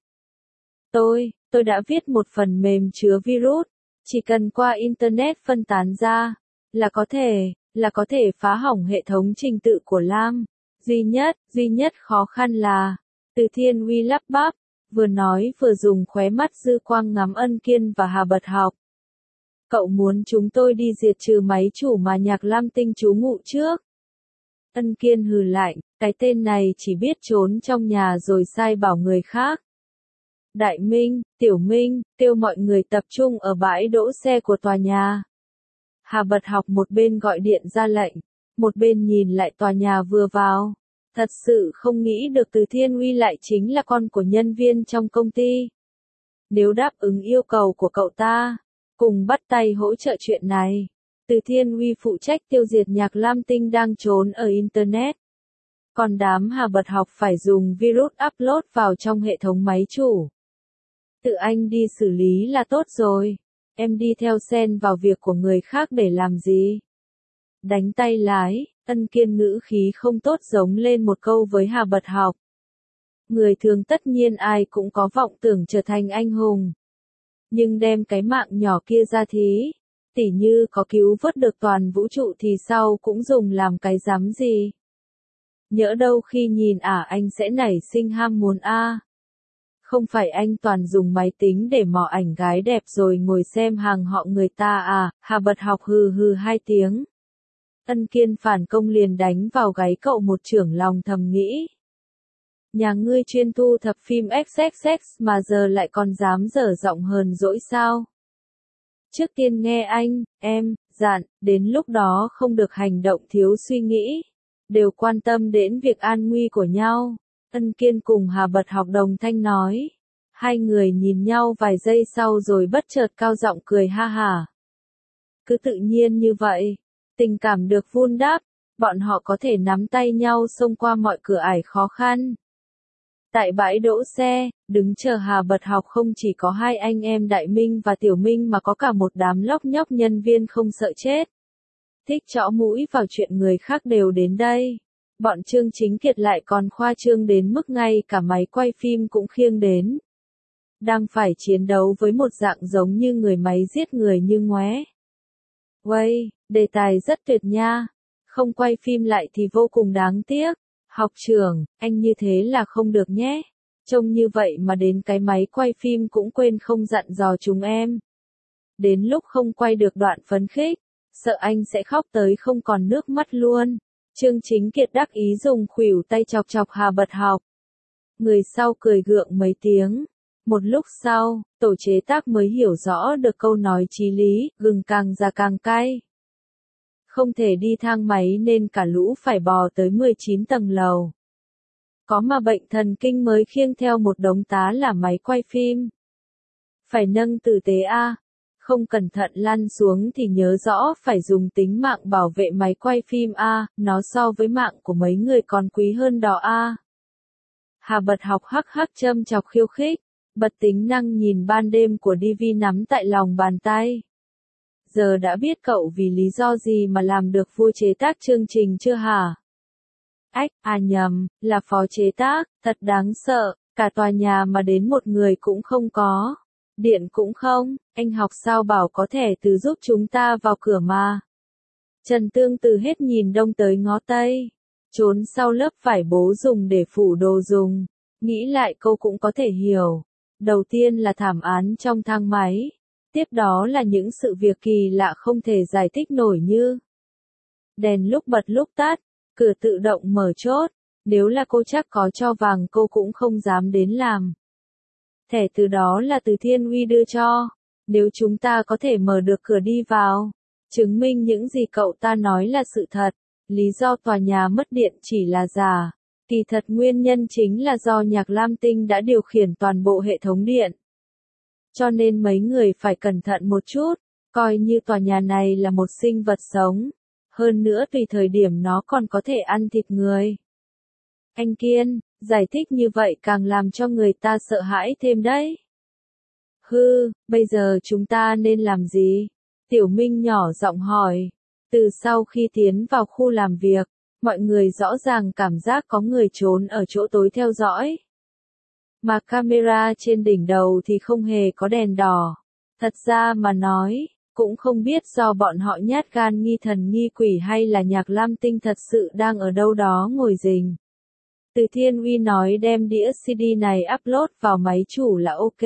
[SPEAKER 1] Tôi, tôi đã viết một phần mềm chứa virus, chỉ cần qua Internet phân tán ra, là có thể, là có thể phá hỏng hệ thống trình tự của Lam. Duy nhất, duy nhất khó khăn là, Từ Thiên Uy lắp bắp, vừa nói vừa dùng khóe mắt dư quang ngắm Ân Kiên và Hà Bật Học. Cậu muốn chúng tôi đi diệt trừ máy chủ mà Nhạc Lam Tinh trú ngụ trước? Ân Kiên hừ lạnh, cái tên này chỉ biết trốn trong nhà rồi sai bảo người khác. Đại Minh, Tiểu Minh, kêu mọi người tập trung ở bãi đỗ xe của tòa nhà. Hà Bật Học một bên gọi điện ra lệnh, một bên nhìn lại tòa nhà vừa vào. Thật sự không nghĩ được Từ Thiên Uy lại chính là con của nhân viên trong công ty. Nếu đáp ứng yêu cầu của cậu ta, cùng bắt tay hỗ trợ chuyện này. Từ Thiên Uy phụ trách tiêu diệt Nhạc Lam Tinh đang trốn ở Internet. Còn đám Hà Bật Học phải dùng virus upload vào trong hệ thống máy chủ. Tự anh đi xử lý là tốt rồi. Em đi theo xen vào việc của người khác để làm gì? Đánh tay lái, Ân Kiên ngữ khí không tốt giống lên một câu với Hà Bật Học. Người thường tất nhiên ai cũng có vọng tưởng trở thành anh hùng. Nhưng đem cái mạng nhỏ kia ra thí. Tỉ như có cứu vớt được toàn vũ trụ thì sau cũng dùng làm cái dám gì. Nhỡ đâu khi nhìn ả à anh sẽ nảy sinh ham muốn a. À. Không phải anh toàn dùng máy tính để mò ảnh gái đẹp rồi ngồi xem hàng họ người ta à, Hà Bật Học hừ hừ hai tiếng. Ân Kiên phản công liền đánh vào gáy cậu một chưởng, lòng thầm nghĩ. Nhà ngươi chuyên thu thập phim ích ích ích mà giờ lại còn dám dở giọng hờn dỗi sao? Trước tiên nghe anh, em, dặn, đến lúc đó không được hành động thiếu suy nghĩ. Đều quan tâm đến việc an nguy của nhau. Ân Kiên cùng Hà Bật Học đồng thanh nói. Hai người nhìn nhau vài giây sau rồi bất chợt cao giọng cười ha hả. Cứ tự nhiên như vậy, tình cảm được vun đắp, bọn họ có thể nắm tay nhau xông qua mọi cửa ải khó khăn. Tại bãi đỗ xe, đứng chờ Hà Bật Học không chỉ có hai anh em Đại Minh và Tiểu Minh mà có cả một đám lóc nhóc nhân viên không sợ chết. Thích chõ mũi vào chuyện người khác đều đến đây. Bọn Trương Chính Kiệt lại còn khoa trương đến mức ngay cả máy quay phim cũng khiêng đến. Đang phải chiến đấu với một dạng giống như người máy giết người như ngoé. Uây, đề tài rất tuyệt nha. Không quay phim lại thì vô cùng đáng tiếc. Học trưởng, anh như thế là không được nhé. Trông như vậy mà đến cái máy quay phim cũng quên không dặn dò chúng em. Đến lúc không quay được đoạn phấn khích, sợ anh sẽ khóc tới không còn nước mắt luôn. Trương Chính Kiệt đắc ý dùng khuỷu tay chọc chọc Hà Bật Học. Người sau cười gượng mấy tiếng. Một lúc sau, tổ chế tác mới hiểu rõ được câu nói chí lý, gừng càng già càng cay. Không thể đi thang máy nên cả lũ phải bò tới mười chín tầng lầu. Có mà bệnh thần kinh mới khiêng theo một đống tá là máy quay phim. Phải nâng tử tế a, không cẩn thận lăn xuống thì nhớ rõ phải dùng tính mạng bảo vệ máy quay phim a, nó so với mạng của mấy người còn quý hơn đó a. Hà Bật Học hắc hắc châm chọc khiêu khích, bật tính năng nhìn ban đêm của đê vê nắm tại lòng bàn tay. Giờ đã biết cậu vì lý do gì mà làm được vua chế tác chương trình chưa hả? Ách, à nhầm, là phó chế tác, thật đáng sợ, cả tòa nhà mà đến một người cũng không có. Điện cũng không, anh Học sao bảo có thẻ từ giúp chúng ta vào cửa mà. Trần Tương từ hết nhìn đông tới ngó tây, trốn sau lớp vải bố dùng để phủ đồ dùng, nghĩ lại cô cũng có thể hiểu. Đầu tiên là thảm án trong thang máy, tiếp đó là những sự việc kỳ lạ không thể giải thích nổi như đèn lúc bật lúc tắt, cửa tự động mở chốt, nếu là cô chắc có cho vàng cô cũng không dám đến làm. Thẻ từ đó là từ Thiên Uy đưa cho, nếu chúng ta có thể mở được cửa đi vào, chứng minh những gì cậu ta nói là sự thật, lý do tòa nhà mất điện chỉ là giả, kỳ thật nguyên nhân chính là do Nhạc Lam Tinh đã điều khiển toàn bộ hệ thống điện. Cho nên mấy người phải cẩn thận một chút, coi như tòa nhà này là một sinh vật sống, hơn nữa tùy thời điểm nó còn có thể ăn thịt người. Anh Kiên, giải thích như vậy càng làm cho người ta sợ hãi thêm đấy. Hư, bây giờ chúng ta nên làm gì? Tiểu Minh nhỏ giọng hỏi. Từ sau khi tiến vào khu làm việc, mọi người rõ ràng cảm giác có người trốn ở chỗ tối theo dõi. Mà camera trên đỉnh đầu thì không hề có đèn đỏ. Thật ra mà nói, cũng không biết do bọn họ nhát gan nghi thần nghi quỷ hay là Nhạc Lam Tinh thật sự đang ở đâu đó ngồi rình. Từ Thiên Uy nói đem đĩa xê đê này upload vào máy chủ là ok.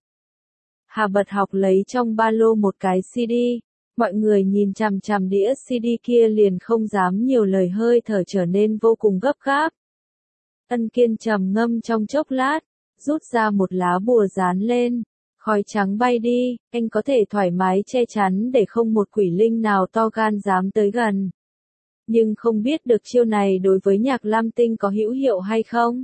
[SPEAKER 1] Hà Bật Học lấy trong ba lô một cái xê đê, mọi người nhìn chằm chằm đĩa xê đê kia liền không dám nhiều lời, hơi thở trở nên vô cùng gấp gáp. Ân Kiên trầm ngâm trong chốc lát, rút ra một lá bùa dán lên, khói trắng bay đi, anh có thể thoải mái che chắn để không một quỷ linh nào to gan dám tới gần. Nhưng không biết được chiêu này đối với Nhạc Lam Tinh có hữu hiệu hay không?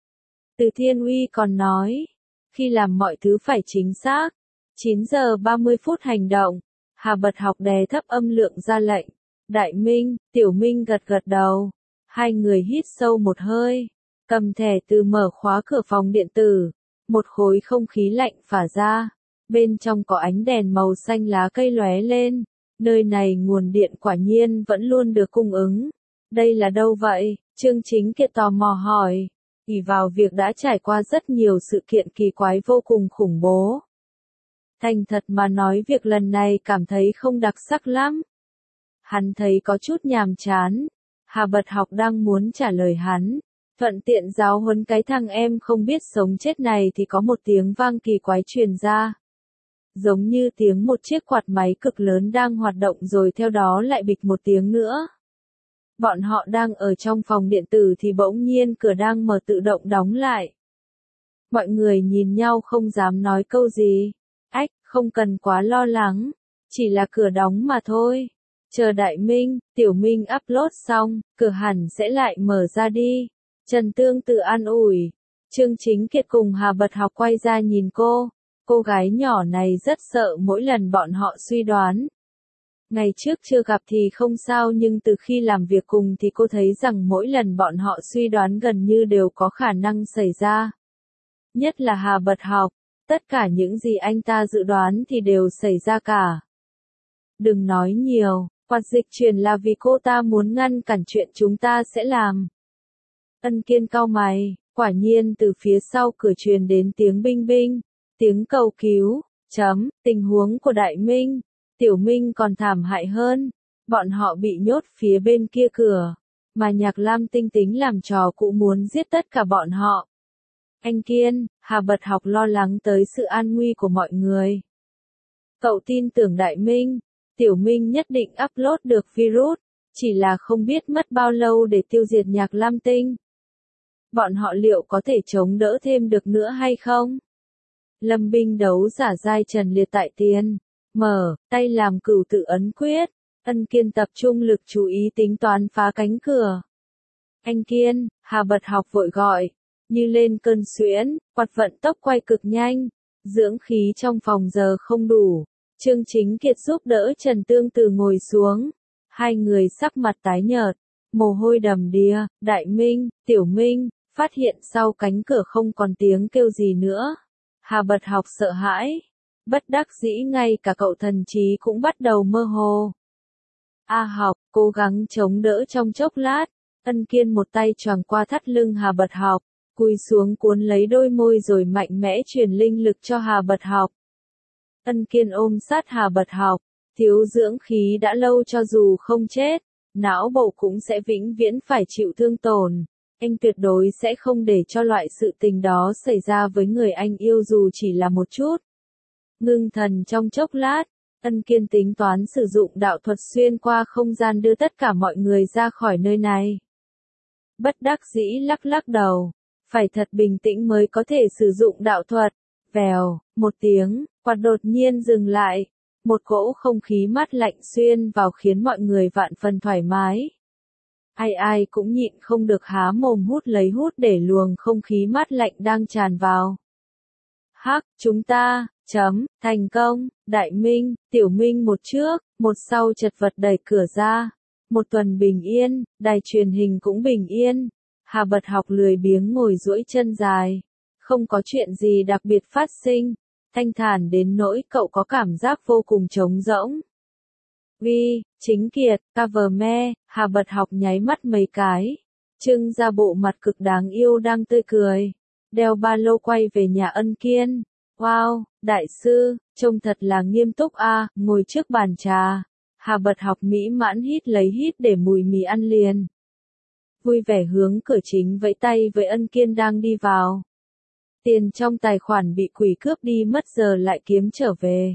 [SPEAKER 1] Từ Thiên Uy còn nói, khi làm mọi thứ phải chính xác, chín giờ ba mươi phút hành động. Hà Bật Học đè thấp âm lượng ra lệnh. Đại Minh, Tiểu Minh gật gật đầu. Hai người hít sâu một hơi, cầm thẻ từ mở khóa cửa phòng điện tử. Một khối không khí lạnh phả ra. Bên trong có ánh đèn màu xanh lá cây lóe lên. Nơi này nguồn điện quả nhiên vẫn luôn được cung ứng. Đây là đâu vậy? Trương Chính Kiệt tò mò hỏi. Ỷ vào việc đã trải qua rất nhiều sự kiện kỳ quái vô cùng khủng bố. Thành thật mà nói việc lần này cảm thấy không đặc sắc lắm. Hắn thấy có chút nhàm chán. Hà Bật Học đang muốn trả lời hắn. Thuận tiện giáo huấn cái thằng em không biết sống chết này thì có một tiếng vang kỳ quái truyền ra. Giống như tiếng một chiếc quạt máy cực lớn đang hoạt động rồi theo đó lại bịch một tiếng nữa. Bọn họ đang ở trong phòng điện tử thì bỗng nhiên cửa đang mở tự động đóng lại. Mọi người nhìn nhau không dám nói câu gì. Ách, không cần quá lo lắng, chỉ là cửa đóng mà thôi. Chờ Đại Minh, Tiểu Minh upload xong, cửa hẳn sẽ lại mở ra đi. Trần Tương tự an ủi. Trương Chính Kiệt cùng Hà Bật Học quay ra nhìn cô. Cô gái nhỏ này rất sợ mỗi lần bọn họ suy đoán. Ngày trước chưa gặp thì không sao, nhưng từ khi làm việc cùng thì cô thấy rằng mỗi lần bọn họ suy đoán gần như đều có khả năng xảy ra. Nhất là Hà Bật Học, tất cả những gì anh ta dự đoán thì đều xảy ra cả. Đừng nói nhiều, quạt dịch chuyển là vì cô ta muốn ngăn cản chuyện chúng ta sẽ làm. Ân Kiên cau mày, quả nhiên từ phía sau cửa truyền đến tiếng binh binh, tiếng cầu cứu, chấm, tình huống của Đại Minh, Tiểu Minh còn thảm hại hơn, bọn họ bị nhốt phía bên kia cửa, mà Nhạc Lam Tinh tính làm trò cũng muốn giết tất cả bọn họ. Anh Kiên, Hà Bật Học lo lắng tới sự an nguy của mọi người. Cậu tin tưởng Đại Minh, Tiểu Minh nhất định upload được virus, chỉ là không biết mất bao lâu để tiêu diệt Nhạc Lam Tinh. Bọn họ liệu có thể chống đỡ thêm được nữa hay không? Lâm binh đấu giả giai Trần Liệt tại tiền, mở, tay làm cửu tự ấn quyết, Ân Kiên tập trung lực chú ý tính toán phá cánh cửa. Anh Kiên, Hà Bật Học vội gọi, như lên cơn suyễn, quạt vận tốc quay cực nhanh, dưỡng khí trong phòng giờ không đủ. Trương Chính Kiệt giúp đỡ Trần Tương Từ ngồi xuống, hai người sắc mặt tái nhợt, mồ hôi đầm đìa. Đại Minh, Tiểu Minh, phát hiện sau cánh cửa không còn tiếng kêu gì nữa. Hà Bật Học sợ hãi, bất đắc dĩ ngay cả cậu thần trí cũng bắt đầu mơ hồ. A Học, cố gắng chống đỡ trong chốc lát, Ân Kiên một tay choàng qua thắt lưng Hà Bật Học, cúi xuống cuốn lấy đôi môi rồi mạnh mẽ truyền linh lực cho Hà Bật Học. Ân Kiên ôm sát Hà Bật Học, thiếu dưỡng khí đã lâu cho dù không chết, não bộ cũng sẽ vĩnh viễn phải chịu thương tổn. Anh tuyệt đối sẽ không để cho loại sự tình đó xảy ra với người anh yêu dù chỉ là một chút. Ngưng thần trong chốc lát, Ân Kiên tính toán sử dụng đạo thuật xuyên qua không gian đưa tất cả mọi người ra khỏi nơi này. Bất đắc dĩ lắc lắc đầu, phải thật bình tĩnh mới có thể sử dụng đạo thuật. Vèo, một tiếng, quạt đột nhiên dừng lại, một cỗ không khí mát lạnh xuyên vào khiến mọi người vạn phần thoải mái. Ai ai cũng nhịn không được há mồm hút lấy hút để luồng không khí mát lạnh đang tràn vào. Hắc, chúng ta, chấm, thành công, Đại Minh, Tiểu Minh một trước, một sau chật vật đẩy cửa ra. Một tuần bình yên, đài truyền hình cũng bình yên. Hà Bật Học lười biếng ngồi duỗi chân dài. Không có chuyện gì đặc biệt phát sinh. Thanh thản đến nỗi cậu có cảm giác vô cùng trống rỗng. Vi, Chính Kiệt, cover me, Hà Bật Học nháy mắt mấy cái. Trưng ra bộ mặt cực đáng yêu đang tươi cười. Đeo ba lô quay về nhà Ân Kiên. Wow, đại sư, trông thật là nghiêm túc a. À, ngồi trước bàn trà. Hà Bật Học mỹ mãn hít lấy hít để mùi mì ăn liền. Vui vẻ hướng cửa chính vẫy tay với Ân Kiên đang đi vào. Tiền trong tài khoản bị quỷ cướp đi mất giờ lại kiếm trở về.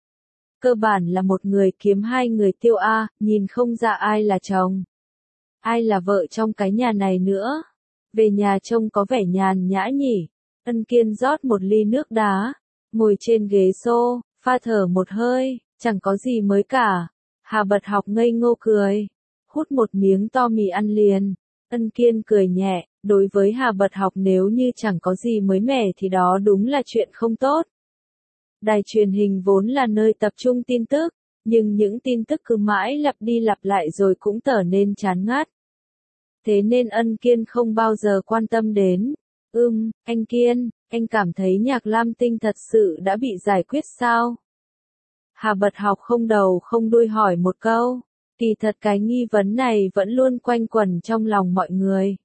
[SPEAKER 1] Cơ bản là một người kiếm hai người tiêu a, nhìn không ra ai là chồng. Ai là vợ trong cái nhà này nữa. Về nhà trông có vẻ nhàn nhã nhỉ. Ân Kiên rót một ly nước đá, ngồi trên ghế xô, pha thở một hơi, chẳng có gì mới cả. Hà Bật Học ngây ngô cười, hút một miếng to mì ăn liền. Ân Kiên cười nhẹ, đối với Hà Bật Học nếu như chẳng có gì mới mẻ thì đó đúng là chuyện không tốt. Đài truyền hình vốn là nơi tập trung tin tức, nhưng những tin tức cứ mãi lặp đi lặp lại rồi cũng trở nên chán ngắt. Thế nên Ân Kiên không bao giờ quan tâm đến. Ừm, anh Kiên, anh cảm thấy Nhạc Lam Tinh thật sự đã bị giải quyết sao? Hà Bật Học không đầu không đuôi hỏi một câu. Kỳ thật cái nghi vấn này vẫn luôn quanh quẩn trong lòng mọi người.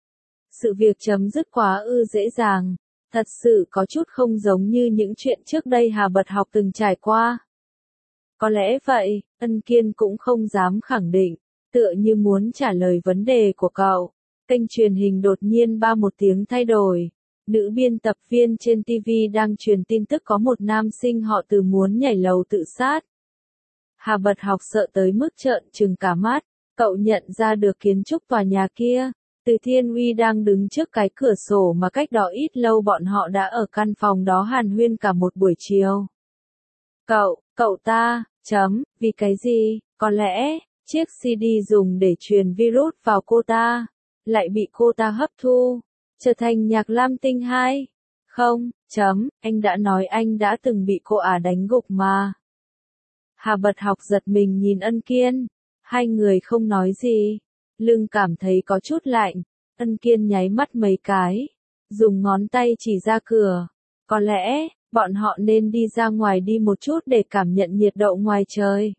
[SPEAKER 1] Sự việc chấm dứt quá ư dễ dàng, thật sự có chút không giống như những chuyện trước đây Hà Bật Học từng trải qua. Có lẽ vậy, Ân Kiên cũng không dám khẳng định, tựa như muốn trả lời vấn đề của cậu. Kênh truyền hình đột nhiên ba một tiếng thay đổi. Nữ biên tập viên trên ti vi đang truyền tin tức có một nam sinh họ Từ muốn nhảy lầu tự sát. Hà Bật Học sợ tới mức trợn trừng cả mắt, cậu nhận ra được kiến trúc tòa nhà kia. Từ Thiên Uy đang đứng trước cái cửa sổ mà cách đó ít lâu bọn họ đã ở căn phòng đó hàn huyên cả một buổi chiều. Cậu, cậu ta, chấm, vì cái gì, có lẽ, chiếc xê đê dùng để truyền virus vào cô ta, lại bị cô ta hấp thu, trở thành Nhạc Lam Tinh hai. Không, chấm, anh đã nói anh đã từng bị cô ả đánh gục mà. Hà Bật Học giật mình nhìn Ân Kiên, hai người không nói gì, lưng cảm thấy có chút lạnh, Ân Kiên nháy mắt mấy cái, dùng ngón tay chỉ ra cửa, có lẽ, bọn họ nên đi ra ngoài đi một chút để cảm nhận nhiệt độ ngoài trời.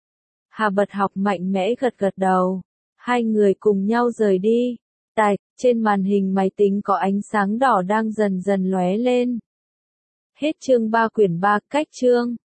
[SPEAKER 1] Hà Bật Học mạnh mẽ gật gật đầu, hai người cùng nhau rời đi, tạch, trên màn hình máy tính có ánh sáng đỏ đang dần dần lóe lên. Hết chương ba quyển ba, cách chương.